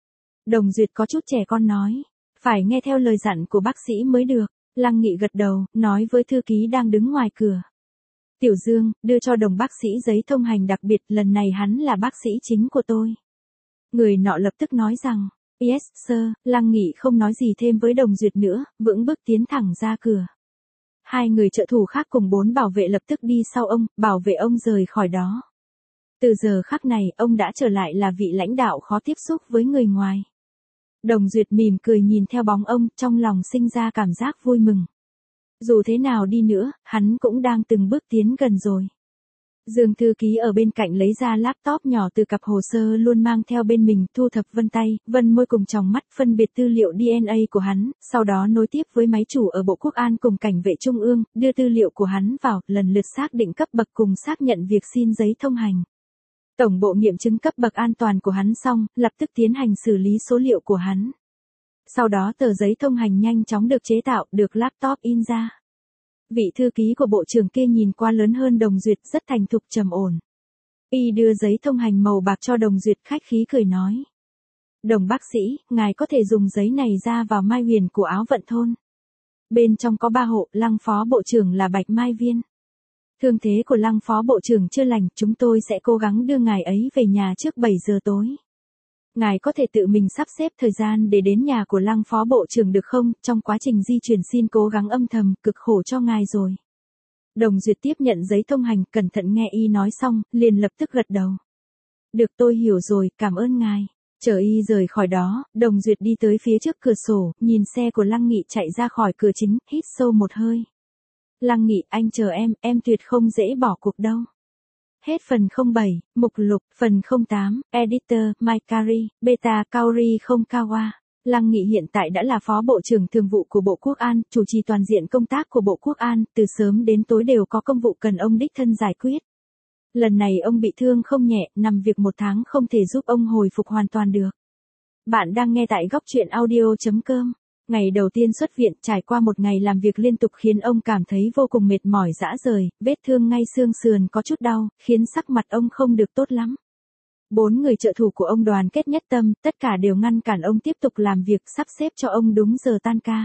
[SPEAKER 1] Đồng Duyệt có chút trẻ con nói. Phải nghe theo lời dặn của bác sĩ mới được. Lăng Nghị gật đầu, nói với thư ký đang đứng ngoài cửa. Tiểu Dương, đưa cho Đồng bác sĩ giấy thông hành đặc biệt, lần này hắn là bác sĩ chính của tôi. Người nọ lập tức nói rằng, yes, sir. Lăng Nghị không nói gì thêm với Đồng Duyệt nữa, vững bước tiến thẳng ra cửa. Hai người trợ thủ khác cùng bốn bảo vệ lập tức đi sau ông, bảo vệ ông rời khỏi đó. Từ giờ khắc này, ông đã trở lại là vị lãnh đạo khó tiếp xúc với người ngoài. Đồng Duyệt mỉm cười nhìn theo bóng ông, trong lòng sinh ra cảm giác vui mừng. Dù thế nào đi nữa, hắn cũng đang từng bước tiến gần rồi. Dương thư ký ở bên cạnh lấy ra laptop nhỏ từ cặp hồ sơ luôn mang theo bên mình, thu thập vân tay, vân môi cùng tròng mắt, phân biệt tư liệu đê en a của hắn, sau đó nối tiếp với máy chủ ở Bộ Quốc an cùng cảnh vệ trung ương, đưa tư liệu của hắn vào, lần lượt xác định cấp bậc cùng xác nhận việc xin giấy thông hành. Tổng bộ nghiệm chứng cấp bậc an toàn của hắn xong, lập tức tiến hành xử lý số liệu của hắn. Sau đó tờ giấy thông hành nhanh chóng được chế tạo, được laptop in ra. Vị thư ký của bộ trưởng kia nhìn qua lớn hơn Đồng Duyệt, rất thành thục trầm ổn. Y đưa giấy thông hành màu bạc cho Đồng Duyệt, khách khí cười nói. Đồng bác sĩ, ngài có thể dùng giấy này ra vào Mai Huyền của Áo Vận Thôn. Bên trong có ba hộ, Lăng phó bộ trưởng là Bạch Mai Viên. Thương thế của Lăng phó bộ trưởng chưa lành, chúng tôi sẽ cố gắng đưa ngài ấy về nhà trước bảy giờ tối. Ngài có thể tự mình sắp xếp thời gian để đến nhà của Lăng phó bộ trưởng được không? Trong quá trình di chuyển xin cố gắng âm thầm, cực khổ cho ngài rồi. Đồng Duyệt tiếp nhận giấy thông hành, cẩn thận nghe y nói xong, liền lập tức gật đầu. Được, tôi hiểu rồi, cảm ơn ngài. Chờ y rời khỏi đó, Đồng Duyệt đi tới phía trước cửa sổ, nhìn xe của Lăng Nghị chạy ra khỏi cửa chính, hít sâu một hơi. Lăng Nghị, anh chờ em, em tuyệt không dễ bỏ cuộc đâu. Hết phần không bảy, mục lục, phần không tám, editor, Maikari, Beta Kaori không Kawa. Lăng Nghị hiện tại đã là Phó Bộ trưởng Thường vụ của Bộ Quốc an, chủ trì toàn diện công tác của Bộ Quốc an, từ sớm đến tối đều có công vụ cần ông đích thân giải quyết. Lần này ông bị thương không nhẹ, nằm việc một tháng không thể giúp ông hồi phục hoàn toàn được. Bạn đang nghe tại góc chuyện audio chấm com. Ngày đầu tiên xuất viện, trải qua một ngày làm việc liên tục khiến ông cảm thấy vô cùng mệt mỏi rã rời, vết thương ngay xương sườn có chút đau, khiến sắc mặt ông không được tốt lắm. Bốn người trợ thủ của ông đoàn kết nhất tâm, tất cả đều ngăn cản ông tiếp tục làm việc, sắp xếp cho ông đúng giờ tan ca.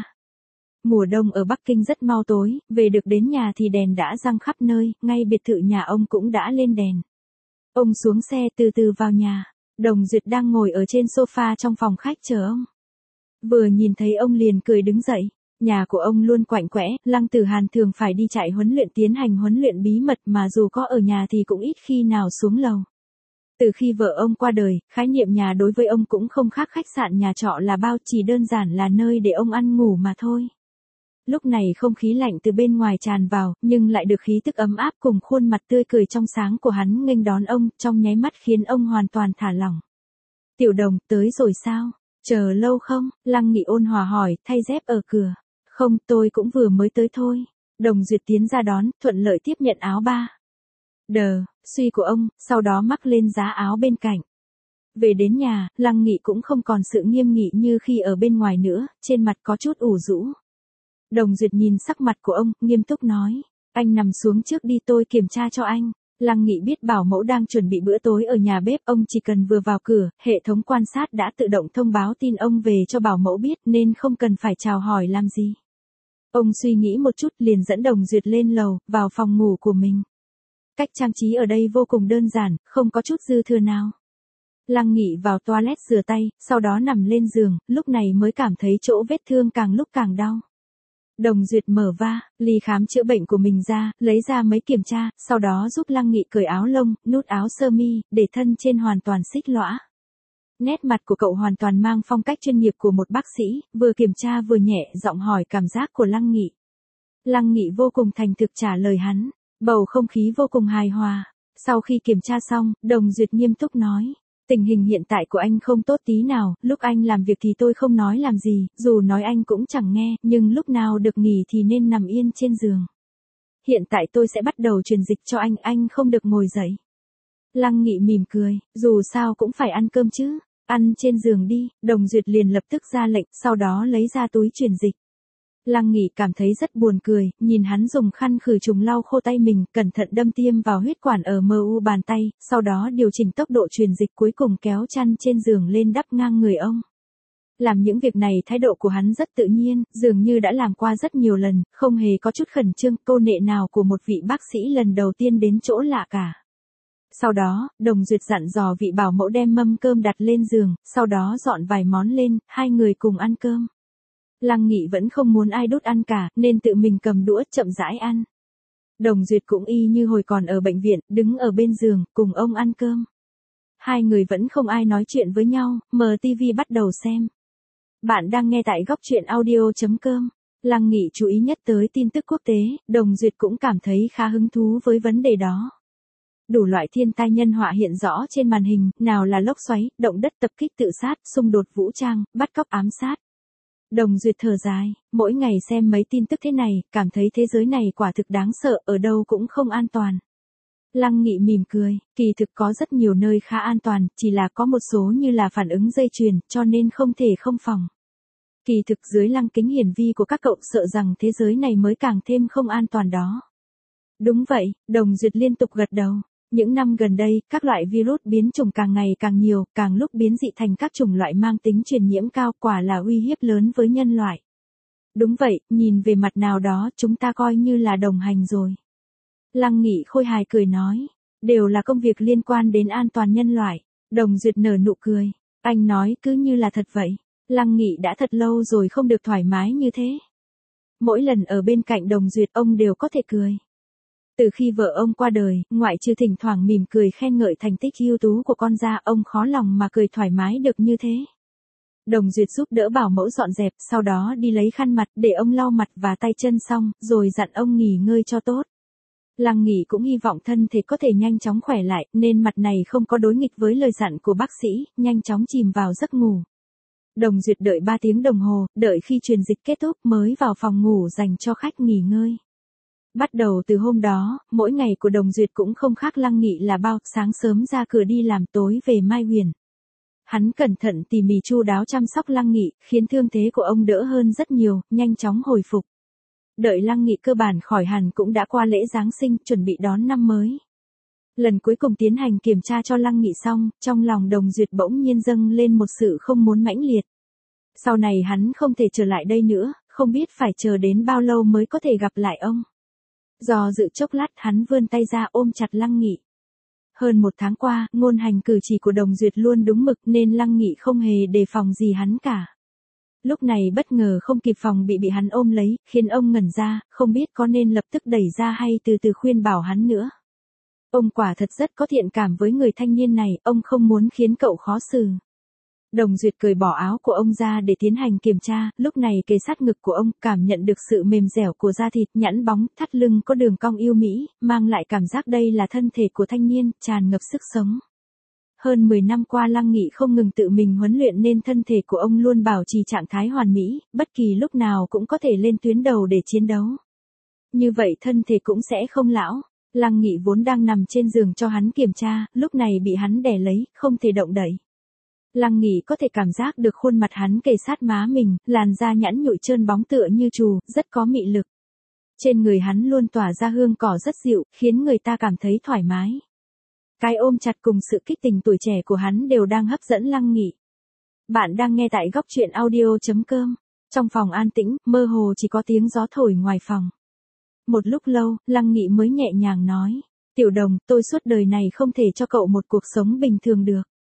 [SPEAKER 1] Mùa đông ở Bắc Kinh rất mau tối, về được đến nhà thì đèn đã răng khắp nơi, ngay biệt thự nhà ông cũng đã lên đèn. Ông xuống xe từ từ vào nhà, Đồng Duyệt đang ngồi ở trên sofa trong phòng khách chờ ông. Vừa nhìn thấy ông liền cười đứng dậy, nhà của ông luôn quạnh quẽ, Lăng Tử Hàn thường phải đi chạy huấn luyện tiến hành huấn luyện bí mật mà dù có ở nhà thì cũng ít khi nào xuống lầu. Từ khi vợ ông qua đời, khái niệm nhà đối với ông cũng không khác khách sạn nhà trọ là bao, chỉ đơn giản là nơi để ông ăn ngủ mà thôi. Lúc này không khí lạnh từ bên ngoài tràn vào, nhưng lại được khí tức ấm áp cùng khuôn mặt tươi cười trong sáng của hắn nghênh đón ông, trong nháy mắt khiến ông hoàn toàn thả lỏng. Tiểu Đồng, tới rồi sao? Chờ lâu không? Lăng Nghị ôn hòa hỏi, thay dép ở cửa. Không, tôi cũng vừa mới tới thôi. Đồng Duyệt tiến ra đón, thuận lợi tiếp nhận áo ba. Đờ, suy của ông, sau đó mắc lên giá áo bên cạnh. Về đến nhà, Lăng Nghị cũng không còn sự nghiêm nghị như khi ở bên ngoài nữa, trên mặt có chút ủ rũ. Đồng Duyệt nhìn sắc mặt của ông, nghiêm túc nói, anh nằm xuống trước đi, tôi kiểm tra cho anh. Lăng Nghị biết bảo mẫu đang chuẩn bị bữa tối ở nhà bếp, ông chỉ cần vừa vào cửa, hệ thống quan sát đã tự động thông báo tin ông về cho bảo mẫu biết nên không cần phải chào hỏi làm gì. Ông suy nghĩ một chút liền dẫn Đồng Duyệt lên lầu, vào phòng ngủ của mình. Cách trang trí ở đây vô cùng đơn giản, không có chút dư thừa nào. Lăng Nghị vào toilet rửa tay, sau đó nằm lên giường, lúc này mới cảm thấy chỗ vết thương càng lúc càng đau. Đồng Duyệt mở va, ly khám chữa bệnh của mình ra, lấy ra mấy kiểm tra, sau đó giúp Lăng Nghị cởi áo lông, nút áo sơ mi, để thân trên hoàn toàn xích lõa. Nét mặt của cậu hoàn toàn mang phong cách chuyên nghiệp của một bác sĩ, vừa kiểm tra vừa nhẹ giọng hỏi cảm giác của Lăng Nghị. Lăng Nghị vô cùng thành thực trả lời hắn, bầu không khí vô cùng hài hòa. Sau khi kiểm tra xong, Đồng Duyệt nghiêm túc nói. Tình hình hiện tại của anh không tốt tí nào, lúc anh làm việc thì tôi không nói làm gì, dù nói anh cũng chẳng nghe, nhưng lúc nào được nghỉ thì nên nằm yên trên giường. Hiện tại tôi sẽ bắt đầu truyền dịch cho anh, anh không được ngồi dậy. Lăng Nghị mỉm cười, dù sao cũng phải ăn cơm chứ, ăn trên giường đi, Đồng Duyệt liền lập tức ra lệnh, sau đó lấy ra túi truyền dịch. Lăng Nghị cảm thấy rất buồn cười, nhìn hắn dùng khăn khử trùng lau khô tay mình, cẩn thận đâm tiêm vào huyết quản ở em u bàn tay, sau đó điều chỉnh tốc độ truyền dịch cuối cùng kéo chăn trên giường lên đắp ngang người ông. Làm những việc này thái độ của hắn rất tự nhiên, dường như đã làm qua rất nhiều lần, không hề có chút khẩn trương, câu nệ nào của một vị bác sĩ lần đầu tiên đến chỗ lạ cả. Sau đó, Đồng Duyệt dặn dò vị bảo mẫu đem mâm cơm đặt lên giường, sau đó dọn vài món lên, hai người cùng ăn cơm. Lăng Nghị vẫn không muốn ai đút ăn cả, nên tự mình cầm đũa chậm rãi ăn. Đồng Duyệt cũng y như hồi còn ở bệnh viện, đứng ở bên giường, cùng ông ăn cơm. Hai người vẫn không ai nói chuyện với nhau, mở tivi bắt đầu xem. Bạn đang nghe tại góc truyện audio chấm com. Lăng Nghị chú ý nhất tới tin tức quốc tế, Đồng Duyệt cũng cảm thấy khá hứng thú với vấn đề đó. Đủ loại thiên tai nhân họa hiện rõ trên màn hình, nào là lốc xoáy, động đất tập kích tự sát, xung đột vũ trang, bắt cóc ám sát. Đồng Duyệt thở dài, mỗi ngày xem mấy tin tức thế này, cảm thấy thế giới này quả thực đáng sợ, ở đâu cũng không an toàn. Lăng Nghị mỉm cười, kỳ thực có rất nhiều nơi khá an toàn, chỉ là có một số như là phản ứng dây chuyền, cho nên không thể không phòng. Kỳ thực dưới lăng kính hiển vi của các cậu sợ rằng thế giới này mới càng thêm không an toàn đó. Đúng vậy, Đồng Duyệt liên tục gật đầu. Những năm gần đây, các loại virus biến chủng càng ngày càng nhiều, càng lúc biến dị thành các chủng loại mang tính truyền nhiễm cao, quả là uy hiếp lớn với nhân loại. Đúng vậy, nhìn về mặt nào đó, chúng ta coi như là đồng hành rồi. Lăng Nghị khôi hài cười nói, đều là công việc liên quan đến an toàn nhân loại. Đồng Duyệt nở nụ cười, anh nói cứ như là thật vậy. Lăng Nghị đã thật lâu rồi không được thoải mái như thế. Mỗi lần ở bên cạnh Đồng Duyệt ông đều có thể cười. Từ khi vợ ông qua đời, ngoại trừ thỉnh thoảng mỉm cười khen ngợi thành tích ưu tú của con ra, ông khó lòng mà cười thoải mái được như thế. Đồng Duyệt giúp đỡ bảo mẫu dọn dẹp, sau đó đi lấy khăn mặt để ông lau mặt và tay chân xong, rồi dặn ông nghỉ ngơi cho tốt. Lăng Nghị cũng hy vọng thân thể có thể nhanh chóng khỏe lại, nên mặt này không có đối nghịch với lời dặn của bác sĩ, nhanh chóng chìm vào giấc ngủ. Đồng Duyệt đợi ba tiếng đồng hồ, đợi khi truyền dịch kết thúc mới vào phòng ngủ dành cho khách nghỉ ngơi. Bắt đầu từ hôm đó, mỗi ngày của Đồng Duyệt cũng không khác Lăng Nghị là bao, sáng sớm ra cửa đi làm, tối về Mai Huyền. Hắn cẩn thận tỉ mỉ chu đáo chăm sóc Lăng Nghị, khiến thương thế của ông đỡ hơn rất nhiều, nhanh chóng hồi phục. Đợi Lăng Nghị cơ bản khỏi hẳn cũng đã qua lễ Giáng sinh, chuẩn bị đón năm mới. Lần cuối cùng tiến hành kiểm tra cho Lăng Nghị xong, trong lòng Đồng Duyệt bỗng nhiên dâng lên một sự không muốn mãnh liệt. Sau này hắn không thể trở lại đây nữa, không biết phải chờ đến bao lâu mới có thể gặp lại ông. Do dự chốc lát hắn vươn tay ra ôm chặt Lăng Nghị. Hơn một tháng qua, ngôn hành cử chỉ của Đồng Duyệt luôn đúng mực nên Lăng Nghị không hề đề phòng gì hắn cả. Lúc này bất ngờ không kịp phòng bị bị hắn ôm lấy, khiến ông ngẩn ra, không biết có nên lập tức đẩy ra hay từ từ khuyên bảo hắn nữa. Ông quả thật rất có thiện cảm với người thanh niên này, ông không muốn khiến cậu khó xử. Đồng Duyệt cởi bỏ áo của ông ra để tiến hành kiểm tra, lúc này kề sát ngực của ông, cảm nhận được sự mềm dẻo của da thịt, nhẵn bóng, thắt lưng có đường cong yêu mỹ, mang lại cảm giác đây là thân thể của thanh niên, tràn ngập sức sống. Hơn mười năm qua Lăng Nghị không ngừng tự mình huấn luyện nên thân thể của ông luôn bảo trì trạng thái hoàn mỹ, bất kỳ lúc nào cũng có thể lên tuyến đầu để chiến đấu. Như vậy thân thể cũng sẽ không lão. Lăng Nghị vốn đang nằm trên giường cho hắn kiểm tra, lúc này bị hắn đè lấy, không thể động đậy. Lăng Nghị có thể cảm giác được khuôn mặt hắn kề sát má mình, làn da nhẵn nhụi trơn bóng tựa như trù, rất có mị lực. Trên người hắn luôn tỏa ra hương cỏ rất dịu, khiến người ta cảm thấy thoải mái. Cái ôm chặt cùng sự kích tình tuổi trẻ của hắn đều đang hấp dẫn Lăng Nghị. Bạn đang nghe tại góc truyện audio chấm com. Trong phòng an tĩnh, mơ hồ chỉ có tiếng gió thổi ngoài phòng. Một lúc lâu, Lăng Nghị mới nhẹ nhàng nói, Tiểu Đồng, tôi suốt đời này không thể cho cậu một cuộc sống bình thường được.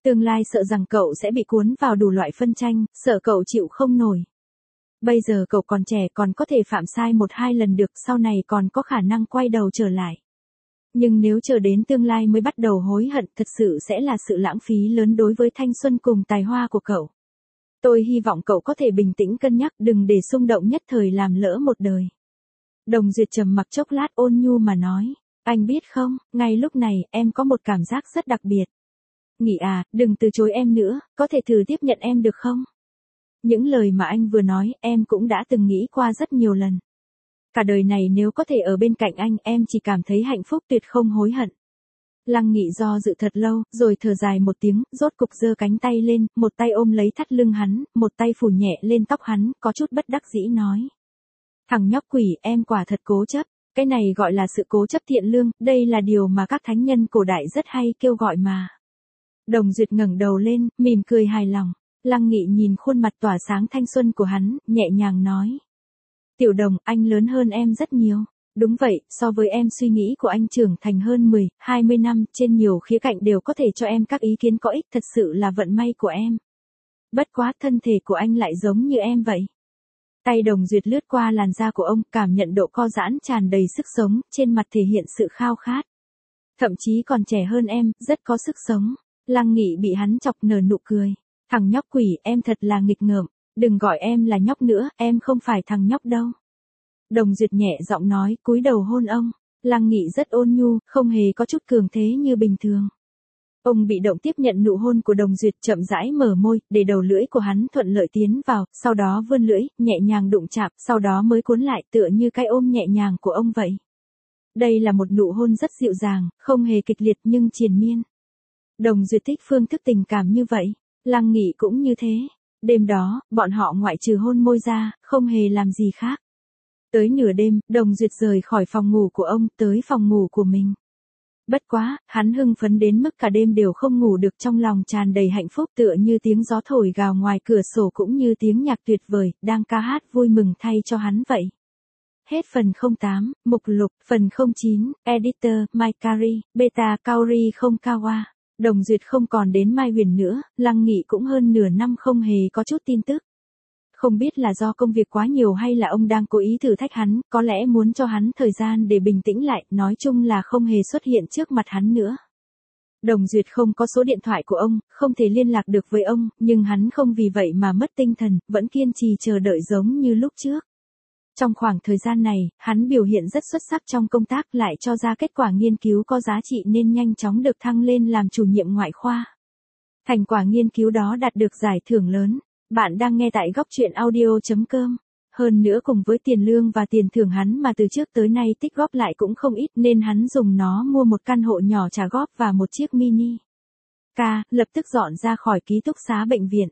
[SPEAKER 1] Tương lai sợ rằng cậu sẽ bị cuốn vào đủ loại phân tranh, sợ cậu chịu không nổi. Bây giờ cậu còn trẻ còn có thể phạm sai một hai lần được, sau này còn có khả năng quay đầu trở lại. Nhưng nếu chờ đến tương lai mới bắt đầu hối hận, thật sự sẽ là sự lãng phí lớn đối với thanh xuân cùng tài hoa của cậu. Tôi hy vọng cậu có thể bình tĩnh cân nhắc, đừng để xung động nhất thời làm lỡ một đời. Đồng Duyệt trầm mặc chốc lát ôn nhu mà nói, anh biết không, ngay lúc này em có một cảm giác rất đặc biệt. Nghị à, đừng từ chối em nữa, có thể thử tiếp nhận em được không? Những lời mà anh vừa nói em cũng đã từng nghĩ qua rất nhiều lần. Cả đời này nếu có thể ở bên cạnh anh em chỉ cảm thấy hạnh phúc tuyệt không hối hận. Lăng Nghị do dự thật lâu, rồi thở dài một tiếng, rốt cục giơ cánh tay lên, một tay ôm lấy thắt lưng hắn, một tay phủ nhẹ lên tóc hắn, có chút bất đắc dĩ nói. Thằng nhóc quỷ, em quả thật cố chấp, cái này gọi là sự cố chấp thiện lương, đây là điều mà các thánh nhân cổ đại rất hay kêu gọi mà. Đồng Duyệt ngẩng đầu lên, mỉm cười hài lòng. Lăng Nghị nhìn khuôn mặt tỏa sáng thanh xuân của hắn, nhẹ nhàng nói. Tiểu Đồng, anh lớn hơn em rất nhiều. Đúng vậy, so với em suy nghĩ của anh trưởng thành hơn mười, hai mươi năm, trên nhiều khía cạnh đều có thể cho em các ý kiến có ích, thật sự là vận may của em. Bất quá thân thể của anh lại giống như em vậy. Tay Đồng Duyệt lướt qua làn da của ông, cảm nhận độ co giãn tràn đầy sức sống, trên mặt thể hiện sự khao khát. Thậm chí còn trẻ hơn em, rất có sức sống. Lăng Nghị bị hắn chọc nở nụ cười. Thằng nhóc quỷ, em thật là nghịch ngợm, đừng gọi em là nhóc nữa, em không phải thằng nhóc đâu. Đồng Duyệt nhẹ giọng nói, cúi đầu hôn ông. Lăng Nghị rất ôn nhu, không hề có chút cường thế như bình thường. Ông bị động tiếp nhận nụ hôn của Đồng Duyệt, chậm rãi mở môi, để đầu lưỡi của hắn thuận lợi tiến vào, sau đó vươn lưỡi, nhẹ nhàng đụng chạm, sau đó mới cuốn lại, tựa như cái ôm nhẹ nhàng của ông vậy. Đây là một nụ hôn rất dịu dàng, không hề kịch liệt nhưng triền miên. Đồng Duyệt thích phương thức tình cảm như vậy. Lăng Nghị cũng như thế. Đêm đó, bọn họ ngoại trừ hôn môi ra, không hề làm gì khác. Tới nửa đêm, Đồng Duyệt rời khỏi phòng ngủ của ông, tới phòng ngủ của mình. Bất quá, hắn hưng phấn đến mức cả đêm đều không ngủ được, trong lòng tràn đầy hạnh phúc, tựa như tiếng gió thổi gào ngoài cửa sổ cũng như tiếng nhạc tuyệt vời, đang ca hát vui mừng thay cho hắn vậy. Hết phần không tám, mục lục, phần không chín, editor, Maikari, beta Kaori không Kawa. Đồng Duyệt không còn đến Mai Huyền nữa, Lăng Nghị cũng hơn nửa năm không hề có chút tin tức. Không biết là do công việc quá nhiều hay là ông đang cố ý thử thách hắn, có lẽ muốn cho hắn thời gian để bình tĩnh lại, nói chung là không hề xuất hiện trước mặt hắn nữa. Đồng Duyệt không có số điện thoại của ông, không thể liên lạc được với ông, nhưng hắn không vì vậy mà mất tinh thần, vẫn kiên trì chờ đợi giống như lúc trước. Trong khoảng thời gian này, hắn biểu hiện rất xuất sắc trong công tác, lại cho ra kết quả nghiên cứu có giá trị nên nhanh chóng được thăng lên làm chủ nhiệm ngoại khoa. Thành quả nghiên cứu đó đạt được giải thưởng lớn. Bạn đang nghe tại góc truyện audio chấm com. Hơn nữa cùng với tiền lương và tiền thưởng hắn mà từ trước tới nay tích góp lại cũng không ít nên hắn dùng nó mua một căn hộ nhỏ trả góp và một chiếc mini ca, lập tức dọn ra khỏi ký túc xá bệnh viện.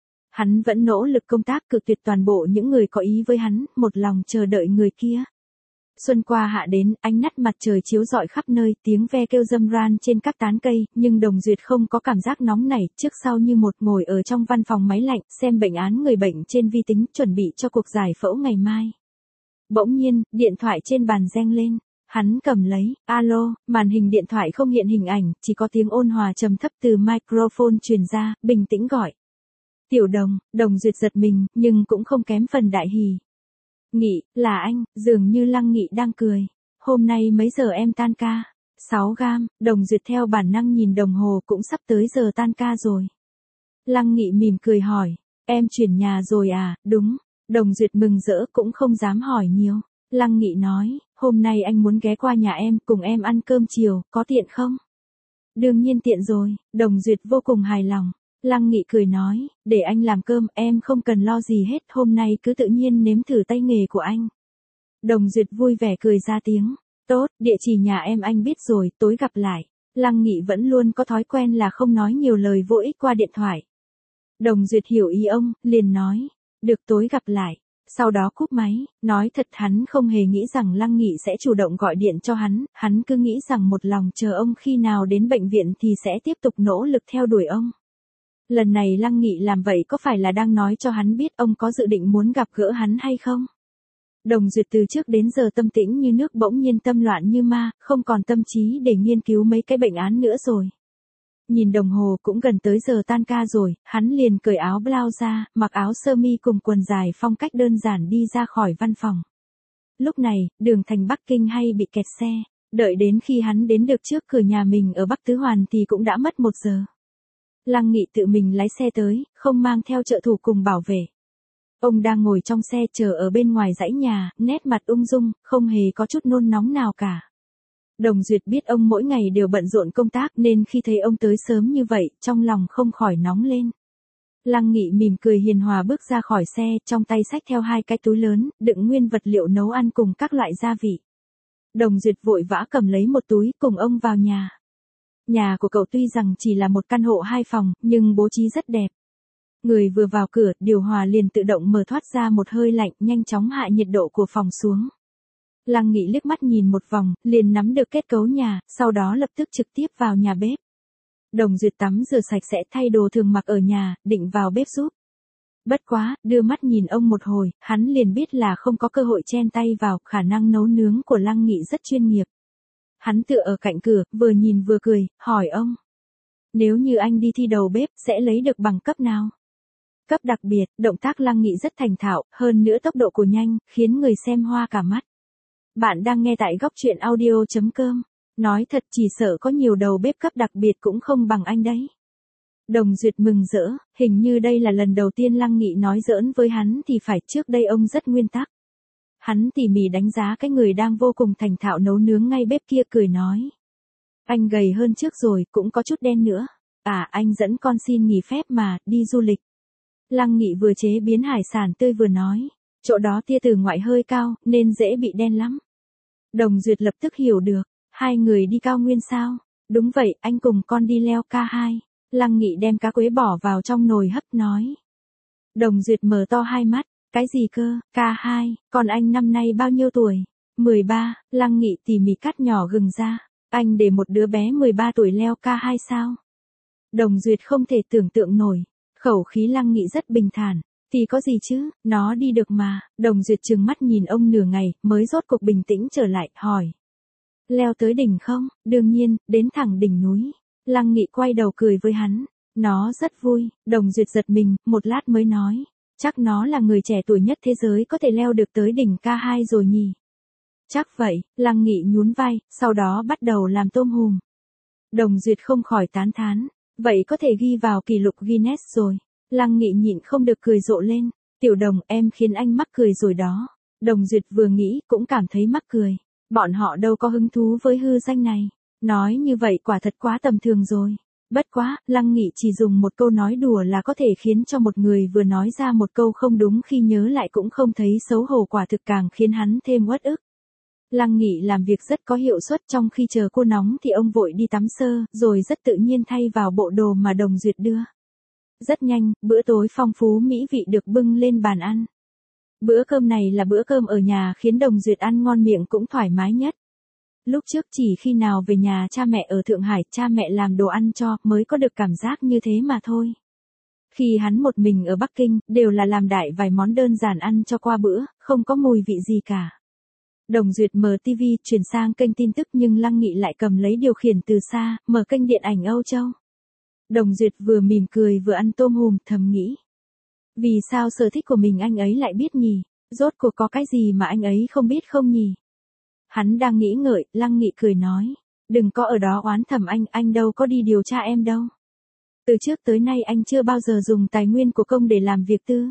[SPEAKER 1] Hắn vẫn nỗ lực công tác, cự tuyệt toàn bộ những người có ý với hắn, một lòng chờ đợi người kia. Xuân qua hạ đến, ánh nắt mặt trời chiếu rọi khắp nơi, tiếng ve kêu râm ran trên các tán cây, nhưng Đồng Duyệt không có cảm giác nóng nảy, trước sau như một ngồi ở trong văn phòng máy lạnh, xem bệnh án người bệnh trên vi tính, chuẩn bị cho cuộc giải phẫu ngày mai. Bỗng nhiên, điện thoại trên bàn reng lên. Hắn cầm lấy, alo, màn hình điện thoại không hiện hình ảnh, chỉ có tiếng ôn hòa trầm thấp từ microphone truyền ra, bình tĩnh gọi. Tiểu Đồng. Đồng Duyệt giật mình, nhưng cũng không kém phần đại hỉ. Nghị, là anh, dường như Lăng Nghị đang cười. Hôm nay mấy giờ em tan ca? sáu gam, Đồng Duyệt theo bản năng nhìn đồng hồ, cũng sắp tới giờ tan ca rồi. Lăng Nghị mỉm cười hỏi, em chuyển nhà rồi à? Đúng. Đồng Duyệt mừng rỡ cũng không dám hỏi nhiều. Lăng Nghị nói, hôm nay anh muốn ghé qua nhà em, cùng em ăn cơm chiều, có tiện không? Đương nhiên tiện rồi, Đồng Duyệt vô cùng hài lòng. Lăng Nghị cười nói, để anh làm cơm, em không cần lo gì hết, hôm nay cứ tự nhiên nếm thử tay nghề của anh. Đồng Duyệt vui vẻ cười ra tiếng, tốt, địa chỉ nhà em anh biết rồi, tối gặp lại. Lăng Nghị vẫn luôn có thói quen là không nói nhiều lời vô ích qua điện thoại. Đồng Duyệt hiểu ý ông, liền nói, được tối gặp lại. Sau đó cúp máy, nói thật hắn không hề nghĩ rằng Lăng Nghị sẽ chủ động gọi điện cho hắn, hắn cứ nghĩ rằng một lòng chờ ông khi nào đến bệnh viện thì sẽ tiếp tục nỗ lực theo đuổi ông. Lần này Lăng Nghị làm vậy có phải là đang nói cho hắn biết ông có dự định muốn gặp gỡ hắn hay không? Đồng Duyệt từ trước đến giờ tâm tĩnh như nước bỗng nhiên tâm loạn như ma, không còn tâm trí để nghiên cứu mấy cái bệnh án nữa rồi. nhìn đồng hồ cũng gần tới giờ tan ca rồi, hắn liền cởi áo blau ra, mặc áo sơ mi cùng quần dài phong cách đơn giản đi ra khỏi văn phòng. Lúc này, đường thành Bắc Kinh hay bị kẹt xe, đợi đến khi hắn đến được trước cửa nhà mình ở Bắc Tứ Hoàn thì cũng đã mất một giờ. Lăng Nghị tự mình lái xe tới, không mang theo trợ thủ cùng bảo vệ. Ông đang ngồi trong xe chờ ở bên ngoài dãy nhà, nét mặt ung dung, không hề có chút nôn nóng nào cả. Đồng Duyệt biết ông mỗi ngày đều bận rộn công tác nên khi thấy ông tới sớm như vậy, trong lòng không khỏi nóng lên. Lăng Nghị mỉm cười hiền hòa bước ra khỏi xe, trong tay xách theo hai cái túi lớn, đựng nguyên vật liệu nấu ăn cùng các loại gia vị. Đồng Duyệt vội vã cầm lấy một túi cùng ông vào nhà. Nhà của cậu tuy rằng chỉ là một căn hộ hai phòng, nhưng bố trí rất đẹp. Người vừa vào cửa, điều hòa liền tự động mở thoát ra một hơi lạnh, nhanh chóng hạ nhiệt độ của phòng xuống. Lăng Nghị liếc mắt nhìn một vòng, liền nắm được kết cấu nhà, sau đó lập tức trực tiếp vào nhà bếp. Đồng Duyệt tắm rửa sạch sẽ thay đồ thường mặc ở nhà, định vào bếp giúp. Bất quá, đưa mắt nhìn ông một hồi, hắn liền biết là không có cơ hội chen tay vào, khả năng nấu nướng của Lăng Nghị rất chuyên nghiệp. Hắn tựa ở cạnh cửa, vừa nhìn vừa cười, hỏi ông. Nếu như anh đi thi đầu bếp, sẽ lấy được bằng cấp nào? Cấp đặc biệt, động tác Lăng Nghị rất thành thạo, hơn nữa tốc độ của nhanh, khiến người xem hoa cả mắt. Bạn đang nghe tại góc truyện audio chấm com. Nói thật chỉ sợ có nhiều đầu bếp cấp đặc biệt cũng không bằng anh đấy. Đồng Duyệt mừng rỡ, hình như đây là lần đầu tiên Lăng Nghị nói giỡn với hắn thì phải trước đây ông rất nguyên tắc. Hắn tỉ mỉ đánh giá cái người đang vô cùng thành thạo nấu nướng ngay bếp kia cười nói. Anh gầy hơn trước rồi, cũng có chút đen nữa. À, anh dẫn con xin nghỉ phép mà, đi du lịch. Lăng Nghị vừa chế biến hải sản tươi vừa nói. Chỗ đó tia tử ngoại hơi cao, nên dễ bị đen lắm. Đồng Duyệt lập tức hiểu được. Hai người đi cao nguyên sao? Đúng vậy, anh cùng con đi leo ca hai. Lăng Nghị đem cá quế bỏ vào trong nồi hấp nói. Đồng Duyệt mở to hai mắt. Cái gì cơ? ca hai, còn anh năm nay bao nhiêu tuổi? mười ba, Lăng Nghị tỉ mỉ cắt nhỏ gừng ra. Anh để một đứa bé mười ba tuổi leo ca hai sao? Đồng Duyệt không thể tưởng tượng nổi. Khẩu khí Lăng Nghị rất bình thản. Thì có gì chứ, nó đi được mà. Đồng Duyệt trừng mắt nhìn ông nửa ngày, mới rốt cuộc bình tĩnh trở lại, hỏi. Leo tới đỉnh không? Đương nhiên, đến thẳng đỉnh núi. Lăng Nghị quay đầu cười với hắn. Nó rất vui. Đồng Duyệt giật mình, một lát mới nói. Chắc nó là người trẻ tuổi nhất thế giới có thể leo được tới đỉnh ca hai rồi nhỉ? Chắc vậy, Lăng Nghị nhún vai, sau đó bắt đầu làm tôm hùm. Đồng Duyệt không khỏi tán thán. Vậy có thể ghi vào kỷ lục Guinness rồi. Lăng Nghị nhịn không được cười rộ lên. Tiểu Đồng, em khiến anh mắc cười rồi đó. Đồng Duyệt vừa nghĩ cũng cảm thấy mắc cười. Bọn họ đâu có hứng thú với hư danh này. Nói như vậy quả thật quá tầm thường rồi. Bất quá, Lăng Nghị chỉ dùng một câu nói đùa là có thể khiến cho một người vừa nói ra một câu không đúng khi nhớ lại cũng không thấy xấu hổ, quả thực càng khiến hắn thêm uất ức. Lăng Nghị làm việc rất có hiệu suất, trong khi chờ cô nóng thì ông vội đi tắm sơ, rồi rất tự nhiên thay vào bộ đồ mà Đồng Duyệt đưa. Rất nhanh, bữa tối phong phú mỹ vị được bưng lên bàn ăn. Bữa cơm này là bữa cơm ở nhà khiến Đồng Duyệt ăn ngon miệng cũng thoải mái nhất. Lúc trước chỉ khi nào về nhà cha mẹ ở Thượng Hải, cha mẹ làm đồ ăn cho, mới có được cảm giác như thế mà thôi. Khi hắn một mình ở Bắc Kinh, đều là làm đại vài món đơn giản ăn cho qua bữa, không có mùi vị gì cả. Đồng Duyệt mở tivi, chuyển sang kênh tin tức nhưng Lăng Nghị lại cầm lấy điều khiển từ xa, mở kênh điện ảnh Âu Châu. Đồng Duyệt vừa mỉm cười vừa ăn tôm hùm, thầm nghĩ. Vì sao sở thích của mình anh ấy lại biết nhỉ? Rốt cuộc có cái gì mà anh ấy không biết không nhỉ? Hắn đang nghĩ ngợi, Lăng Nghị cười nói. Đừng có ở đó oán thầm anh, anh đâu có đi điều tra em đâu. Từ trước tới nay anh chưa bao giờ dùng tài nguyên của công để làm việc tư.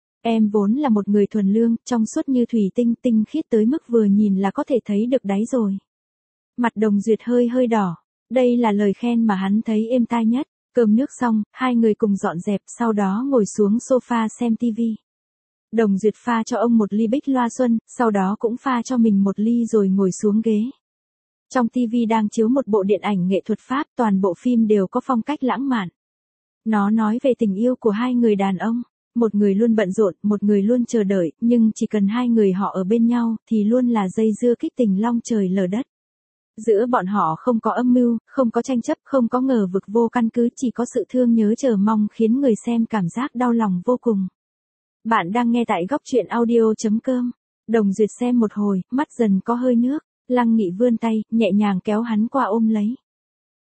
[SPEAKER 1] Em vốn là một người thuần lương, trong suốt như thủy tinh, tinh khiết tới mức vừa nhìn là có thể thấy được đáy rồi. Mặt Đồng Duyệt hơi hơi đỏ. Đây là lời khen mà hắn thấy êm tai nhất. Cơm nước xong, hai người cùng dọn dẹp, sau đó ngồi xuống sofa xem tivi. Đồng Duyệt pha cho ông một ly bích loa xuân, sau đó cũng pha cho mình một ly rồi ngồi xuống ghế. Trong tivi đang chiếu một bộ điện ảnh nghệ thuật Pháp, toàn bộ phim đều có phong cách lãng mạn. Nó nói về tình yêu của hai người đàn ông. Một người luôn bận rộn, một người luôn chờ đợi, nhưng chỉ cần hai người họ ở bên nhau, thì luôn là dây dưa kích tình long trời lở đất. Giữa bọn họ không có âm mưu, không có tranh chấp, không có ngờ vực vô căn cứ, chỉ có sự thương nhớ chờ mong khiến người xem cảm giác đau lòng vô cùng. Bạn đang nghe tại góc truyện audio chấm com. Đồng Duyệt xem một hồi, mắt dần có hơi nước. Lăng Nghị vươn tay, nhẹ nhàng kéo hắn qua ôm lấy.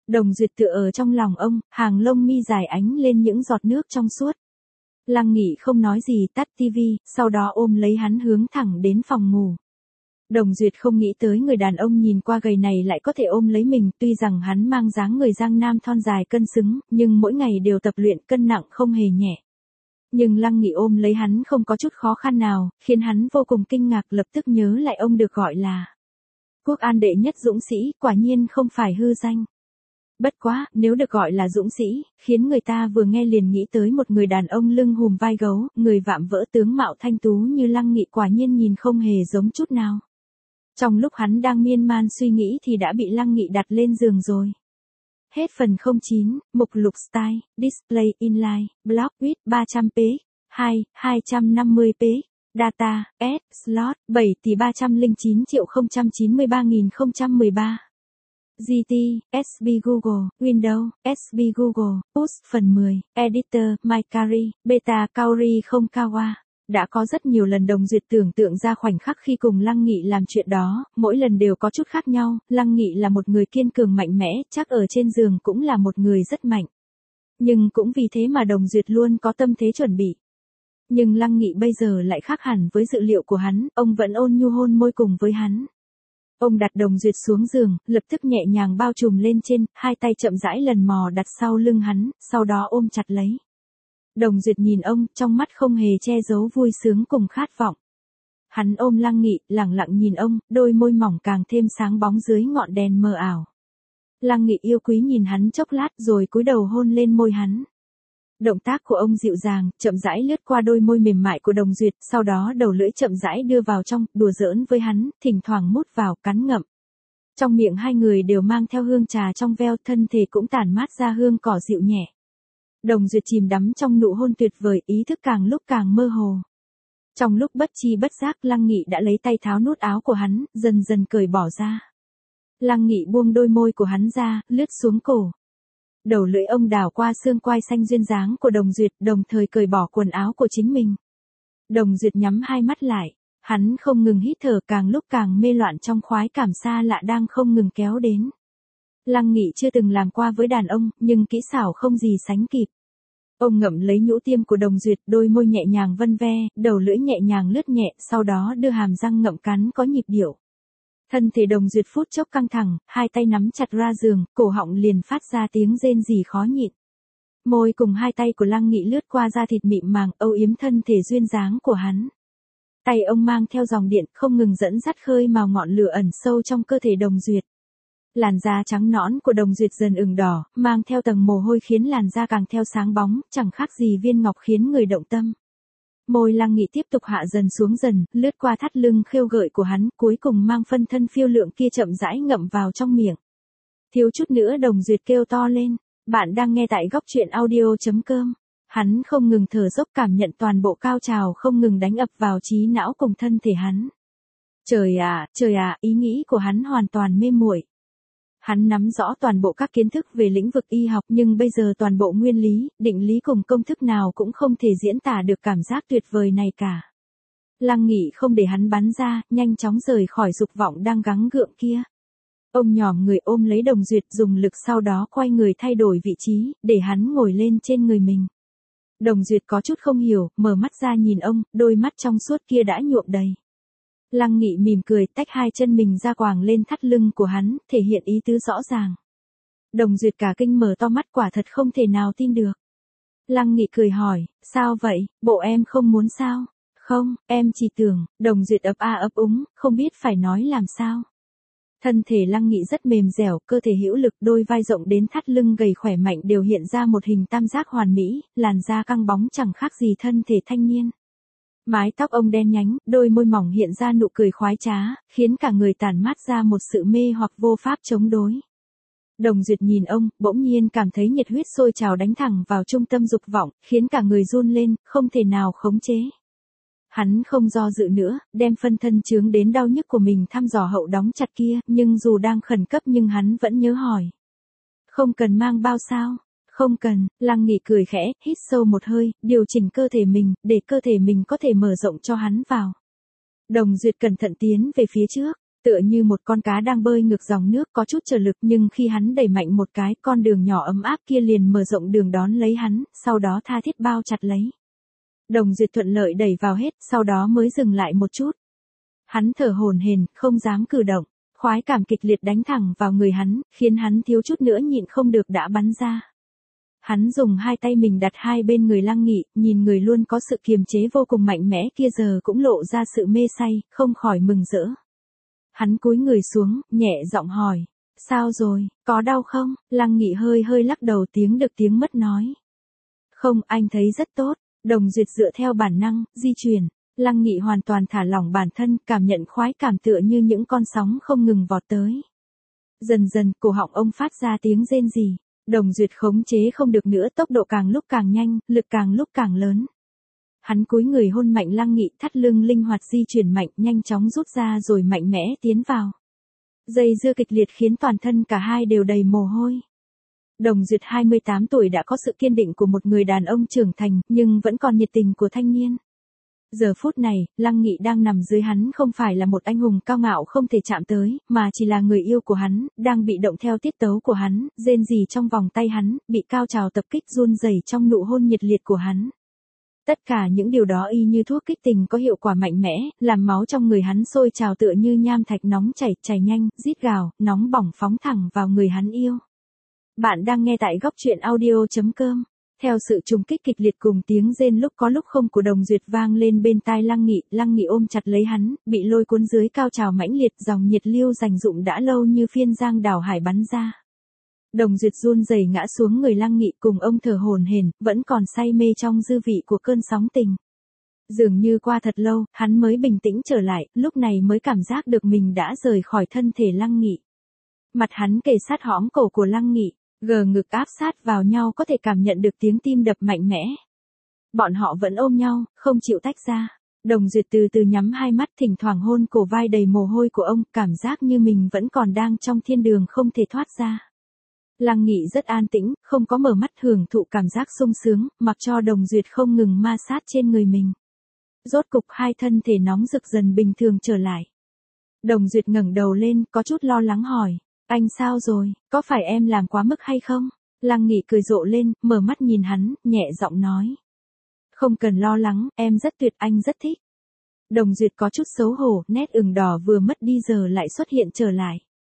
[SPEAKER 1] Đồng Duyệt tựa ở trong lòng ông, hàng lông mi dài ánh lên những giọt nước trong suốt. Lăng Nghị không nói gì, tắt tivi, sau đó ôm lấy hắn hướng thẳng đến phòng ngủ. Đồng Duyệt không nghĩ tới người đàn ông nhìn qua gầy này lại có thể ôm lấy mình, tuy rằng hắn mang dáng người giang nam thon dài cân xứng, nhưng mỗi ngày đều tập luyện cân nặng không hề nhẹ. Nhưng Lăng Nghị ôm lấy hắn không có chút khó khăn nào, khiến hắn vô cùng kinh ngạc, lập tức nhớ lại ông được gọi là Quốc An đệ nhất dũng sĩ, quả nhiên không phải hư danh. Bất quá, nếu được gọi là dũng sĩ, khiến người ta vừa nghe liền nghĩ tới một người đàn ông lưng hùm vai gấu, người vạm vỡ tướng mạo thanh tú như Lăng Nghị, quả nhiên nhìn không hề giống chút nào. Trong lúc hắn đang miên man suy nghĩ thì đã bị Lăng Nghị đặt lên giường rồi. Hết phần không chín, mục lục style, display inline, block width ba trăm pixels, hai, hai trăm năm mươi pixels, data, S, slot, bảy tỷ ba trăm lẻ chín triệu không trăm chín mươi ba nghìn không trăm mười ba. giê tê, ét bê Google, Windows, ét bê Google, Push phần mười, Editor, Micari, Beta Kaori không Kawa. Đã có rất nhiều lần Đồng Duyệt tưởng tượng ra khoảnh khắc khi cùng Lăng Nghị làm chuyện đó, mỗi lần đều có chút khác nhau. Lăng Nghị là một người kiên cường mạnh mẽ, chắc ở trên giường cũng là một người rất mạnh. Nhưng cũng vì thế mà Đồng Duyệt luôn có tâm thế chuẩn bị. Nhưng Lăng Nghị bây giờ lại khác hẳn với dự liệu của hắn, ông vẫn ôn nhu hôn môi cùng với hắn. Ông đặt Đồng Duyệt xuống giường, lập tức nhẹ nhàng bao trùm lên trên, hai tay chậm rãi lần mò đặt sau lưng hắn, sau đó ôm chặt lấy. Đồng Duyệt nhìn ông, trong mắt không hề che giấu vui sướng cùng khát vọng. Hắn ôm Lăng Nghị, lặng lặng nhìn ông, đôi môi mỏng càng thêm sáng bóng dưới ngọn đèn mờ ảo. Lăng Nghị yêu quý nhìn hắn chốc lát rồi cúi đầu hôn lên môi hắn. Động tác của ông dịu dàng, chậm rãi lướt qua đôi môi mềm mại của Đồng Duyệt, sau đó đầu lưỡi chậm rãi đưa vào trong, đùa giỡn với hắn, thỉnh thoảng mút vào, cắn ngậm. Trong miệng hai người đều mang theo hương trà trong veo, thân thể cũng tản mát ra hương cỏ dịu nhẹ. Đồng Duyệt chìm đắm trong nụ hôn tuyệt vời, ý thức càng lúc càng mơ hồ. Trong lúc bất chi bất giác, Lăng Nghị đã lấy tay tháo nút áo của hắn, dần dần cởi bỏ ra. Lăng Nghị buông đôi môi của hắn ra, lướt xuống cổ. Đầu lưỡi ông đảo qua xương quai xanh duyên dáng của Đồng Duyệt, đồng thời cởi bỏ quần áo của chính mình. Đồng Duyệt nhắm hai mắt lại, hắn không ngừng hít thở, càng lúc càng mê loạn trong khoái cảm xa lạ đang không ngừng kéo đến. Lăng Nghị chưa từng làm qua với đàn ông, nhưng kỹ xảo không gì sánh kịp. Ông ngậm lấy nhũ tiêm của Đồng Duyệt, đôi môi nhẹ nhàng vân ve, đầu lưỡi nhẹ nhàng lướt nhẹ, sau đó đưa hàm răng ngậm cắn có nhịp điệu. Thân thể Đồng Duyệt phút chốc căng thẳng, hai tay nắm chặt ra giường, cổ họng liền phát ra tiếng rên rỉ khó nhịn. Môi cùng hai tay của Lăng Nghị lướt qua da thịt mịn màng, âu yếm thân thể duyên dáng của hắn. Tay ông mang theo dòng điện, không ngừng dẫn dắt khơi mào ngọn lửa ẩn sâu trong cơ thể Đồng Duyệt. Làn da trắng nõn của Đồng Duyệt dần ửng đỏ, mang theo tầng mồ hôi khiến làn da càng theo sáng bóng, chẳng khác gì viên ngọc khiến người động tâm. Môi Lăng Nghị tiếp tục hạ dần xuống dần, lướt qua thắt lưng khêu gợi của hắn, cuối cùng mang phân thân phiêu lượng kia chậm rãi ngậm vào trong miệng. Thiếu chút nữa Đồng Duyệt kêu to lên. Bạn đang nghe tại góc truyện audio chấm com. Hắn không ngừng thở dốc, cảm nhận toàn bộ cao trào không ngừng đánh ập vào trí não cùng thân thể hắn. Trời ạ, trời ạ, ý nghĩ của hắn hoàn toàn mê muội. Hắn nắm rõ toàn bộ các kiến thức về lĩnh vực y học, nhưng bây giờ toàn bộ nguyên lý, định lý cùng công thức nào cũng không thể diễn tả được cảm giác tuyệt vời này cả. Lăng Nghị không để hắn bắn ra, nhanh chóng rời khỏi dục vọng đang gắng gượng kia. Ông nhòm người ôm lấy Đồng Duyệt, dùng lực, sau đó quay người thay đổi vị trí, để hắn ngồi lên trên người mình. Đồng Duyệt có chút không hiểu, mở mắt ra nhìn ông, đôi mắt trong suốt kia đã nhuộm đầy. Lăng Nghị mỉm cười, tách hai chân mình ra quàng lên thắt lưng của hắn, thể hiện ý tứ rõ ràng. Đồng Duyệt cả kinh mở to mắt, quả thật không thể nào tin được. Lăng Nghị cười hỏi, sao vậy, bộ em không muốn sao? Không, em chỉ tưởng. Đồng Duyệt ấp a ấp úng, không biết phải nói làm sao. Thân thể Lăng Nghị rất mềm dẻo, cơ thể hữu lực, đôi vai rộng đến thắt lưng gầy khỏe mạnh đều hiện ra một hình tam giác hoàn mỹ, làn da căng bóng chẳng khác gì thân thể thanh niên. Mái tóc ông đen nhánh, đôi môi mỏng hiện ra nụ cười khoái trá, khiến cả người tản mát ra một sự mê hoặc vô pháp chống đối. Đồng Duyệt nhìn ông, bỗng nhiên cảm thấy nhiệt huyết sôi trào đánh thẳng vào trung tâm dục vọng, khiến cả người run lên, không thể nào khống chế. Hắn không do dự nữa, đem phân thân chướng đến đau nhức của mình thăm dò hậu đóng chặt kia, nhưng dù đang khẩn cấp nhưng hắn vẫn nhớ hỏi. Không cần mang bao sao? Không cần. Lăng Nghị cười khẽ, hít sâu một hơi, điều chỉnh cơ thể mình, để cơ thể mình có thể mở rộng cho hắn vào. Đồng Duyệt cẩn thận tiến về phía trước. Tựa như một con cá đang bơi ngược dòng nước có chút trở lực nhưng khi hắn đẩy mạnh một cái con đường nhỏ ấm áp kia liền mở rộng đường đón lấy hắn, sau đó tha thiết bao chặt lấy. Đồng Duyệt thuận lợi đẩy vào hết, sau đó mới dừng lại một chút. Hắn thở hổn hển, không dám cử động, khoái cảm kịch liệt đánh thẳng vào người hắn, khiến hắn thiếu chút nữa nhịn không được đã bắn ra. Hắn dùng hai tay mình đặt hai bên người Lăng Nghị, nhìn người luôn có sự kiềm chế vô cùng mạnh mẽ kia giờ cũng lộ ra sự mê say, không khỏi mừng rỡ. Hắn cúi người xuống, nhẹ giọng hỏi, sao rồi, có đau không? Lăng Nghị hơi hơi lắc đầu tiếng được tiếng mất nói. Không, anh thấy rất tốt. Đồng Duyệt dựa theo bản năng, di chuyển. Lăng Nghị hoàn toàn thả lỏng bản thân, cảm nhận khoái cảm tựa như những con sóng không ngừng vọt tới. Dần dần, cổ họng ông phát ra tiếng rên rỉ. Đồng Duyệt khống chế không được nữa, tốc độ càng lúc càng nhanh, lực càng lúc càng lớn. Hắn cúi người hôn mạnh Lăng Nghị, thắt lưng linh hoạt di chuyển mạnh, nhanh chóng rút ra rồi mạnh mẽ tiến vào. Dây dưa kịch liệt khiến toàn thân cả hai đều đầy mồ hôi. Đồng Duyệt hai mươi tám tuổi đã có sự kiên định của một người đàn ông trưởng thành, nhưng vẫn còn nhiệt tình của thanh niên. Giờ phút này, Lăng Nghị đang nằm dưới hắn không phải là một anh hùng cao ngạo không thể chạm tới, mà chỉ là người yêu của hắn, đang bị động theo tiết tấu của hắn, rên rỉ trong vòng tay hắn, bị cao trào tập kích run rẩy trong nụ hôn nhiệt liệt của hắn. Tất cả những điều đó y như thuốc kích tình có hiệu quả mạnh mẽ, làm máu trong người hắn sôi trào tựa như nham thạch nóng chảy, chảy nhanh, rít gào, nóng bỏng phóng thẳng vào người hắn yêu. Bạn đang nghe tại góc truyện audio chấm com. Theo sự trùng kích kịch liệt cùng tiếng rên lúc có lúc không của Đồng Duyệt vang lên bên tai Lăng Nghị, Lăng Nghị ôm chặt lấy hắn, bị lôi cuốn dưới cao trào mãnh liệt, dòng nhiệt lưu dành dụm đã lâu như phiên giang đảo hải bắn ra. Đồng Duyệt run rẩy ngã xuống người Lăng Nghị cùng ông thở hổn hển, vẫn còn say mê trong dư vị của cơn sóng tình. Dường như qua thật lâu, hắn mới bình tĩnh trở lại, lúc này mới cảm giác được mình đã rời khỏi thân thể Lăng Nghị. Mặt hắn kề sát hõm cổ của Lăng Nghị, gờ ngực áp sát vào nhau có thể cảm nhận được tiếng tim đập mạnh mẽ. Bọn họ vẫn ôm nhau, không chịu tách ra. Đồng Duyệt từ từ nhắm hai mắt thỉnh thoảng hôn cổ vai đầy mồ hôi của ông, cảm giác như mình vẫn còn đang trong thiên đường không thể thoát ra. Lăng Nghị rất an tĩnh, không có mở mắt hưởng thụ cảm giác sung sướng, mặc cho Đồng Duyệt không ngừng ma sát trên người mình. Rốt cục hai thân thể nóng rực dần bình thường trở lại. Đồng Duyệt ngẩng đầu lên, có chút lo lắng hỏi, anh sao rồi, có phải em làm quá mức hay không? Lăng Nghị cười rộ lên, mở mắt nhìn hắn, nhẹ giọng nói. Không cần lo lắng, em rất tuyệt, anh rất thích. Đồng Duyệt có chút xấu hổ, nét ửng đỏ vừa mất đi giờ lại xuất hiện trở lại.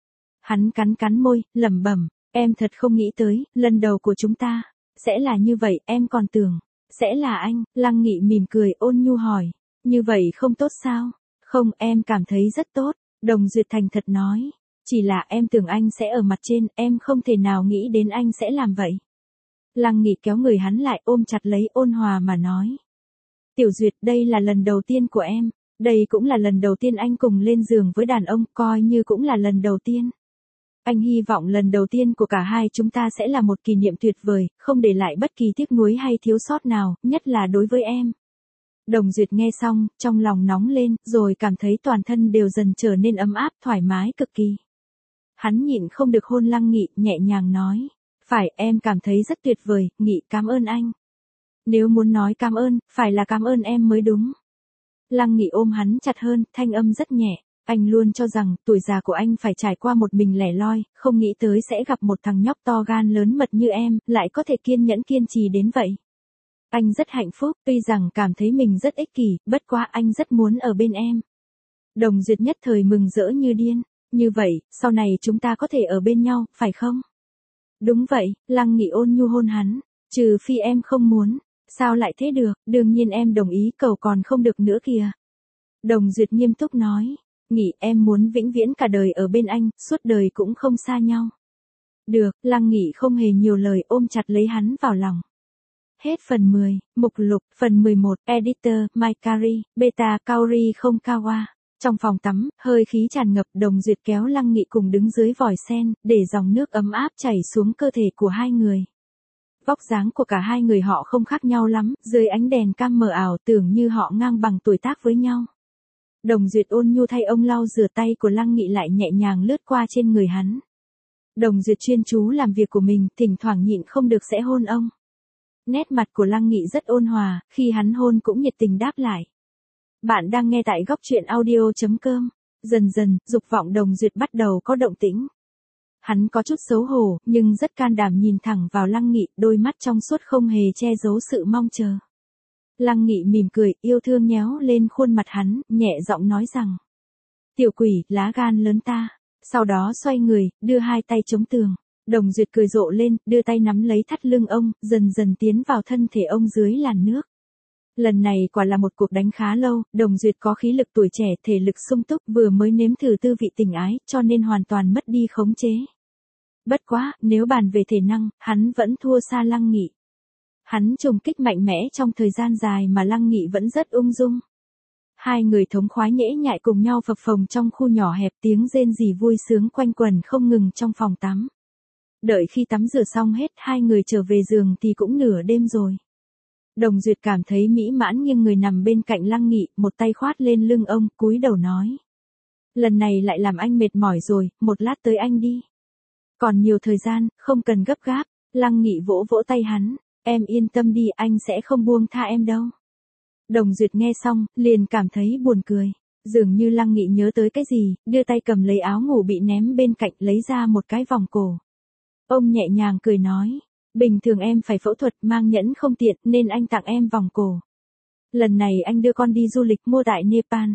[SPEAKER 1] Hắn cắn cắn môi, lẩm bẩm, em thật không nghĩ tới, lần đầu của chúng ta, sẽ là như vậy, em còn tưởng, sẽ là anh. Lăng Nghị mỉm cười ôn nhu hỏi, như vậy không tốt sao? Không, em cảm thấy rất tốt, Đồng Duyệt thành thật nói. Chỉ là em tưởng anh sẽ ở mặt trên, em không thể nào nghĩ đến anh sẽ làm vậy. Lăng Nghị kéo người hắn lại ôm chặt lấy ôn hòa mà nói. Tiểu Duyệt, đây là lần đầu tiên của em, đây cũng là lần đầu tiên anh cùng lên giường với đàn ông, coi như cũng là lần đầu tiên. Anh hy vọng lần đầu tiên của cả hai chúng ta sẽ là một kỷ niệm tuyệt vời, không để lại bất kỳ tiếc nuối hay thiếu sót nào, nhất là đối với em. Đồng Duyệt nghe xong, trong lòng nóng lên, rồi cảm thấy toàn thân đều dần trở nên ấm áp, thoải mái cực kỳ. Hắn nhịn không được hôn Lăng Nghị, nhẹ nhàng nói. Phải, em cảm thấy rất tuyệt vời, Nghị cảm ơn anh. Nếu muốn nói cảm ơn, phải là cảm ơn em mới đúng. Lăng Nghị ôm hắn chặt hơn, thanh âm rất nhẹ. Anh luôn cho rằng, tuổi già của anh phải trải qua một mình lẻ loi, không nghĩ tới sẽ gặp một thằng nhóc to gan lớn mật như em, lại có thể kiên nhẫn kiên trì đến vậy. Anh rất hạnh phúc, tuy rằng cảm thấy mình rất ích kỷ, bất quá anh rất muốn ở bên em. Đồng Duyệt nhất thời mừng rỡ như điên. Như vậy, sau này chúng ta có thể ở bên nhau, phải không? Đúng vậy, Lăng Nghị ôn nhu hôn hắn. Trừ phi em không muốn. Sao lại thế được, đương nhiên em đồng ý, cầu còn không được nữa kìa. Đồng Duyệt nghiêm túc nói. Nghị, em muốn vĩnh viễn cả đời ở bên anh, suốt đời cũng không xa nhau. Được, Lăng Nghị không hề nhiều lời ôm chặt lấy hắn vào lòng. Hết phần mười, mục lục, phần mười một, Editor, Maikari, Beta Kaori không Kawa. Trong phòng tắm, hơi khí tràn ngập, Đồng Duyệt kéo Lăng Nghị cùng đứng dưới vòi sen, để dòng nước ấm áp chảy xuống cơ thể của hai người. Vóc dáng của cả hai người họ không khác nhau lắm, dưới ánh đèn cam mờ ảo tưởng như họ ngang bằng tuổi tác với nhau. Đồng Duyệt ôn nhu thay ông lau rửa tay của Lăng Nghị lại nhẹ nhàng lướt qua trên người hắn. Đồng Duyệt chuyên chú làm việc của mình, thỉnh thoảng nhịn không được sẽ hôn ông. Nét mặt của Lăng Nghị rất ôn hòa, khi hắn hôn cũng nhiệt tình đáp lại. Bạn đang nghe tại góc truyện audio chấm com. Dần dần, dục vọng Đồng Duyệt bắt đầu có động tĩnh. Hắn có chút xấu hổ, nhưng rất can đảm nhìn thẳng vào Lăng Nghị, đôi mắt trong suốt không hề che giấu sự mong chờ. Lăng Nghị mỉm cười, yêu thương nhéo lên khuôn mặt hắn, nhẹ giọng nói rằng. Tiểu quỷ, lá gan lớn ta. Sau đó xoay người, đưa hai tay chống tường. Đồng Duyệt cười rộ lên, đưa tay nắm lấy thắt lưng ông, dần dần tiến vào thân thể ông dưới làn nước. Lần này quả là một cuộc đánh khá lâu, Đồng Duyệt có khí lực tuổi trẻ, thể lực sung túc, vừa mới nếm thử tư vị tình ái, cho nên hoàn toàn mất đi khống chế. Bất quá, nếu bàn về thể năng, hắn vẫn thua xa Lăng Nghị. Hắn trùng kích mạnh mẽ trong thời gian dài mà Lăng Nghị vẫn rất ung dung. Hai người thống khoái nhễ nhại cùng nhau phập phồng trong khu nhỏ hẹp, tiếng rên rỉ vui sướng quanh quẩn không ngừng trong phòng tắm. Đợi khi tắm rửa xong hết, hai người trở về giường thì cũng nửa đêm rồi. Đồng Duyệt cảm thấy mỹ mãn nhưng người nằm bên cạnh Lăng Nghị, một tay khoát lên lưng ông, cúi đầu nói. Lần này lại làm anh mệt mỏi rồi, một lát tới anh đi. Còn nhiều thời gian, không cần gấp gáp. Lăng Nghị vỗ vỗ tay hắn, em yên tâm đi, anh sẽ không buông tha em đâu. Đồng Duyệt nghe xong, liền cảm thấy buồn cười. Dường như Lăng Nghị nhớ tới cái gì, đưa tay cầm lấy áo ngủ bị ném bên cạnh, lấy ra một cái vòng cổ. Ông nhẹ nhàng cười nói, bình thường em phải phẫu thuật mang nhẫn không tiện nên anh tặng em vòng cổ. Lần này anh đưa con đi du lịch mua tại Nepal.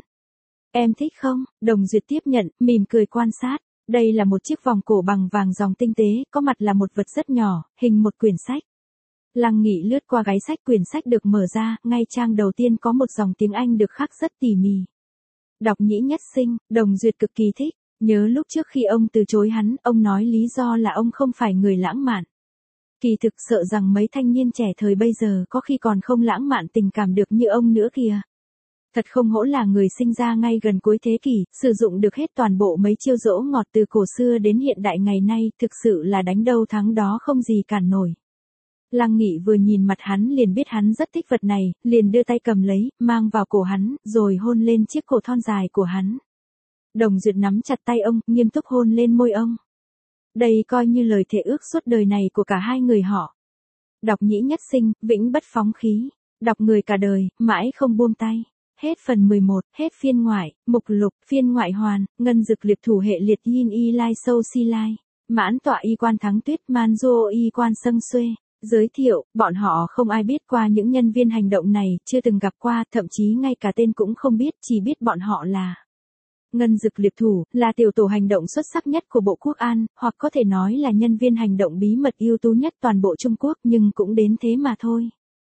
[SPEAKER 1] Em thích không? Đồng Duyệt tiếp nhận, mỉm cười quan sát. Đây là một chiếc vòng cổ bằng vàng dòng tinh tế, có mặt là một vật rất nhỏ, hình một quyển sách. Lăng Nghị lướt qua gáy sách, quyển sách được mở ra, ngay trang đầu tiên có một dòng tiếng Anh được khắc rất tỉ mỉ. Đọc nhĩ nhất sinh, Đồng Duyệt cực kỳ thích. Nhớ lúc trước khi ông từ chối hắn, ông nói lý do là ông không phải người lãng mạn. Kỳ thực sợ rằng mấy thanh niên trẻ thời bây giờ có khi còn không lãng mạn tình cảm được như ông nữa kìa. Thật không hổ là người sinh ra ngay gần cuối thế kỷ, sử dụng được hết toàn bộ mấy chiêu dỗ ngọt từ cổ xưa đến hiện đại ngày nay, thực sự là đánh đâu thắng đó không gì cản nổi. Lăng Nghị vừa nhìn mặt hắn liền biết hắn rất thích vật này, liền đưa tay cầm lấy, mang vào cổ hắn, rồi hôn lên chiếc cổ thon dài của hắn. Đồng Duyệt nắm chặt tay ông, nghiêm túc hôn lên môi ông. Đây coi như lời thề ước suốt đời này của cả hai người họ. Đọc nhĩ nhất sinh, vĩnh bất phóng khí. Đọc người cả đời, mãi không buông tay. Hết phần mười một, hết phiên ngoại, mục lục, phiên ngoại hoàn, ngân dực liệt thủ hệ liệt yin y lai sâu si lai. Mãn tọa y quan thắng tuyết man duo y quan sâng xuê. Giới thiệu, bọn họ không ai biết qua những nhân viên hành động này, chưa từng gặp qua, thậm chí ngay cả tên cũng không biết, chỉ biết bọn họ là Ngân Dực Liệp Thủ, là tiểu tổ hành động xuất sắc nhất của Bộ Quốc an, hoặc có thể nói là nhân viên hành động bí mật ưu tú nhất toàn bộ Trung Quốc, nhưng cũng đến thế mà thôi.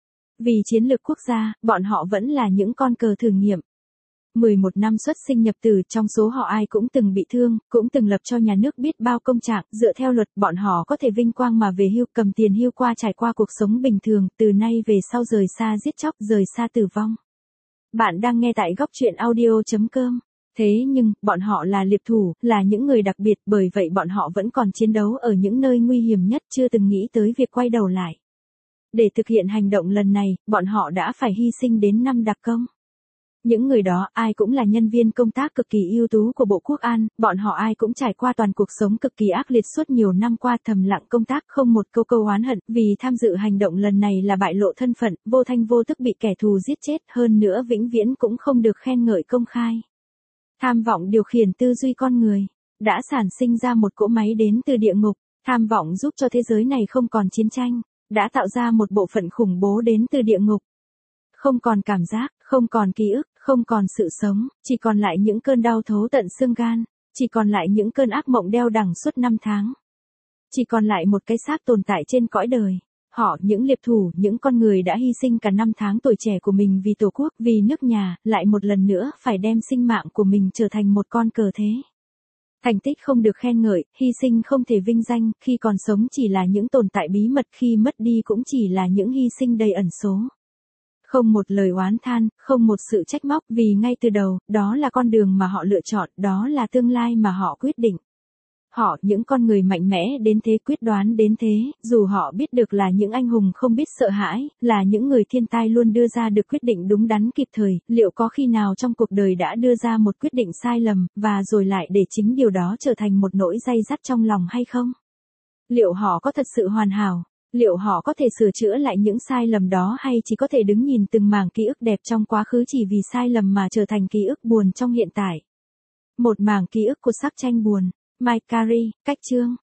[SPEAKER 1] Vì chiến lược quốc gia, bọn họ vẫn là những con cờ thử nghiệm. mười một năm xuất sinh nhập tử, trong số họ ai cũng từng bị thương, cũng từng lập cho nhà nước biết bao công trạng, dựa theo luật bọn họ có thể vinh quang mà về hưu, cầm tiền hưu qua trải qua cuộc sống bình thường, từ nay về sau rời xa giết chóc, rời xa tử vong. Bạn đang nghe tại góc truyện audio chấm com. Thế nhưng, bọn họ là liệp thủ, là những người đặc biệt, bởi vậy bọn họ vẫn còn chiến đấu ở những nơi nguy hiểm nhất, chưa từng nghĩ tới việc quay đầu lại. Để thực hiện hành động lần này, bọn họ đã phải hy sinh đến năm đặc công. Những người đó, ai cũng là nhân viên công tác cực kỳ ưu tú của Bộ Quốc an, bọn họ ai cũng trải qua toàn cuộc sống cực kỳ ác liệt suốt nhiều năm qua, thầm lặng công tác không một câu câu oán hận, vì tham dự hành động lần này là bại lộ thân phận, vô thanh vô tức bị kẻ thù giết chết, hơn nữa vĩnh viễn cũng không được khen ngợi công khai. Tham vọng điều khiển tư duy con người, đã sản sinh ra một cỗ máy đến từ địa ngục, tham vọng giúp cho thế giới này không còn chiến tranh, đã tạo ra một bộ phận khủng bố đến từ địa ngục. Không còn cảm giác, không còn ký ức, không còn sự sống, chỉ còn lại những cơn đau thấu tận xương gan, chỉ còn lại những cơn ác mộng đeo đẳng suốt năm tháng. Chỉ còn lại một cái xác tồn tại trên cõi đời. Họ, những liệp thủ, những con người đã hy sinh cả năm tháng tuổi trẻ của mình vì Tổ quốc, vì nước nhà, lại một lần nữa phải đem sinh mạng của mình trở thành một con cờ thế. Thành tích không được khen ngợi, hy sinh không thể vinh danh, khi còn sống chỉ là những tồn tại bí mật, khi mất đi cũng chỉ là những hy sinh đầy ẩn số. Không một lời oán than, không một sự trách móc, vì ngay từ đầu, đó là con đường mà họ lựa chọn, đó là tương lai mà họ quyết định. Họ, những con người mạnh mẽ đến thế, quyết đoán đến thế, dù họ biết được là những anh hùng không biết sợ hãi, là những người thiên tai luôn đưa ra được quyết định đúng đắn kịp thời, liệu có khi nào trong cuộc đời đã đưa ra một quyết định sai lầm, và rồi lại để chính điều đó trở thành một nỗi day dắt trong lòng hay không? Liệu họ có thật sự hoàn hảo? Liệu họ có thể sửa chữa lại những sai lầm đó, hay chỉ có thể đứng nhìn từng mảng ký ức đẹp trong quá khứ chỉ vì sai lầm mà trở thành ký ức buồn trong hiện tại? Một mảng ký ức của sắc tranh buồn. Mai Cary, cách chương.